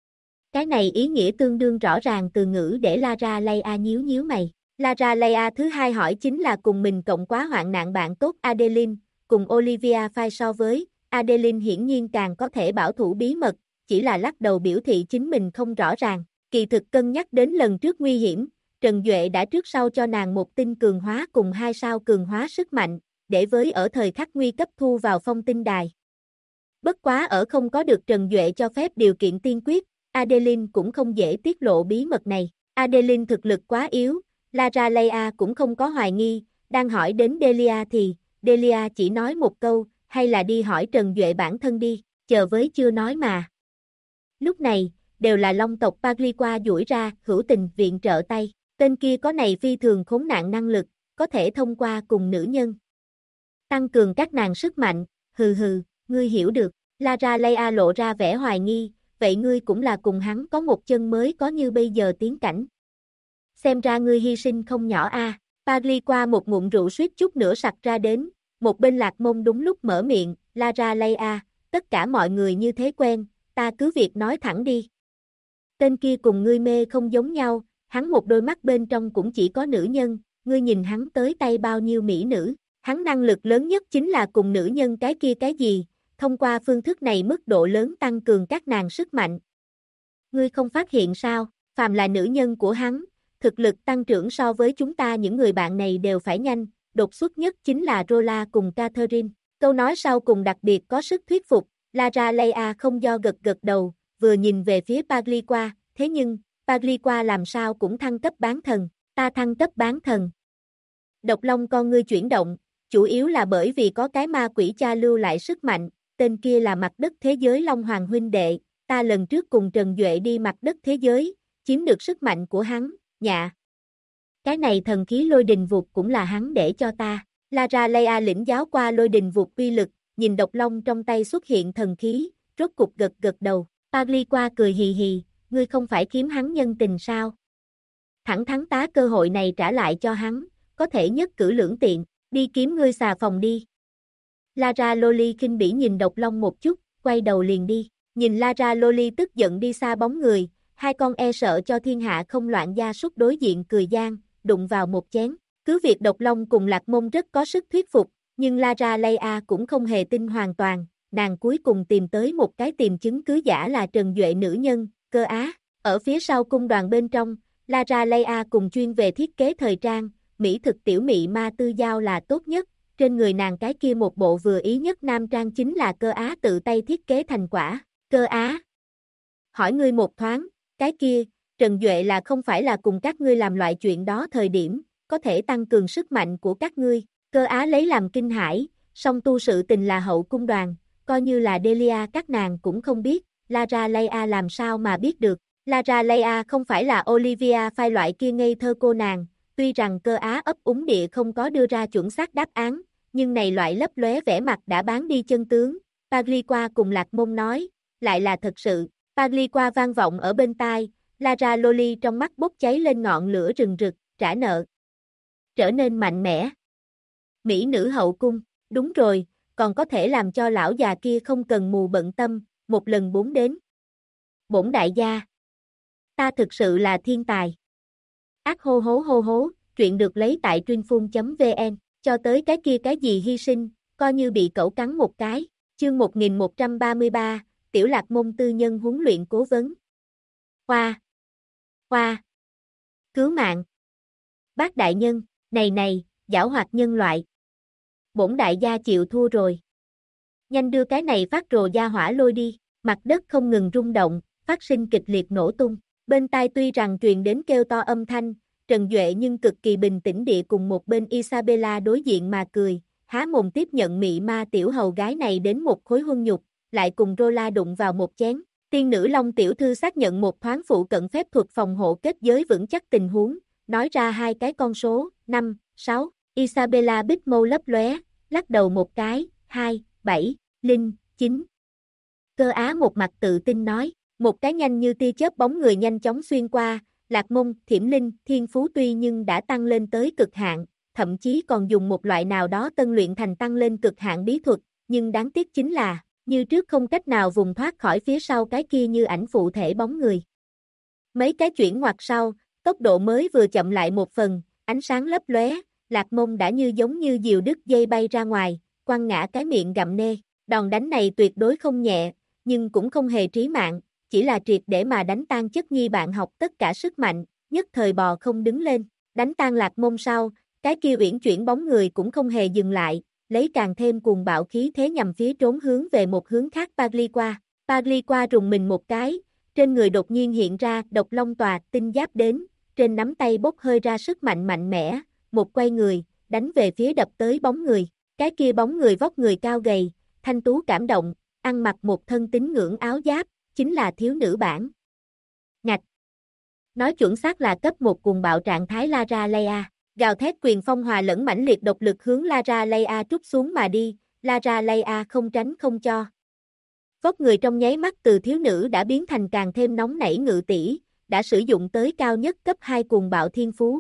Cái này ý nghĩa tương đương rõ ràng từ ngữ để Lara Leia nhíu mày. Lara Leia thứ hai hỏi chính là cùng mình cộng quá hoạn nạn bạn tốt Adeline, cùng Olivia Fay so với, Adeline hiển nhiên càng có thể bảo thủ bí mật, chỉ là lắc đầu biểu thị chính mình không rõ ràng. Kỳ thực cân nhắc đến lần trước nguy hiểm, Trần Duệ đã trước sau cho nàng một tinh cường hóa cùng 2 sao cường hóa sức mạnh, để với ở thời khắc nguy cấp thu vào phong tinh đài. Bất quá ở không có được Trần Duệ cho phép điều kiện tiên quyết, Adeline cũng không dễ tiết lộ bí mật này. Adeline thực lực quá yếu, Lara Leia cũng không có hoài nghi, đang hỏi đến Delia thì, Delia chỉ nói một câu, hay là đi hỏi Trần Duệ bản thân đi, chờ với chưa nói mà. Lúc này, đều là long tộc Pagliqua duỗi ra, hữu tình viện trợ tay, tên kia có này phi thường khốn nạn năng lực, có thể thông qua cùng nữ nhân. Tăng cường các nàng sức mạnh, hừ, ngươi hiểu được, Lara Leia lộ ra vẻ hoài nghi, vậy ngươi cũng là cùng hắn có một chân mới có như bây giờ tiến cảnh. Xem ra ngươi hy sinh không nhỏ a. Pagliqua một ngụm rượu suýt chút nữa sặc ra đến, một bên Lạc Mông đúng lúc mở miệng, Lara Leia, tất cả mọi người như thế quen, ta cứ việc nói thẳng đi. Tên kia cùng ngươi mê không giống nhau, hắn một đôi mắt bên trong cũng chỉ có nữ nhân, ngươi nhìn hắn tới tay bao nhiêu mỹ nữ, hắn năng lực lớn nhất chính là cùng nữ nhân cái kia cái gì, thông qua phương thức này mức độ lớn tăng cường các nàng sức mạnh. Ngươi không phát hiện sao, phàm là nữ nhân của hắn, thực lực tăng trưởng so với chúng ta những người bạn này đều phải nhanh, đột xuất nhất chính là Rola cùng Catherine. Câu nói sau cùng đặc biệt có sức thuyết phục, Lara Leia không do gật gật đầu, vừa nhìn về phía Pagliqua, thế nhưng, Pagliqua làm sao cũng thăng cấp bán thần, ta thăng cấp bán thần. Độc Long con ngươi chuyển động, chủ yếu là bởi vì có cái ma quỷ cha lưu lại sức mạnh, tên kia là mặt đất thế giới Long Hoàng huynh đệ, ta lần trước cùng Trần Duệ đi mặt đất thế giới, chiếm được sức mạnh của hắn, nhạ. Cái này thần khí lôi đình vụt cũng là hắn để cho ta. Lara Leia lĩnh giáo qua lôi đình vụt uy lực, nhìn Độc Long trong tay xuất hiện thần khí, rốt cục gật gật đầu. Pagliqua cười hì hì, ngươi không phải kiếm hắn nhân tình sao? Thẳng thắn tá cơ hội này trả lại cho hắn, có thể nhất cử lưỡng tiện, đi kiếm ngươi xà phòng đi. Lara Loli khinh bỉ nhìn Độc Long một chút, quay đầu liền đi. Nhìn Lara Loli tức giận đi xa bóng người, hai con e sợ cho thiên hạ không loạn gia súc đối diện cười gian, đụng vào một chén. Cứ việc Độc Long cùng Lạc Mông rất có sức thuyết phục, nhưng Lara Leia cũng không hề tin hoàn toàn, nàng cuối cùng tìm tới một cái tìm chứng cứ giả là Trần Duệ nữ nhân, Cơ Á. Ở phía sau cung đoàn bên trong, Lara Leia cùng chuyên về thiết kế thời trang, mỹ thực tiểu mị ma tư giao là tốt nhất, trên người nàng cái kia một bộ vừa ý nhất nam trang chính là Cơ Á tự tay thiết kế thành quả. Cơ Á. Hỏi ngươi một thoáng, cái kia, Trần Duệ là không phải là cùng các ngươi làm loại chuyện đó thời điểm, có thể tăng cường sức mạnh của các ngươi. Cơ Á lấy làm kinh hãi, song tu sự tình là hậu cung đoàn, coi như là Delia các nàng cũng không biết, Lara Leia làm sao mà biết được. Lara Leia không phải là Olivia phai loại kia ngây thơ cô nàng, tuy rằng Cơ Á ấp úng địa không có đưa ra chuẩn xác đáp án, nhưng này loại lấp lóe vẻ mặt đã bán đi chân tướng. Pagliqua cùng Lạc Mông nói, lại là thật sự. Pagliqua vang vọng ở bên tai, Lara Loli trong mắt bốc cháy lên ngọn lửa rừng rực, trả nợ. Trở nên mạnh mẽ. Mỹ nữ hậu cung, đúng rồi, còn có thể làm cho lão già kia không cần mù bận tâm, một lần 4 đến. Bổn đại gia. Ta thực sự là thiên tài. Ác hô hố, truyện được lấy tại truyênphun.vn, cho tới cái kia cái gì hy sinh, coi như bị cẩu cắn một cái. Chương 1133, Tiểu Lạc Mông tư nhân huấn luyện cố vấn. Hoa. Cứu mạng. Bác đại nhân, này, giảo hoạt nhân loại. Bổn đại gia chịu thua rồi. Nhanh đưa cái này phát rồ gia hỏa lôi đi, mặt đất không ngừng rung động, phát sinh kịch liệt nổ tung. Bên tai tuy rằng truyền đến kêu to âm thanh, Trần Duệ nhưng cực kỳ bình tĩnh địa cùng một bên Isabella đối diện mà cười, há mồm tiếp nhận mị ma tiểu hầu gái này đến một khối huân nhục, lại cùng Rola đụng vào một chén. Tiên nữ Long tiểu thư xác nhận một thoáng phụ cận phép thuật phòng hộ kết giới vững chắc tình huống, nói ra hai cái con số, 5, 6, Isabella bích mâu lấp lóe, lắc đầu một cái, 2, 7, Linh, 9. Cơ Á một mặt tự tin nói, một cái nhanh như tia chớp bóng người nhanh chóng xuyên qua, Lạc Mông, Thiểm Linh, Thiên Phú tuy nhưng đã tăng lên tới cực hạn, thậm chí còn dùng một loại nào đó tân luyện thành tăng lên cực hạn bí thuật, nhưng đáng tiếc chính là, như trước không cách nào vùng thoát khỏi phía sau cái kia như ảnh phụ thể bóng người. Mấy cái chuyển ngoặt sau, tốc độ mới vừa chậm lại một phần, ánh sáng lấp lóe, Lạc Mông đã như giống như diều đứt dây bay ra ngoài, quăng ngã cái miệng gặm nê. Đòn đánh này tuyệt đối không nhẹ, nhưng cũng không hề trí mạng, chỉ là triệt để mà đánh tan chất nhi bạn học tất cả sức mạnh, nhất thời bò không đứng lên. Đánh tan Lạc Mông sau, cái kia uyển chuyển bóng người cũng không hề dừng lại, lấy càng thêm cuồng bạo khí thế nhằm phía trốn hướng về một hướng khác Pagliqua. Pagliqua rùng mình một cái, trên người đột nhiên hiện ra độc long tòa tinh giáp đến, trên nắm tay bốc hơi ra sức mạnh mạnh mẽ, một quay người, đánh về phía đập tới bóng người. Cái kia bóng người vóc người cao gầy, thanh tú cảm động, ăn mặc một thân tín ngưỡng áo giáp, chính là thiếu nữ bản. Ngạch. Nói chuẩn xác là cấp một cuồng bạo trạng thái Lara Leia. Gào thét quyền phong hòa lẫn mãnh liệt độc lực hướng Lara Leia trút xuống mà đi, Lara Leia không tránh không cho. Vóc người trong nháy mắt từ thiếu nữ đã biến thành càng thêm nóng nảy ngự tỷ, đã sử dụng tới cao nhất cấp 2 cuồng bạo thiên phú.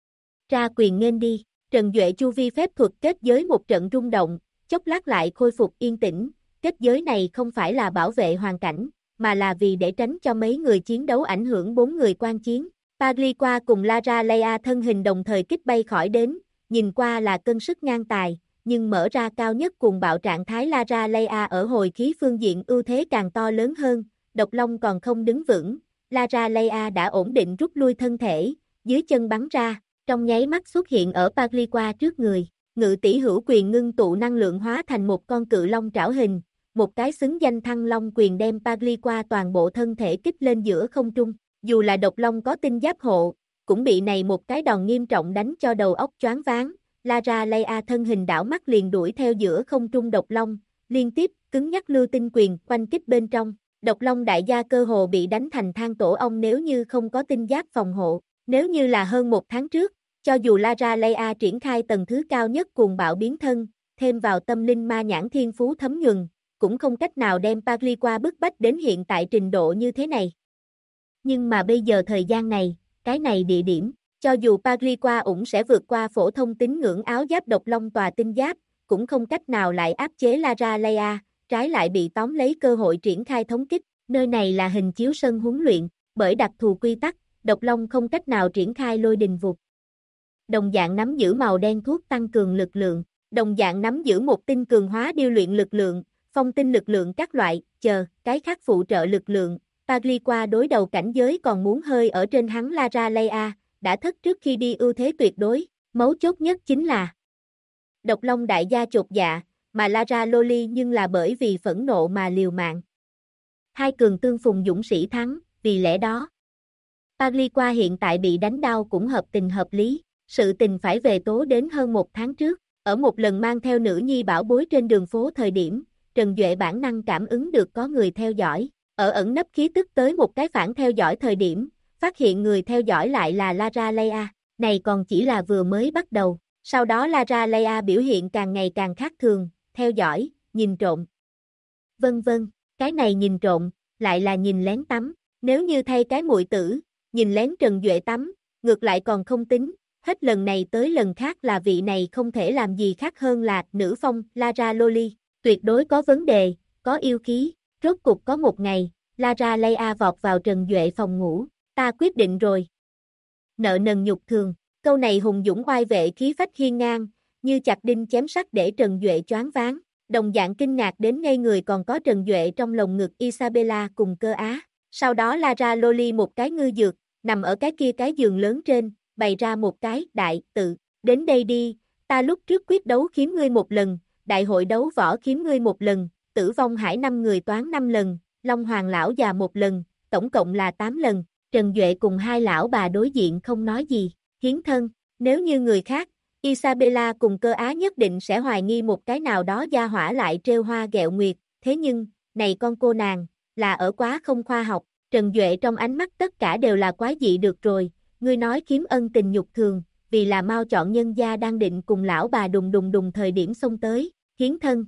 Ra quyền nghênh đi, Trần Duệ chu vi phép thuật kết giới một trận rung động, chốc lát lại khôi phục yên tĩnh, kết giới này không phải là bảo vệ hoàn cảnh, mà là vì để tránh cho mấy người chiến đấu ảnh hưởng 4 người quan chiến. Pagliqua cùng Lara Leia thân hình đồng thời kích bay khỏi đến, nhìn qua là cân sức ngang tài, nhưng mở ra cao nhất cuồng bạo trạng thái Lara Leia ở hồi khí phương diện ưu thế càng to lớn hơn, độc long còn không đứng vững, Lara Leia đã ổn định rút lui thân thể, dưới chân bắn ra, trong nháy mắt xuất hiện ở Pagliqua trước người, ngự tỷ hữu quyền ngưng tụ năng lượng hóa thành một con cự long trảo hình, một cái xứng danh thăng long quyền đem Pagliqua toàn bộ thân thể kích lên giữa không trung, dù là độc long có tinh giáp hộ, cũng bị này một cái đòn nghiêm trọng đánh cho đầu óc choáng váng. Lara Leia thân hình đảo mắt liền đuổi theo giữa không trung độc long, liên tiếp cứng nhắc lưu tinh quyền quanh kích bên trong. Độc long đại gia cơ hồ bị đánh thành than tổ ong nếu như không có tinh giáp phòng hộ. Nếu như là hơn một tháng trước, cho dù Lara Leia triển khai tầng thứ cao nhất cuồng bạo biến thân, thêm vào tâm linh ma nhãn thiên phú thấm nhuần, cũng không cách nào đem Pagliqua bức bách đến hiện tại trình độ như thế này. Nhưng mà bây giờ thời gian này, cái này địa điểm, cho dù Pagliqua ủng sẽ vượt qua phổ thông tín ngưỡng áo giáp độc long tòa tinh giáp, cũng không cách nào lại áp chế Lara Leia, trái lại bị tóm lấy cơ hội triển khai thống kích. Nơi này là hình chiếu sân huấn luyện, bởi đặc thù quy tắc, độc long không cách nào triển khai lôi đình vụt. Đồng dạng nắm giữ màu đen thuốc tăng cường lực lượng, đồng dạng nắm giữ một tinh cường hóa điêu luyện lực lượng, phong tinh lực lượng các loại, cái khác phụ trợ lực lượng. Pagliqua đối đầu cảnh giới còn muốn hơi ở trên hắn Lara Leia, đã thất trước khi đi ưu thế tuyệt đối, mấu chốt nhất chính là độc long đại gia chột dạ, mà Lara Loli nhưng là bởi vì phẫn nộ mà liều mạng. Hai cường tương phùng dũng sĩ thắng, vì lẽ đó Pagliqua hiện tại bị đánh đau cũng hợp tình hợp lý, sự tình phải về tố đến hơn một tháng trước, ở một lần mang theo nữ nhi bảo bối trên đường phố thời điểm, Trần Duệ bản năng cảm ứng được có người theo dõi, ở ẩn nấp khí tức tới một cái phản theo dõi thời điểm, phát hiện người theo dõi lại là Lara Leia, này còn chỉ là vừa mới bắt đầu, sau đó Lara Leia biểu hiện càng ngày càng khác thường, theo dõi, nhìn trộm. Vân vân, cái này nhìn trộm, lại là nhìn lén tắm, nếu như thay cái muội tử, nhìn lén Trần Duệ tắm, ngược lại còn không tính, hết lần này tới lần khác là vị này không thể làm gì khác hơn là nữ phong Lara Loli, tuyệt đối có vấn đề, có yêu khí, rốt cục có một ngày, Lara Leia vọt vào Trần Duệ phòng ngủ, ta quyết định rồi. Nợ nần nhục thường, câu này hùng dũng oai vệ khí phách hiên ngang, như chặt đinh chém sắt để Trần Duệ choáng váng, đồng dạng kinh ngạc đến ngây người còn có Trần Duệ trong lồng ngực Isabella cùng Cơ Á. Sau đó Lara Loli một cái ngư dược, nằm ở cái giường lớn trên, bày ra một cái đại tự, đến đây đi, ta lúc trước quyết đấu khiếm ngươi một lần, đại hội đấu võ khiếm ngươi một lần, tử vong hải 5 người toán 5 lần, Long Hoàng lão già một lần, tổng cộng là 8 lần. Trần Duệ cùng hai lão bà đối diện không nói gì, hiến thân, nếu như người khác, Isabella cùng Cơ Á nhất định sẽ hoài nghi một cái nào đó gia hỏa lại trêu hoa ghẹo nguyệt, thế nhưng, này con cô nàng, là ở quá không khoa học, Trần Duệ trong ánh mắt tất cả đều là quái dị được rồi, ngươi nói khiếm ân tình nhục thường, vì là mau chọn nhân gia đang định cùng lão bà đùng thời điểm xông tới, hiến thân.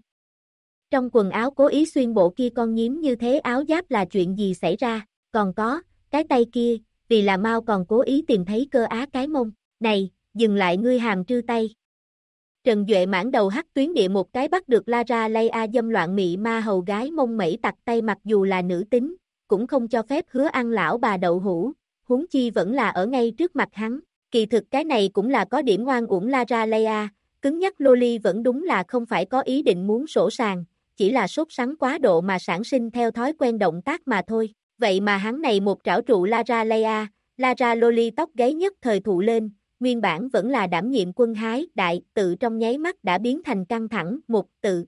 Trong quần áo cố ý xuyên bộ kia con nhím như thế áo giáp là chuyện gì xảy ra, còn có, cái tay kia, vì là mau còn cố ý tìm thấy Cơ Á cái mông, này, dừng lại ngươi hàm trư tay. Trần Duệ mãn đầu hắc tuyến địa một cái bắt được Lara Leia dâm loạn mị ma hầu gái mông mẩy tặc tay mặc dù là nữ tính, cũng không cho phép hứa ăn lão bà đậu hũ, huống chi vẫn là ở ngay trước mặt hắn, kỳ thực cái này cũng là có điểm ngoan uổng Lara Leia, cứng nhắc Loli vẫn đúng là không phải có ý định muốn sổ sàng, chỉ là sốt sắng quá độ mà sản sinh theo thói quen động tác mà thôi. Vậy mà hắn này một trảo trụ Lara Leia, Lara Loli tóc gáy nhất thời thụ lên, nguyên bản vẫn là đảm nhiệm quân hái, đại tự trong nháy mắt đã biến thành căng thẳng, một tự,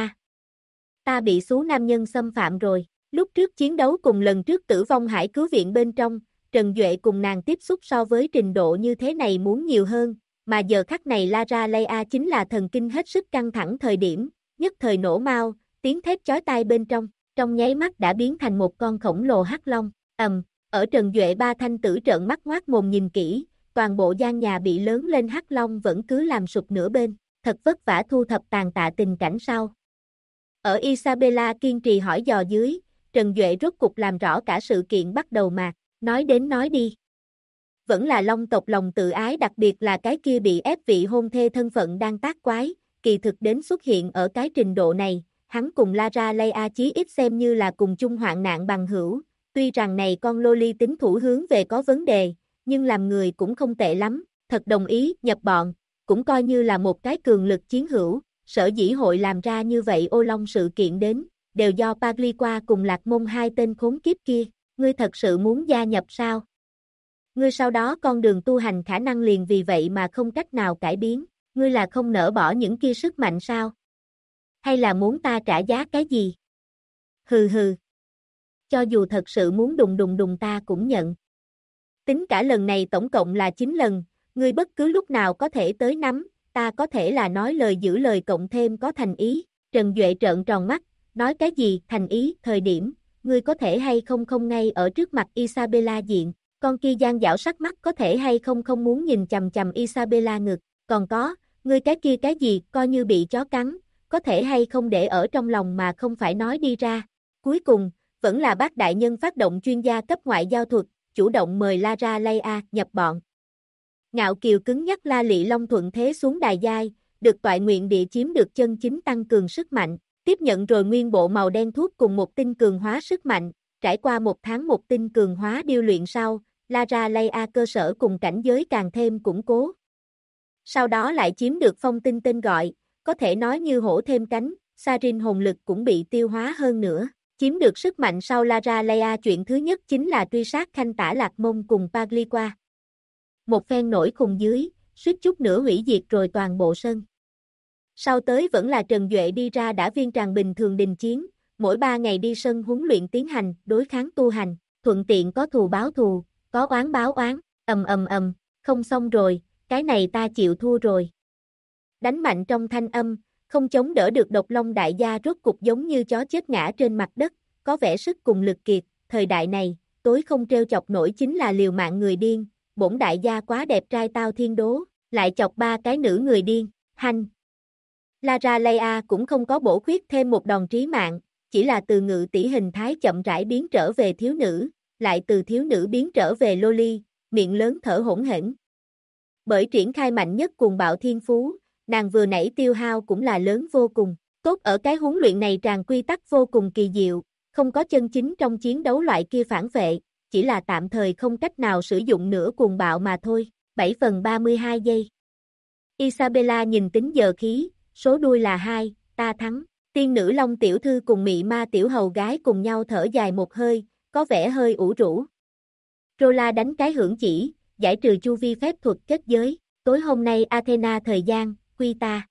ta bị số nam nhân xâm phạm rồi. Lúc trước chiến đấu cùng lần trước tử vong hải cứu viện bên trong, Trần Duệ cùng nàng tiếp xúc so với trình độ như thế này muốn nhiều hơn, mà giờ khắc này Lara Leia chính là thần kinh hết sức căng thẳng thời điểm, nhất thời nổ mau, tiếng thét chói tai bên trong nháy mắt đã biến thành một con khổng lồ hắc long, ở Trần Duệ ba thanh tử trợn mắt ngoác mồm nhìn kỹ, toàn bộ gian nhà bị lớn lên hắc long vẫn cứ làm sụp nửa bên, thật vất vả thu thập tàn tạ tình cảnh sau. Ở Isabella kiên trì hỏi dò dưới, Trần Duệ rốt cục làm rõ cả sự kiện bắt đầu mà, nói đến nói đi. Vẫn là long tộc lòng tự ái, đặc biệt là cái kia bị ép vị hôn thê thân phận đang tác quái, kỳ thực đến xuất hiện ở cái trình độ này, hắn cùng Lara Leia chí ít xem như là cùng chung hoạn nạn bằng hữu, tuy rằng này con Loli tính thủ hướng về có vấn đề, nhưng làm người cũng không tệ lắm, thật đồng ý nhập bọn, cũng coi như là một cái cường lực chiến hữu, sở dĩ hội làm ra như vậy ô long sự kiện đến, đều do Pagliqua cùng Lạc Mông hai tên khốn kiếp kia, ngươi thật sự muốn gia nhập sao? Ngươi sau đó con đường tu hành khả năng liền vì vậy mà không cách nào cải biến, ngươi là không nỡ bỏ những kia sức mạnh sao? Hay là muốn ta trả giá cái gì? Hừ hừ. Cho dù thật sự muốn đùng ta cũng nhận. Tính cả lần này tổng cộng là 9 lần, ngươi bất cứ lúc nào có thể tới nắm, ta có thể là nói lời giữ lời cộng thêm có thành ý. Trần Duệ trợn tròn mắt, nói cái gì thành ý, thời điểm, ngươi có thể hay không không ngay ở trước mặt Isabella diện, con kia gian dảo sắc mắt có thể hay không không muốn nhìn chầm chầm Isabella ngực, còn có, ngươi cái kia cái gì, coi như bị chó cắn, có thể hay không để ở trong lòng mà không phải nói đi ra. Cuối cùng, vẫn là bác đại nhân phát động chuyên gia cấp ngoại giao thuật, chủ động mời Lara Leia nhập bọn. Ngạo kiều cứng nhắc La Lị Long thuận thế xuống đài giai, được toại nguyện địa chiếm được chân chính tăng cường sức mạnh, tiếp nhận rồi nguyên bộ màu đen thuốc cùng một tinh cường hóa sức mạnh, trải qua một tháng một tinh cường hóa điêu luyện sau, Lara Leia cơ sở cùng cảnh giới càng thêm củng cố. Sau đó lại chiếm được phong tinh tên gọi, có thể nói như hổ thêm cánh, Sarin hồn lực cũng bị tiêu hóa hơn nữa. Chiếm được sức mạnh sau Lara Leia chuyện thứ nhất chính là truy sát Khanh Tả Lạc Mông cùng Pagliqua. Một phen nổi khùng dưới, suýt chút nữa hủy diệt rồi toàn bộ sân. Sau tới vẫn là Trần Duệ đi ra đã viên tràng bình thường đình chiến, mỗi 3 ngày đi sân huấn luyện tiến hành, đối kháng tu hành, thuận tiện có thù báo thù, có oán báo oán, không xong rồi, cái này ta chịu thua rồi. Đánh mạnh trong thanh âm, không chống đỡ được Độc Long đại gia rốt cục giống như chó chết ngã trên mặt đất, có vẻ sức cùng lực kiệt, thời đại này, tối không trêu chọc nổi chính là liều mạng người điên, bổn đại gia quá đẹp trai tao thiên đố, lại chọc 3 cái nữ người điên, hanh. Lara Leia cũng không có bổ khuyết thêm một đòn trí mạng, chỉ là từ ngự tỷ hình thái chậm rãi biến trở về thiếu nữ, lại từ thiếu nữ biến trở về loli, miệng lớn thở hỗn hển. Bởi triển khai mạnh nhất cuồng bạo thiên phú, nàng vừa nãy tiêu hao cũng là lớn vô cùng, tốt ở cái huấn luyện này tràn quy tắc vô cùng kỳ diệu, không có chân chính trong chiến đấu loại kia phản vệ, chỉ là tạm thời không cách nào sử dụng nữa cuồng bạo mà thôi, 7/32 giây. Isabella nhìn tính giờ khí, số đuôi là 2, ta thắng, tiên nữ Long tiểu thư cùng mị ma tiểu hầu gái cùng nhau thở dài một hơi, có vẻ hơi ủ rũ. Rola đánh cái hưởng chỉ, giải trừ chu vi phép thuật kết giới, tối hôm nay Athena thời gian, quy ta.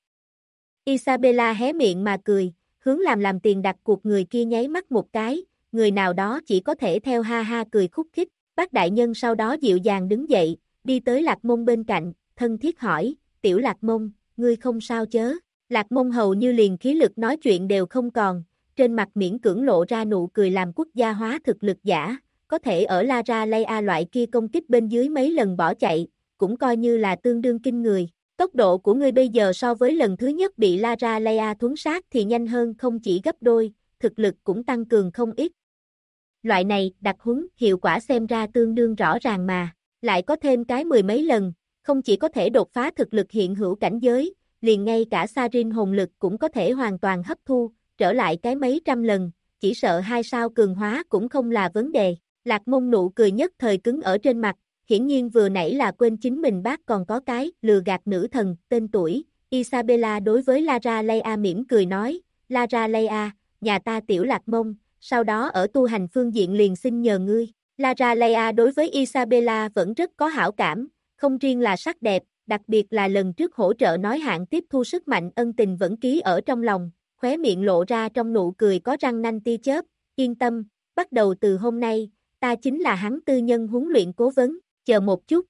Isabella hé miệng mà cười, hướng làm tiền đặt cuộc người kia nháy mắt một cái, người nào đó chỉ có thể theo ha ha cười khúc khích, bác đại nhân sau đó dịu dàng đứng dậy, đi tới Lạc Mông bên cạnh, thân thiết hỏi, tiểu Lạc Mông, ngươi không sao chớ, Lạc Mông hầu như liền khí lực nói chuyện đều không còn, trên mặt miễn cưỡng lộ ra nụ cười làm quốc gia hóa thực lực giả, có thể ở Lara Leia loại kia công kích bên dưới mấy lần bỏ chạy, cũng coi như là tương đương kinh người. Tốc độ của ngươi bây giờ so với lần thứ nhất bị Lara Leia thuấn sát thì nhanh hơn không chỉ gấp đôi, thực lực cũng tăng cường không ít. Loại này, đặc huấn, hiệu quả xem ra tương đương rõ ràng mà, lại có thêm cái 10 mấy lần, không chỉ có thể đột phá thực lực hiện hữu cảnh giới, liền ngay cả Sarin hồn lực cũng có thể hoàn toàn hấp thu, trở lại cái mấy trăm lần, chỉ sợ 2 sao cường hóa cũng không là vấn đề. Lạc Mông nụ cười nhất thời cứng ở trên mặt, hiển nhiên vừa nãy là quên chính mình bác còn có cái lừa gạt nữ thần, tên tuổi. Isabella đối với Lara Leia mỉm cười nói, Lara Leia, nhà ta tiểu Lạc Mông, sau đó ở tu hành phương diện liền xin nhờ ngươi. Lara Leia đối với Isabella vẫn rất có hảo cảm, không riêng là sắc đẹp, đặc biệt là lần trước hỗ trợ nói hạn tiếp thu sức mạnh ân tình vẫn ký ở trong lòng, khóe miệng lộ ra trong nụ cười có răng nanh tia chớp, yên tâm, bắt đầu từ hôm nay, ta chính là hắn tư nhân huấn luyện cố vấn, chờ một chút.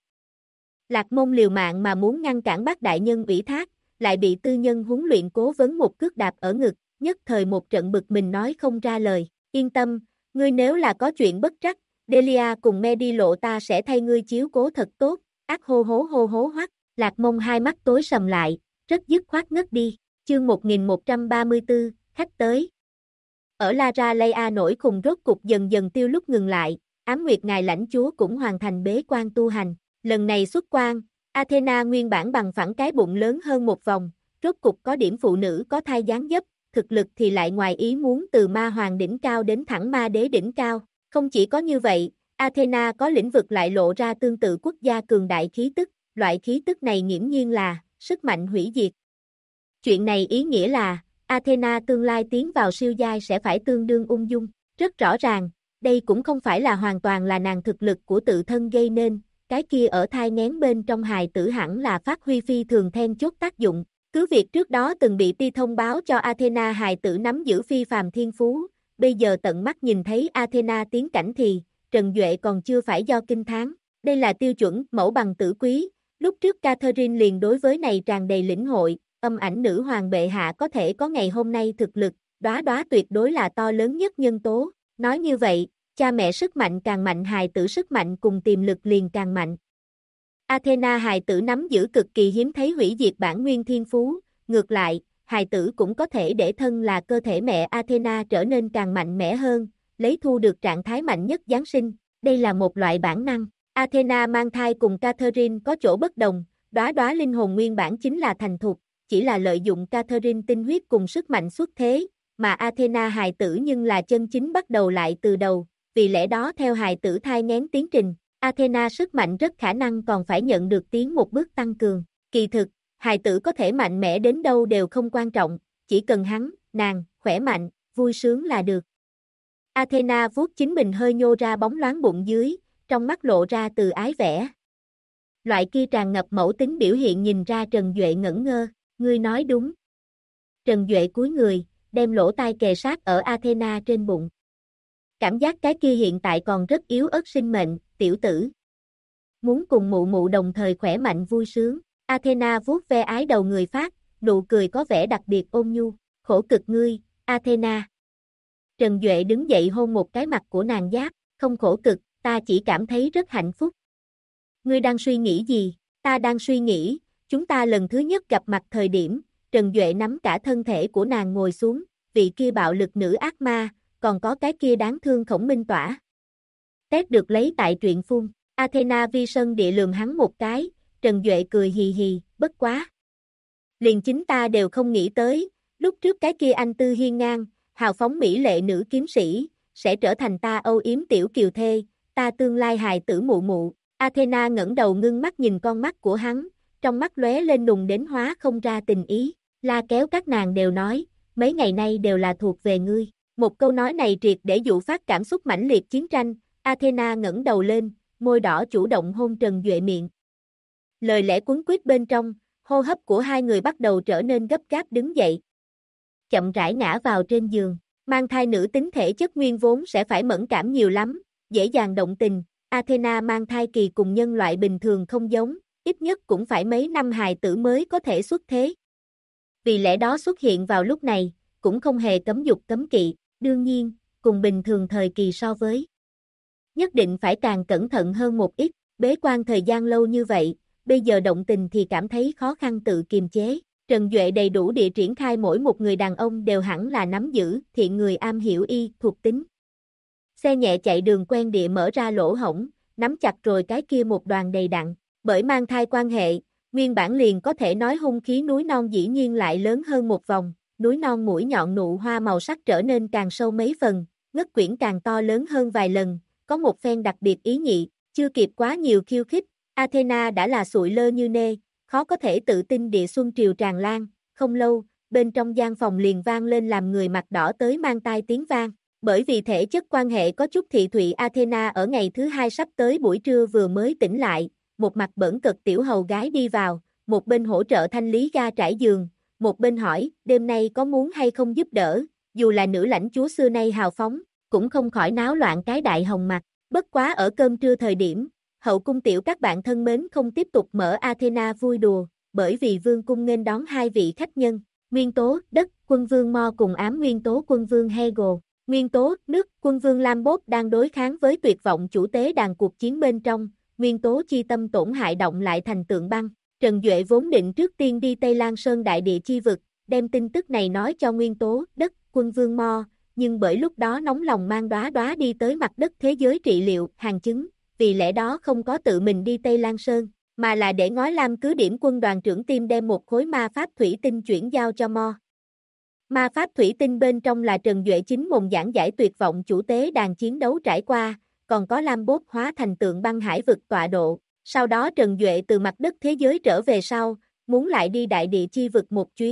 Lạc Mông liều mạng mà muốn ngăn cản bác đại nhân ủy thác, lại bị tư nhân huấn luyện cố vấn một cước đạp ở ngực, nhất thời một trận bực mình nói không ra lời, yên tâm, ngươi nếu là có chuyện bất trắc, Delia cùng Medi lộ ta sẽ thay ngươi chiếu cố thật tốt, ác hô hố hoắc, Lạc Mông hai mắt tối sầm lại, rất dứt khoát ngất đi, chương 1134, khách tới. Ở Lara Leia nổi khùng rốt cục dần dần tiêu lúc ngừng lại, Ám Nguyệt Ngài lãnh chúa cũng hoàn thành bế quan tu hành, lần này xuất quan, Athena nguyên bản bằng phẳng cái bụng lớn hơn một vòng, rốt cục có điểm phụ nữ có thai dáng dấp, thực lực thì lại ngoài ý muốn từ ma hoàng đỉnh cao đến thẳng ma đế đỉnh cao, không chỉ có như vậy, Athena có lĩnh vực lại lộ ra tương tự quốc gia cường đại khí tức, loại khí tức này nghiễm nhiên là sức mạnh hủy diệt. Chuyện này ý nghĩa là, Athena tương lai tiến vào siêu giai sẽ phải tương đương ung dung. Rất rõ ràng, đây cũng không phải là hoàn toàn là nàng thực lực của tự thân gây nên, cái kia ở thai nghén bên trong hài tử hẳn là phát huy phi thường then chốt tác dụng. Cứ việc trước đó từng bị ti thông báo cho Athena hài tử nắm giữ phi phàm thiên phú, bây giờ tận mắt nhìn thấy Athena tiến cảnh thì, Trần Duệ còn chưa phải do kinh thán. Đây là tiêu chuẩn mẫu bằng tử quý, lúc trước Catherine liền đối với này tràn đầy lĩnh hội, âm ảnh nữ hoàng bệ hạ có thể có ngày hôm nay thực lực, đóa đóa tuyệt đối là to lớn nhất nhân tố. Nói như vậy, cha mẹ sức mạnh càng mạnh hài tử sức mạnh cùng tiềm lực liền càng mạnh. Athena hài tử nắm giữ cực kỳ hiếm thấy hủy diệt bản nguyên thiên phú, ngược lại, hài tử cũng có thể để thân là cơ thể mẹ Athena trở nên càng mạnh mẽ hơn, lấy thu được trạng thái mạnh nhất Giáng sinh, đây là một loại bản năng. Athena mang thai cùng Catherine có chỗ bất đồng, đóa đóa linh hồn nguyên bản chính là thành thục, chỉ là lợi dụng Catherine tinh huyết cùng sức mạnh xuất thế, mà Athena hài tử nhưng là chân chính bắt đầu lại từ đầu, vì lẽ đó theo hài tử thai nghén tiến trình, Athena sức mạnh rất khả năng còn phải nhận được tiến một bước tăng cường. Kỳ thực, hài tử có thể mạnh mẽ đến đâu đều không quan trọng, chỉ cần hắn, nàng, khỏe mạnh, vui sướng là được. Athena vuốt chính mình hơi nhô ra bóng loáng bụng dưới, trong mắt lộ ra từ ái vẻ. Loại kia tràn ngập mẫu tính biểu hiện nhìn ra Trần Duệ ngẩn ngơ, ngươi nói đúng. Trần Duệ cúi người, đem lỗ tai kề sát ở Athena trên bụng. Cảm giác cái kia hiện tại còn rất yếu ớt sinh mệnh, tiểu tử. Muốn cùng mụ mụ đồng thời khỏe mạnh vui sướng. Athena vuốt ve ái đầu người phát, nụ cười có vẻ đặc biệt ôn nhu. Khổ cực ngươi, Athena. Trần Duệ đứng dậy hôn một cái mặt của nàng giáp, không khổ cực, ta chỉ cảm thấy rất hạnh phúc. Ngươi đang suy nghĩ gì? Ta đang suy nghĩ, chúng ta lần thứ nhất gặp mặt thời điểm, Trần Duệ nắm cả thân thể của nàng ngồi xuống, vị kia bạo lực nữ ác ma, còn có cái kia đáng thương Khổng Minh Tỏa. Tét được lấy tại truyện phun, Athena vi sân địa lườm hắn một cái, Trần Duệ cười hì hì, bất quá. Liền chính ta đều không nghĩ tới, lúc trước cái kia anh tư hiên ngang, hào phóng mỹ lệ nữ kiếm sĩ, sẽ trở thành ta âu yếm tiểu kiều thê, ta tương lai hài tử mụ mụ. Athena ngẩng đầu ngưng mắt nhìn con mắt của hắn, trong mắt lóe lên nùng đến hóa không ra tình ý, la kéo các nàng đều nói, mấy ngày nay đều là thuộc về ngươi. Một câu nói này triệt để dụ phát cảm xúc mãnh liệt chiến tranh, Athena ngẩng đầu lên, môi đỏ chủ động hôn Trần Duệ miệng. Lời lẽ quấn quýt bên trong, hô hấp của hai người bắt đầu trở nên gấp gáp đứng dậy. Chậm rãi ngã vào trên giường, mang thai nữ tính thể chất nguyên vốn sẽ phải mẫn cảm nhiều lắm, dễ dàng động tình, Athena mang thai kỳ cùng nhân loại bình thường không giống, ít nhất cũng phải mấy năm hài tử mới có thể xuất thế. Vì lẽ đó xuất hiện vào lúc này, cũng không hề cấm dục cấm kỵ, đương nhiên, cùng bình thường thời kỳ so với. Nhất định phải càng cẩn thận hơn một ít, bế quan thời gian lâu như vậy, bây giờ động tình thì cảm thấy khó khăn tự kiềm chế. Trần Duệ đầy đủ địa triển khai mỗi một người đàn ông đều hẳn là nắm giữ, thiện người am hiểu y, thuộc tính. Xe nhẹ chạy đường quen địa mở ra lỗ hổng, nắm chặt rồi cái kia một đoàn đầy đặn, bởi mang thai quan hệ, nguyên bản liền có thể nói hung khí núi non dĩ nhiên lại lớn hơn một vòng, núi non mũi nhọn nụ hoa màu sắc trở nên càng sâu mấy phần, ngất quyển càng to lớn hơn vài lần, có một phen đặc biệt ý nhị, chưa kịp quá nhiều khiêu khích, Athena đã là sụi lơ như nê, khó có thể tự tin địa xuân triều tràn lan, không lâu, bên trong gian phòng liền vang lên làm người mặt đỏ tới mang tai tiếng vang, bởi vì thể chất quan hệ có chút thị thụy Athena ở ngày thứ hai sắp tới buổi trưa vừa mới tỉnh lại, một mặt bỡn cợt tiểu hầu gái đi vào, một bên hỗ trợ thanh lý ga trải giường, một bên hỏi, đêm nay có muốn hay không giúp đỡ, dù là nữ lãnh chúa xưa nay hào phóng, cũng không khỏi náo loạn cái đại hồng mặt, bất quá ở cơm trưa thời điểm, hậu cung tiểu các bạn thân mến không tiếp tục mở Athena vui đùa, bởi vì vương cung nghênh đón hai vị khách nhân, nguyên tố, đất, quân vương Mo cùng ám nguyên tố quân vương Hegel, nguyên tố, nước, quân vương Lambot đang đối kháng với tuyệt vọng chủ tế đàn cuộc chiến bên trong, nguyên tố chi tâm tổn hại động lại thành tượng băng. Trần Duệ vốn định trước tiên đi Tây Lan Sơn đại địa chi vực, đem tin tức này nói cho nguyên tố, đất, quân vương Mo, nhưng bởi lúc đó nóng lòng mang đóa đóa đi tới mặt đất thế giới trị liệu, hàng chứng, vì lẽ đó không có tự mình đi Tây Lan Sơn, mà là để ngói lam cứ điểm quân đoàn trưởng tim đem một khối ma pháp thủy tinh chuyển giao cho Mo. Ma pháp thủy tinh bên trong là Trần Duệ chính mồm giảng giải tuyệt vọng chủ tế đàn chiến đấu trải qua, còn có Lambot hóa thành tượng băng hải vực tọa độ. Sau đó Trần Duệ từ mặt đất thế giới trở về sau, muốn lại đi đại địa chi vực một chuyến,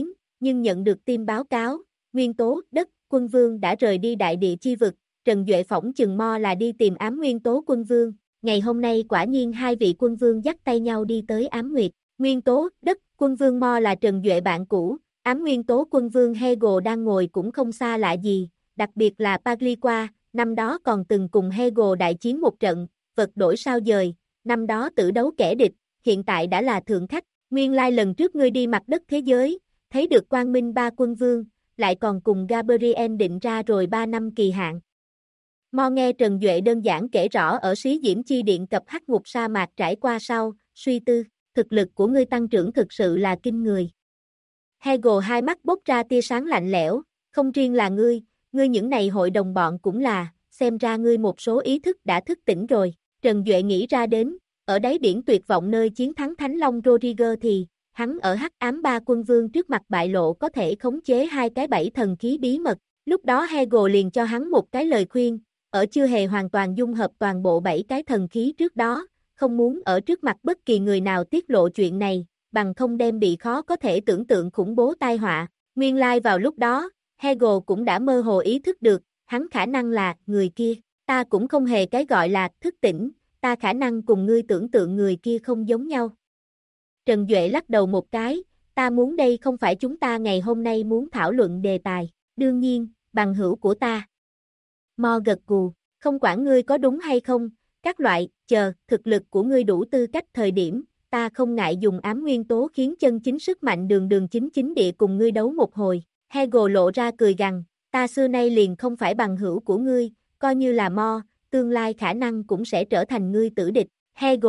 nhưng nhận được tin báo cáo, nguyên tố đất quân vương đã rời đi đại địa chi vực, Trần Duệ phỏng chừng Mo là đi tìm ám nguyên tố quân vương, ngày hôm nay quả nhiên hai vị quân vương dắt tay nhau đi tới ám nguyệt, nguyên tố đất quân vương Mo là Trần Duệ bạn cũ, ám nguyên tố quân vương Hegel đang ngồi cũng không xa lạ gì, đặc biệt là Pagliqua, năm đó còn từng cùng Hegel đại chiến một trận, vật đổi sao dời, năm đó tử đấu kẻ địch, hiện tại đã là thượng khách, nguyên lai lần trước ngươi đi mặt đất thế giới, thấy được Quang Minh ba quân vương, lại còn cùng Gabriel định ra rồi 3 năm kỳ hạn. Mo nghe Trần Duệ đơn giản kể rõ ở Xí Diễm Chi Điện cập hắc ngục sa mạc trải qua sau, suy tư, thực lực của ngươi tăng trưởng thực sự là kinh người. Hegel hai mắt bốc ra tia sáng lạnh lẽo, không riêng là ngươi những này hội đồng bọn cũng là, xem ra ngươi một số ý thức đã thức tỉnh rồi. Trần Duệ nghĩ ra đến, ở đáy biển tuyệt vọng nơi chiến thắng Thánh Long Rodriguez thì, hắn ở hắc ám ba quân vương trước mặt bại lộ có thể khống chế hai cái bảy thần khí bí mật. Lúc đó Hegel liền cho hắn một cái lời khuyên, ở chưa hề hoàn toàn dung hợp toàn bộ 7 cái thần khí trước đó, không muốn ở trước mặt bất kỳ người nào tiết lộ chuyện này, bằng không đem bị khó có thể tưởng tượng khủng bố tai họa. Nguyên lai vào lúc đó, Hegel cũng đã mơ hồ ý thức được, hắn khả năng là người kia, ta cũng không hề cái gọi là thức tỉnh, ta khả năng cùng ngươi tưởng tượng người kia không giống nhau. Trần Duệ lắc đầu một cái, ta muốn đây không phải chúng ta ngày hôm nay muốn thảo luận đề tài, đương nhiên, bằng hữu của ta. Mo gật gù, không quản ngươi có đúng hay không, các loại, thực lực của ngươi đủ tư cách thời điểm, ta không ngại dùng ám nguyên tố khiến chân chính sức mạnh đường chính địa cùng ngươi đấu một hồi. Hegel lộ ra cười gằn, ta xưa nay liền không phải bằng hữu của ngươi, coi như là Mo, tương lai khả năng cũng sẽ trở thành ngươi tử địch. Hegel.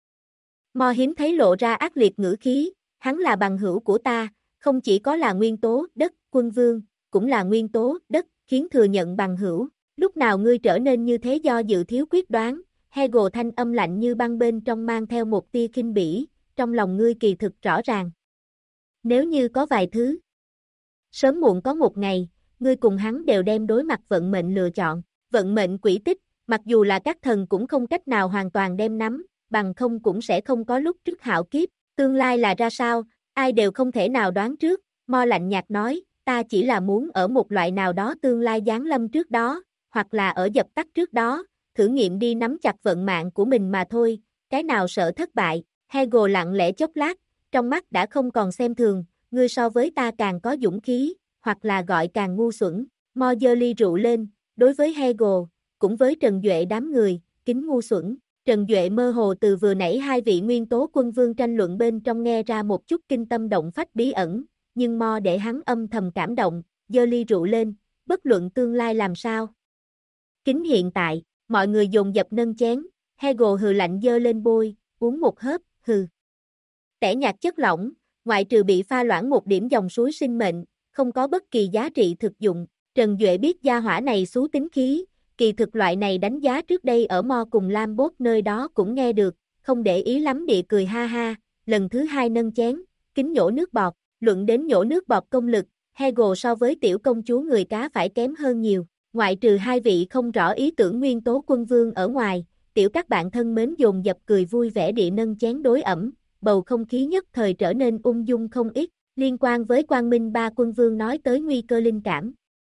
Mo hiếm thấy lộ ra ác liệt ngữ khí, hắn là bằng hữu của ta, không chỉ có là nguyên tố đất, quân vương, cũng là nguyên tố đất, khiến thừa nhận bằng hữu. Lúc nào ngươi trở nên như thế do dự thiếu quyết đoán, Hegel thanh âm lạnh như băng bên trong mang theo một tia khinh bỉ, trong lòng ngươi kỳ thực rõ ràng. Nếu như có vài thứ, sớm muộn có một ngày, ngươi cùng hắn đều đem đối mặt vận mệnh lựa chọn, vận mệnh quỹ tích, mặc dù là các thần cũng không cách nào hoàn toàn đem nắm, bằng không cũng sẽ không có lúc trước hạo kiếp, tương lai là ra sao, ai đều không thể nào đoán trước, Mo lạnh nhạt nói, ta chỉ là muốn ở một loại nào đó tương lai giáng lâm trước đó, hoặc là ở dập tắt trước đó, thử nghiệm đi nắm chặt vận mạng của mình mà thôi, cái nào sợ thất bại. Hegel lặng lẽ chốc lát, trong mắt đã không còn xem thường, ngươi so với ta càng có dũng khí, hoặc là gọi càng ngu xuẩn. Mo giơ ly rượu lên, đối với Hegel, cũng với Trần Duệ đám người, kính ngu xuẩn. Trần Duệ mơ hồ từ vừa nãy hai vị nguyên tố quân vương tranh luận bên trong nghe ra một chút kinh tâm động phách bí ẩn, nhưng Mo để hắn âm thầm cảm động, giơ ly rượu lên, bất luận tương lai làm sao. Kính hiện tại, mọi người dồn dập nâng chén, Hegel hừ lạnh giơ lên bôi, uống một hớp, hừ. Tẻ nhạt chất lỏng, ngoại trừ bị pha loãng một điểm dòng suối sinh mệnh, không có bất kỳ giá trị thực dụng. Trần Duệ biết gia hỏa này xú tính khí, kỳ thực loại này đánh giá trước đây ở Mo cùng Lam Bốt nơi đó cũng nghe được, không để ý lắm địa cười ha ha, lần thứ hai nâng chén, kính nhổ nước bọt, luận đến nhổ nước bọt công lực, Hegel so với tiểu công chúa người cá phải kém hơn nhiều. Ngoại trừ hai vị không rõ ý tưởng nguyên tố quân vương ở ngoài, tiểu các bạn thân mến dồn dập cười vui vẻ địa nâng chén đối ẩm, bầu không khí nhất thời trở nên ung dung không ít, liên quan với Quang Minh ba quân vương nói tới nguy cơ linh cảm.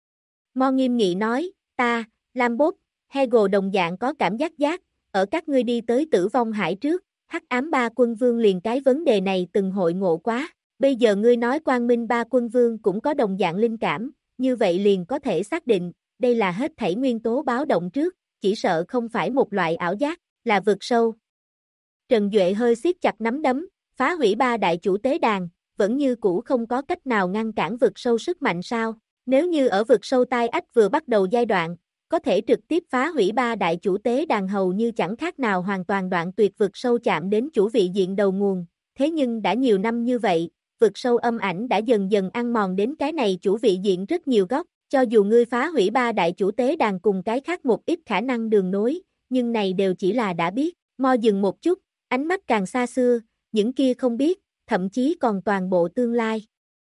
Mo nghiêm nghị nói, ta, Lam Bốt, Hegel đồng dạng có cảm giác, ở các ngươi đi tới tử vong hải trước, hắc ám ba quân vương liền cái vấn đề này từng hội ngộ quá, bây giờ ngươi nói Quang Minh ba quân vương cũng có đồng dạng linh cảm, như vậy liền có thể xác định, đây là hết thảy nguyên tố báo động trước, chỉ sợ không phải một loại ảo giác, là vực sâu. Trần Duệ hơi siết chặt nắm đấm, phá hủy ba đại chủ tế đàn, vẫn như cũ không có cách nào ngăn cản vực sâu sức mạnh sao, nếu như ở vực sâu tai ách vừa bắt đầu giai đoạn, có thể trực tiếp phá hủy ba đại chủ tế đàn hầu như chẳng khác nào hoàn toàn đoạn tuyệt vực sâu chạm đến chủ vị diện đầu nguồn, thế nhưng đã nhiều năm như vậy, vực sâu âm ảnh đã dần dần ăn mòn đến cái này chủ vị diện rất nhiều góc. Cho dù ngươi phá hủy ba đại chủ tế đàn cùng cái khác một ít khả năng đường nối, nhưng này đều chỉ là đã biết. Mo dừng một chút, ánh mắt càng xa xưa, những kia không biết, thậm chí còn toàn bộ tương lai.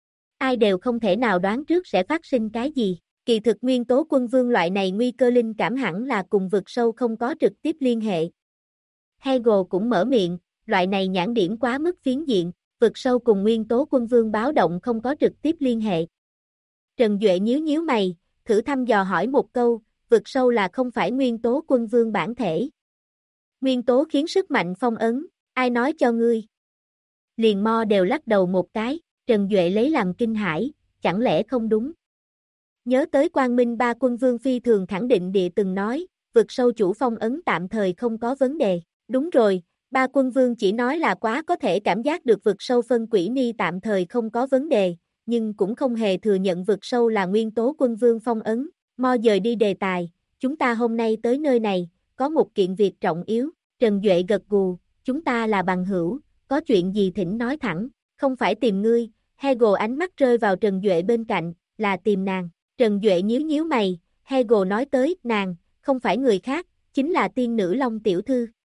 Ai đều không thể nào đoán trước sẽ phát sinh cái gì. Kỳ thực nguyên tố quân vương loại này nguy cơ linh cảm hẳn là cùng vực sâu không có trực tiếp liên hệ. Hegel cũng mở miệng, loại này nhãn điểm quá mức phiến diện. vực sâu cùng nguyên tố quân vương báo động không có trực tiếp liên hệ. Trần Duệ nhíu nhíu mày, thử thăm dò hỏi một câu, vực sâu là không phải nguyên tố quân vương bản thể. Nguyên tố khiến sức mạnh phong ấn, ai nói cho ngươi? Liền mo đều lắc đầu một cái, Trần Duệ lấy làm kinh hãi, chẳng lẽ không đúng? Nhớ tới Quang Minh ba quân vương phi thường khẳng định địa từng nói, vực sâu chủ phong ấn tạm thời không có vấn đề. Đúng rồi, ba quân vương chỉ nói là quá có thể cảm giác được vực sâu phân quỷ ni tạm thời không có vấn đề, nhưng cũng không hề thừa nhận vực sâu là nguyên tố quân vương phong ấn. Mo dời đi đề tài, chúng ta hôm nay tới nơi này, có một kiện việc trọng yếu. Trần Duệ gật gù, chúng ta là bằng hữu, có chuyện gì thỉnh nói thẳng, không phải tìm ngươi. Hegel ánh mắt rơi vào Trần Duệ bên cạnh, là tìm nàng. Trần Duệ nhíu nhíu mày, Hegel nói tới, nàng, không phải người khác, chính là tiên nữ Long tiểu thư.